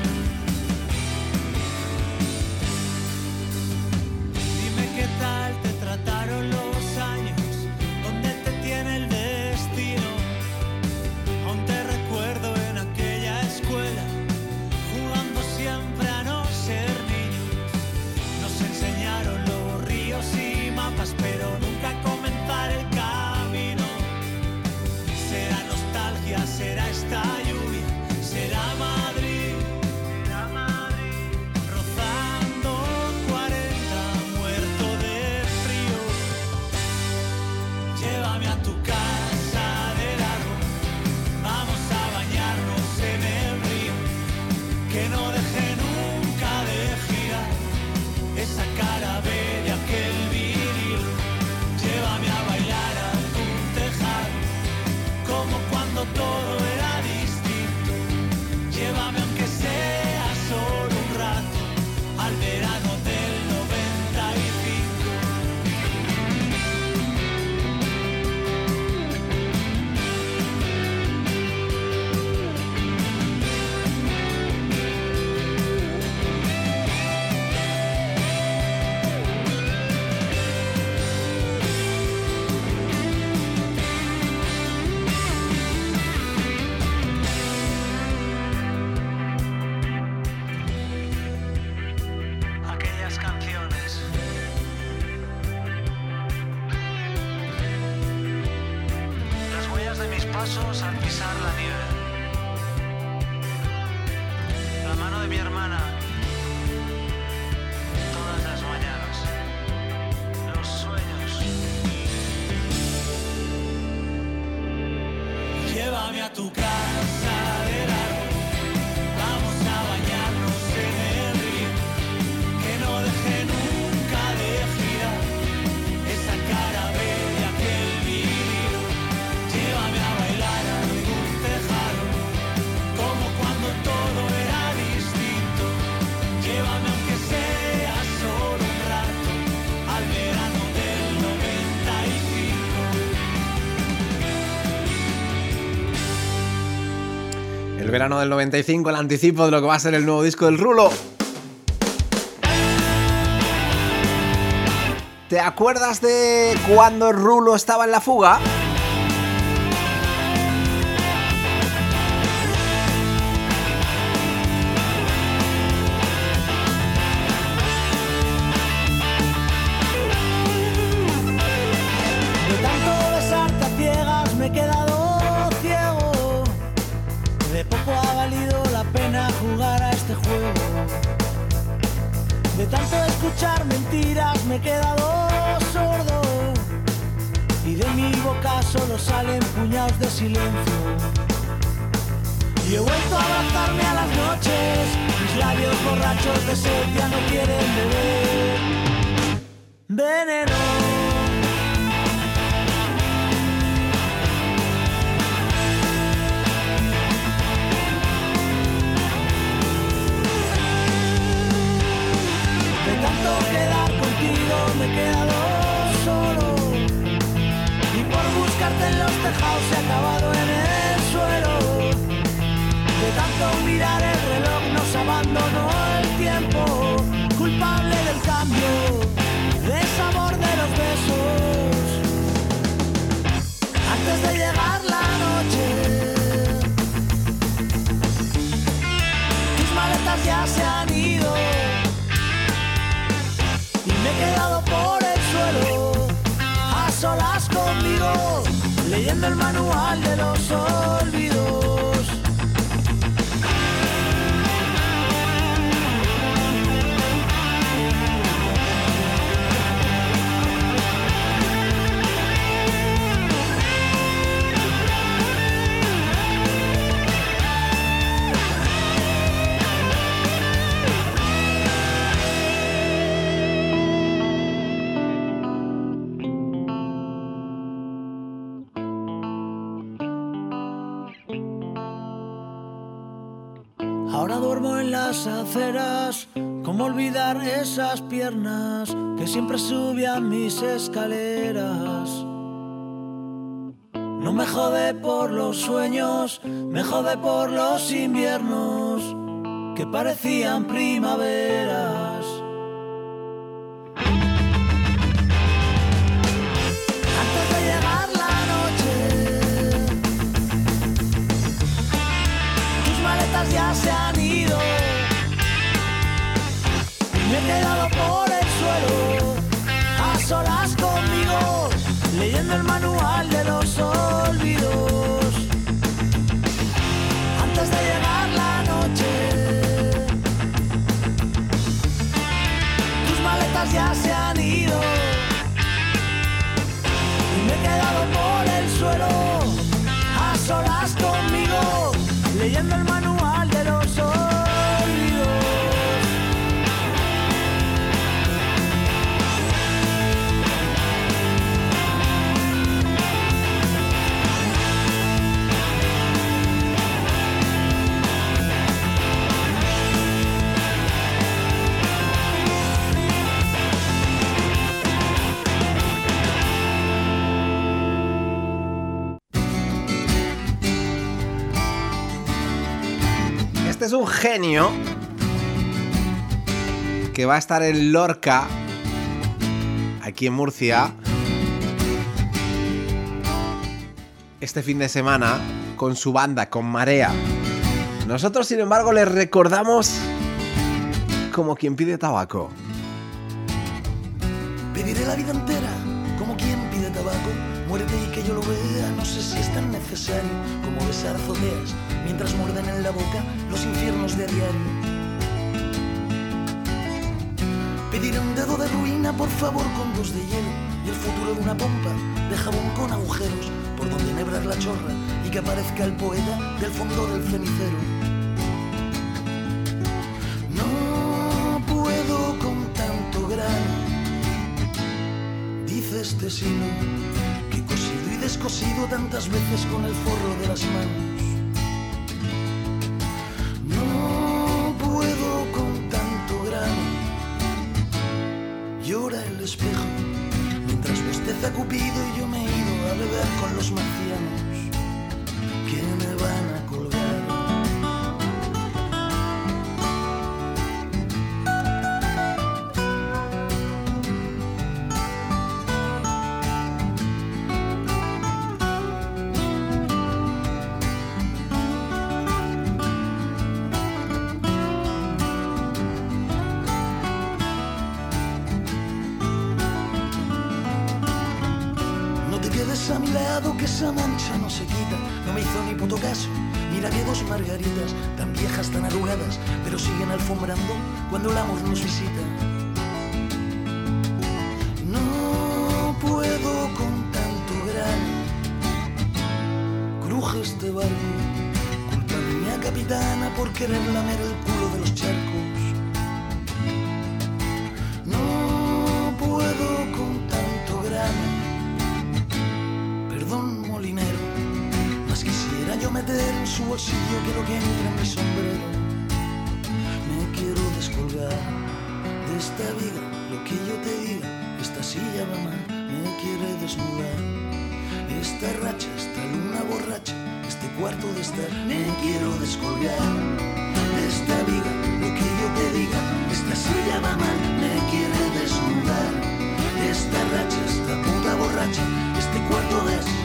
Dime qué tal te trataron los años, dónde te tiene el destino. Aún te recuerdo en aquella escuela, jugando siempre a no ser niños. Nos enseñaron los ríos y mapas, pero nunca comenzar el camino. Será nostalgia, será esta lluvia, será Madrid, será Madrid, rozando cuarenta, muerto de frío. Llévame a tu casa de largo, vamos a bañarnos en el río, que no deje nunca de girar esa cara B de aquel vinilo. Llévame a bailar a algún tejado, como cuando todo era distinto. Llévame aunque sea solo un rato, al verano del noventa y cinco. Aquellas canciones, las huellas de mis pasos al pisar la nieve, la mano de mi hermana todas las mañanas, los sueños. Llévame a tu casa de largo, vamos a bañarnos en el río, que no deje nunca de girar esa cara B de aquel vinilo. Llévame a bailar a algún tejado, como cuando todo era distinto. Llévame aunque sea solo un rato, al verano del noventa y cinco. El verano del noventa y cinco, el anticipo de lo que va a ser el nuevo disco del Rulo. ¿Te acuerdas de cuando Rulo estaba en la fuga? De tanto besarte a ciegas me he quedado ciego. De poco ha valido la pena jugar a este juego. De tanto escuchar mentiras me he quedado sordo. Y de mi boca solo salen puñados de silencio. Y he vuelto a abrazarme a las noches, mis labios borrachos de sed ya no quieren beber veneno. De tanto quedar contigo me he quedado solo, y por buscarte en los tejados he acabado en el suelo. De tanto mirar el reloj nos abandonó el tiempo, culpable del cambio, de sabor de los besos solas conmigo, leyendo el manual de los olvidos. Ahora duermo en las aceras, ¿cómo olvidar esas piernas que siempre subían mis escaleras? No me jode por los sueños, me jode por los inviernos que parecían primaveras. Antes de llegar la noche, tus maletas ya se han ido y me he quedado por el suelo, a solas conmigo, leyendo el manual de los olvidos. Antes de llegar la noche, tus maletas ya se han ido y me he quedado por el suelo, a solas conmigo, leyendo el manual de los olvidos. Este es un genio que va a estar en Lorca, aquí en Murcia, este fin de semana con su banda, con Marea. Nosotros, sin embargo, les recordamos como quien pide tabaco. Pediré la vida entera como quien pide tabaco. Muérete y que yo lo vea, no sé si es tan necesario como besar azoteas mientras muerden en la boca los infiernos de a diario. Pediré un dedo de ruina, por favor, con dos de hielo y el futuro de una pompa de jabón con agujeros por donde enhebrar la chorra y que aparezca el poeta del fondo del cenicero. No puedo con tanto grano, dice este sino, que cosido y descosido tantas veces con el forro de las manos. No puedo con tanto grano, llora el espejo mientras bosteza Cupido y yo me he ido a beber con los marcianos que me van a colgar. A mi lado que esa mancha no se quita, no me hizo ni puto caso. Mira que dos margaritas, tan viejas, tan arrugadas, pero siguen alfombrando cuando el amor nos visita. No puedo con tanto grano, cruje este barco, culpa mía capitana por querer lamer el culo de los charcos. No puedo con tanto grano, molinero, más quisiera yo meter en su bolsillo que lo que entra en mi sombrero. Me quiero descolgar de esta vida, lo que yo te diga, esta silla va mal, me quiere desnudar. Esta racha, esta luna borracha, este cuarto de estar, me quiero descolgar de esta vida, lo que yo te diga, esta silla va mal, me quiere desnudar. Esta racha, esta puta borracha, este cuarto de estar.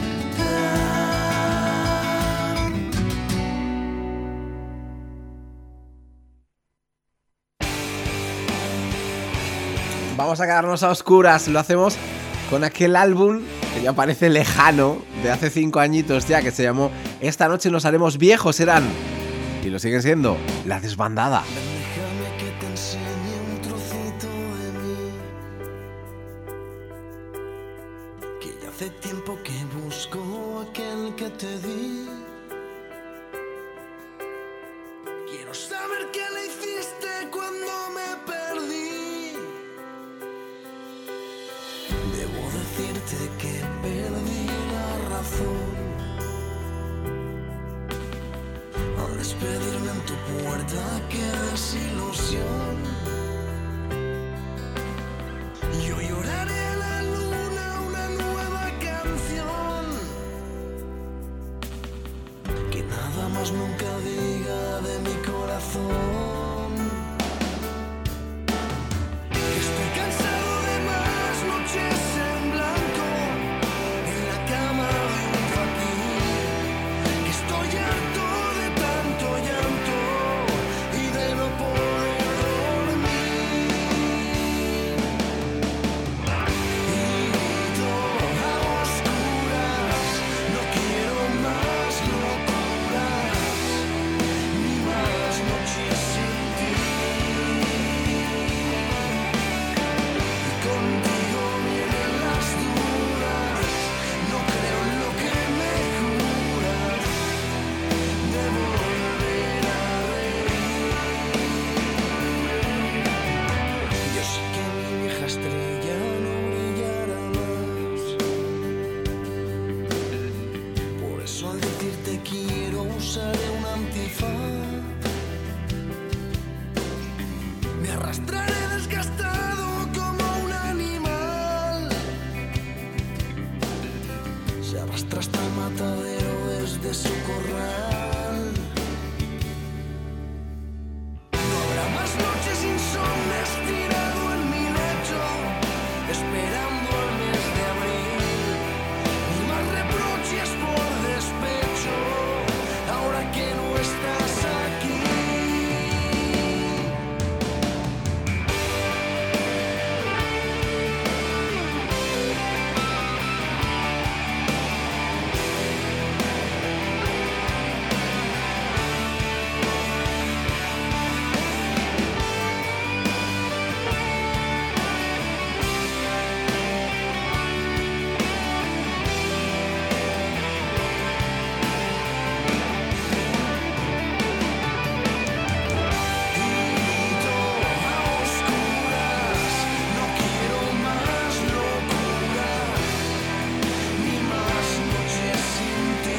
Vamos a quedarnos a oscuras, lo hacemos con aquel álbum que ya parece lejano, de hace cinco añitos ya, que se llamó Esta noche nos haremos viejos, eran, y lo siguen siendo, La Desbandada. Déjame que te enseñe un trocito de mí, que ya hace tiempo que busco aquel que te di. Quiero saber qué le hiciste cuando me perdí. Debo decirte que perdí la razón al despedirme en tu puerta. Qué desilusión. Yo lloraré a la luna una nueva canción, que nada más nunca diga de mi corazón. Estoy cansado de más noches en blanco en la cama de un faquir, que estoy harto de tanto llanto y de no poder dormir. Y grito a oscuras, no quiero más locuras, ni más noches sin ti. Y contigo vienen las dudas, no creo en lo que me juras, de volver a reír. Yo sé que mi vieja estrella no brillará más, por eso al decirte quiero usaré un antifaz. Me arrastraré desgastado como un animal, se arrastra hasta el matadero desde su corral. No habrá más noches insomnes tirado en mi lecho, esperando el mes de abril, ni más reproches por despecho, ahora que no estás aquí. Grito a oscuras, no quiero más locuras, ni más noches sin ti.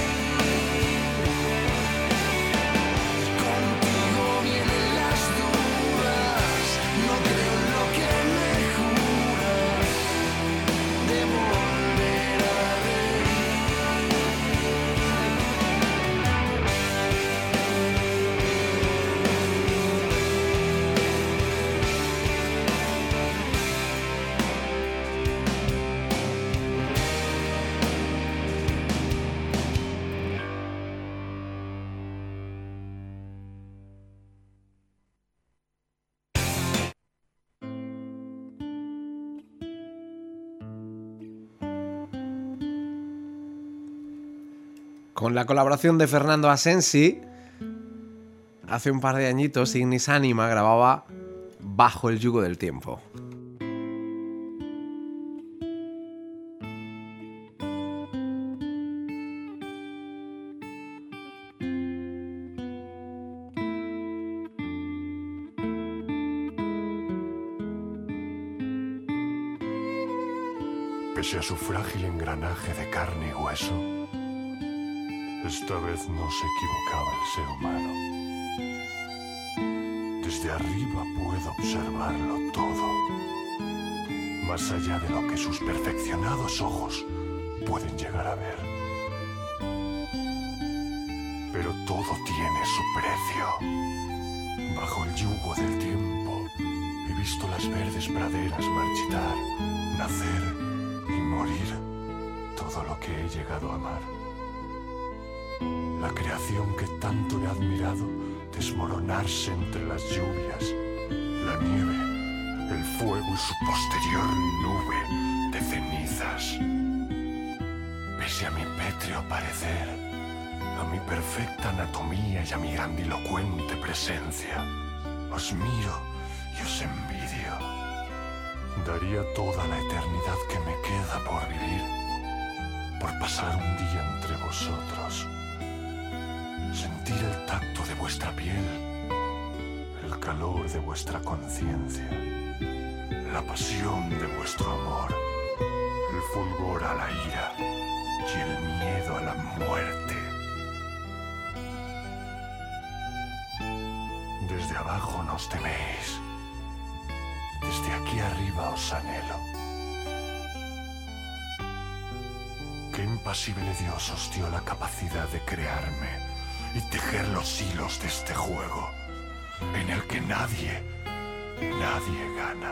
Contigo vienen las dudas, no creo en lo que me juras, de volver a reír. Con la colaboración de Fernando Asensi, hace un par de añitos Ignis Anima grababa Bajo el yugo del tiempo. Pese a su frágil engranaje de carne y hueso, esta vez no se equivocaba el ser humano. Desde arriba puedo observarlo todo, más allá de lo que sus perfeccionados ojos pueden llegar a ver. Pero todo tiene su precio. Bajo el yugo del tiempo he visto las verdes praderas marchitar, nacer y morir todo lo que he llegado a amar. La creación que tanto he admirado desmoronarse entre las lluvias, la nieve, el fuego y su posterior nube de cenizas. Pese a mi pétreo parecer, a mi perfecta anatomía y a mi grandilocuente presencia, os miro y os envidio. Daría toda la eternidad que me queda por vivir, por pasar un día entre vosotros, sentir el tacto de vuestra piel, el calor de vuestra conciencia, la pasión de vuestro amor, el fulgor a la ira y el miedo a la muerte. Desde abajo nos teméis, desde aquí arriba os anhelo. Qué impasible Dios os dio la capacidad de crearme y tejer los hilos de este juego, en el que nadie, nadie gana.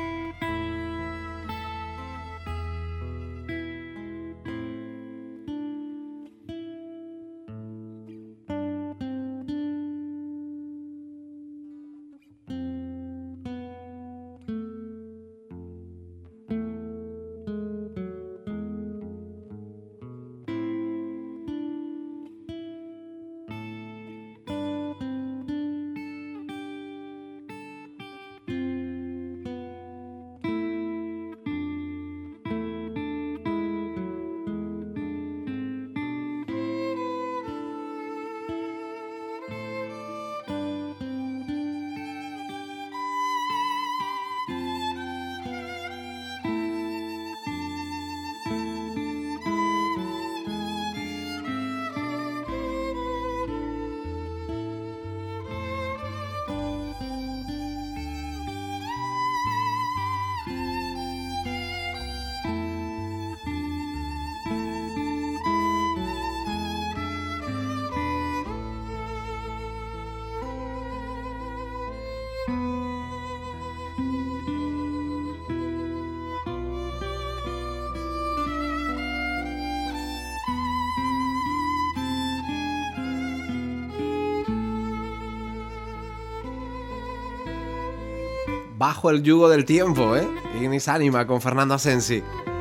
Bajo el yugo del tiempo, ¿eh? Ignis Anima con Fernando Asensi.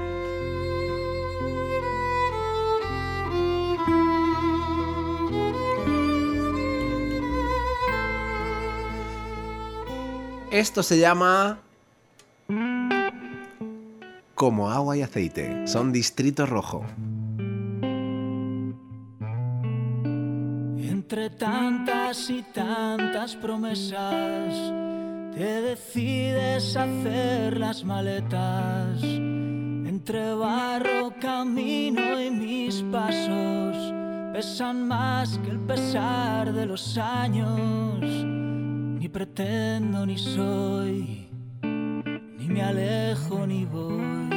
Esto se llama Como agua y aceite. Son Distrito Rojo. Entre tantas y tantas promesas, te decides hacer las maletas. Entre barro, camino y mis pasos pesan más que el pesar de los años. Ni pretendo ni soy, ni me alejo ni voy.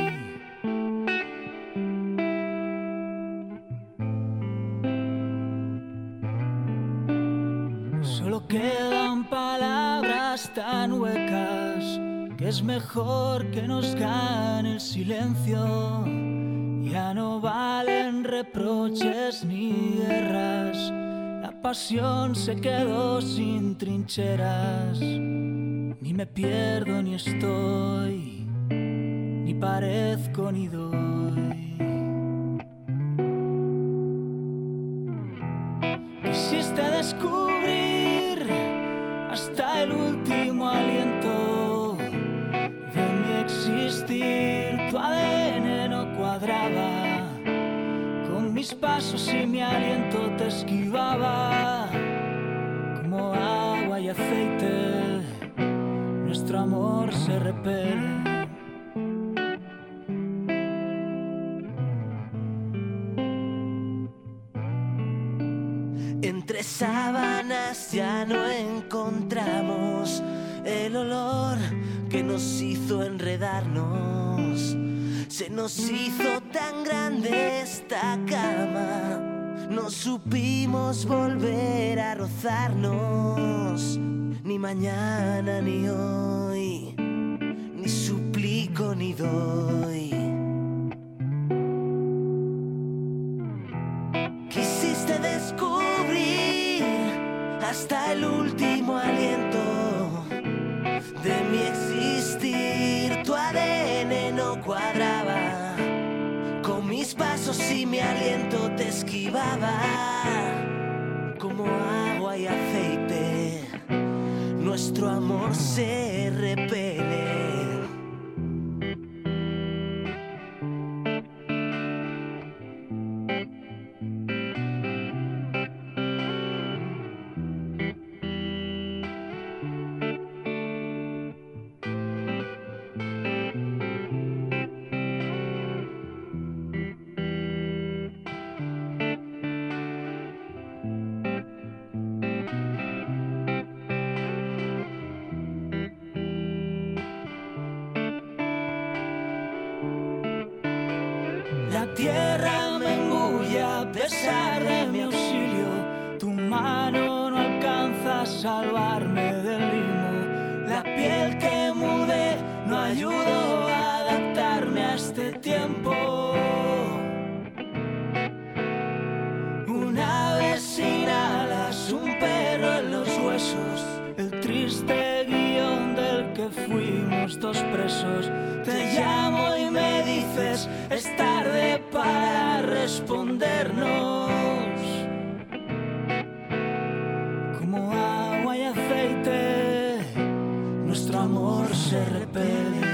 Solo quedan palabras tan huecas que es mejor que nos gane el silencio. Ya no valen reproches ni guerras, la pasión se quedó sin trincheras. Ni me pierdo ni estoy, ni parezco ni doy. Quisiste descubrir hasta el último aliento de mi existir. Tu A D N no cuadraba con mis pasos y mi aliento te esquivaba. Como agua y aceite, nuestro amor se repele. Entre sábanas ya no encontramos el olor que nos hizo enredarnos. Se nos hizo tan grande esta cama, no supimos volver a rozarnos. Ni mañana ni hoy, ni suplico ni doy. Quisiste descubrir hasta el último aliento de mi existir. Tu A D N no cuadraba con mis pasos besos y mi aliento te esquivaba como agua y aceite. Nuestro amor se repele. La tierra me engulle a pesar de mi auxilio. Tu mano no alcanza a salvarme del limo. La piel que mudé no ayudó a adaptarme a este tiempo. Un ave sin alas, un perro en los huesos. El triste guión del que fuimos dos presos. Te llamo y me dices, es tarde para respondernos. Como agua y aceite, nuestro amor se repele.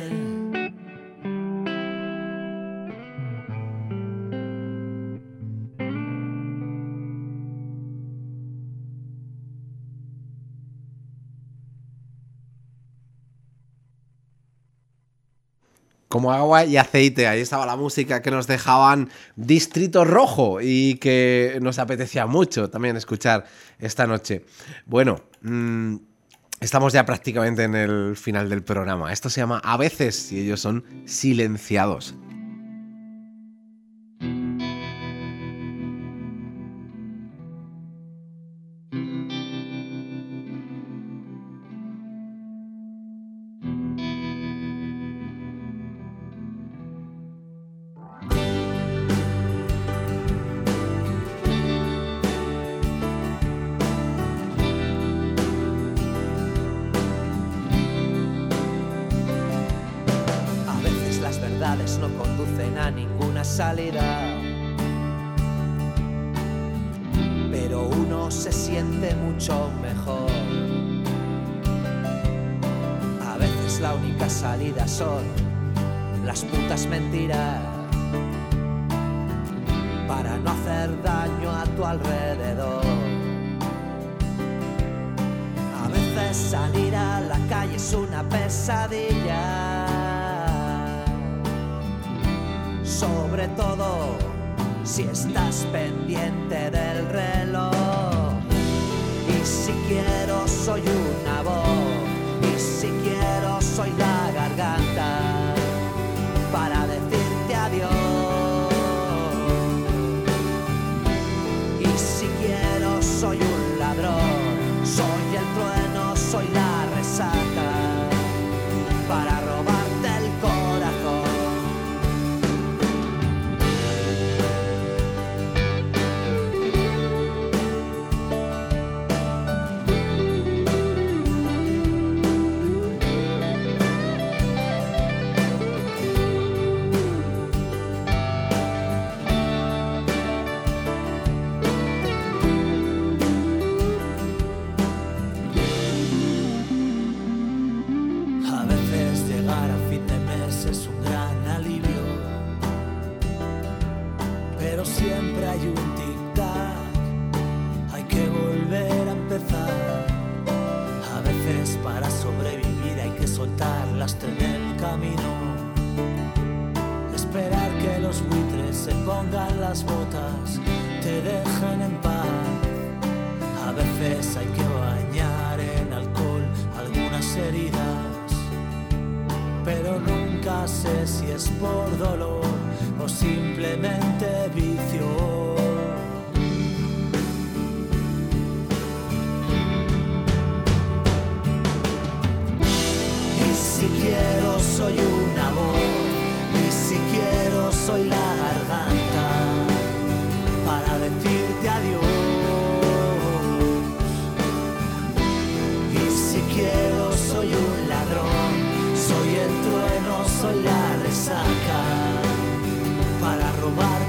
Como agua y aceite, ahí estaba la música que nos dejaban Distrito Rojo y que nos apetecía mucho también escuchar esta noche. Bueno, mmm, estamos ya prácticamente en el final del programa. Esto se llama A veces y ellos son Silenciados. No conducen a ninguna salida, pero uno se siente mucho mejor. A veces la única salida son las putas mentiras, para no hacer daño a tu alrededor. A veces salir a la calle es una pesadilla, sobre todo si estás pendiente del reloj. Y si quiero soy una voz, y si quiero soy la garganta para decirte adiós. Y si quiero soy un ladrón, soy el trueno, soy la resaca para robarte el corazón. En el camino, esperar que los buitres se pongan las botas, te dejen en paz. A veces hay que bañar en alcohol algunas heridas, pero nunca sé si es por dolor o simplemente vicio. Si quiero soy una voz, y si quiero soy la garganta para decirte adiós. Y si quiero soy un ladrón, soy el trueno, soy la resaca para robar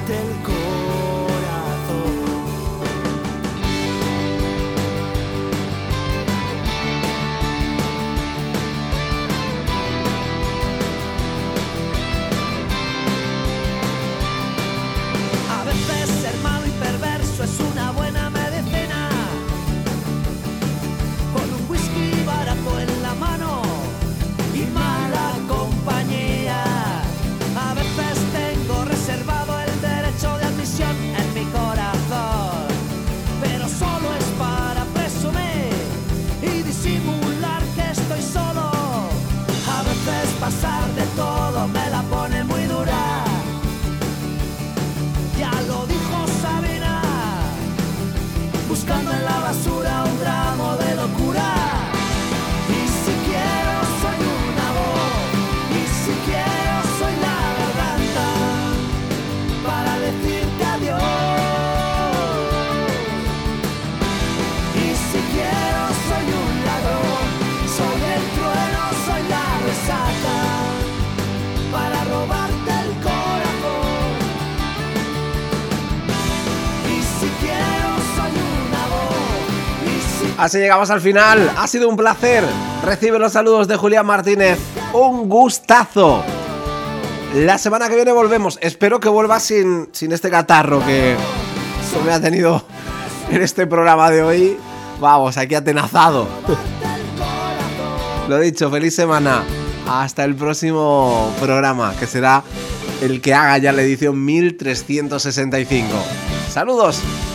Así llegamos al final. Ha sido un placer. Recibe los saludos de Julián Martínez. Un gustazo. La semana que viene volvemos. Espero que vuelvas sin, sin este catarro que eso me ha tenido en este programa de hoy. Vamos, aquí atenazado. Lo dicho, feliz semana. Hasta el próximo programa, que será el que haga ya la edición mil trescientos sesenta y cinco. Saludos.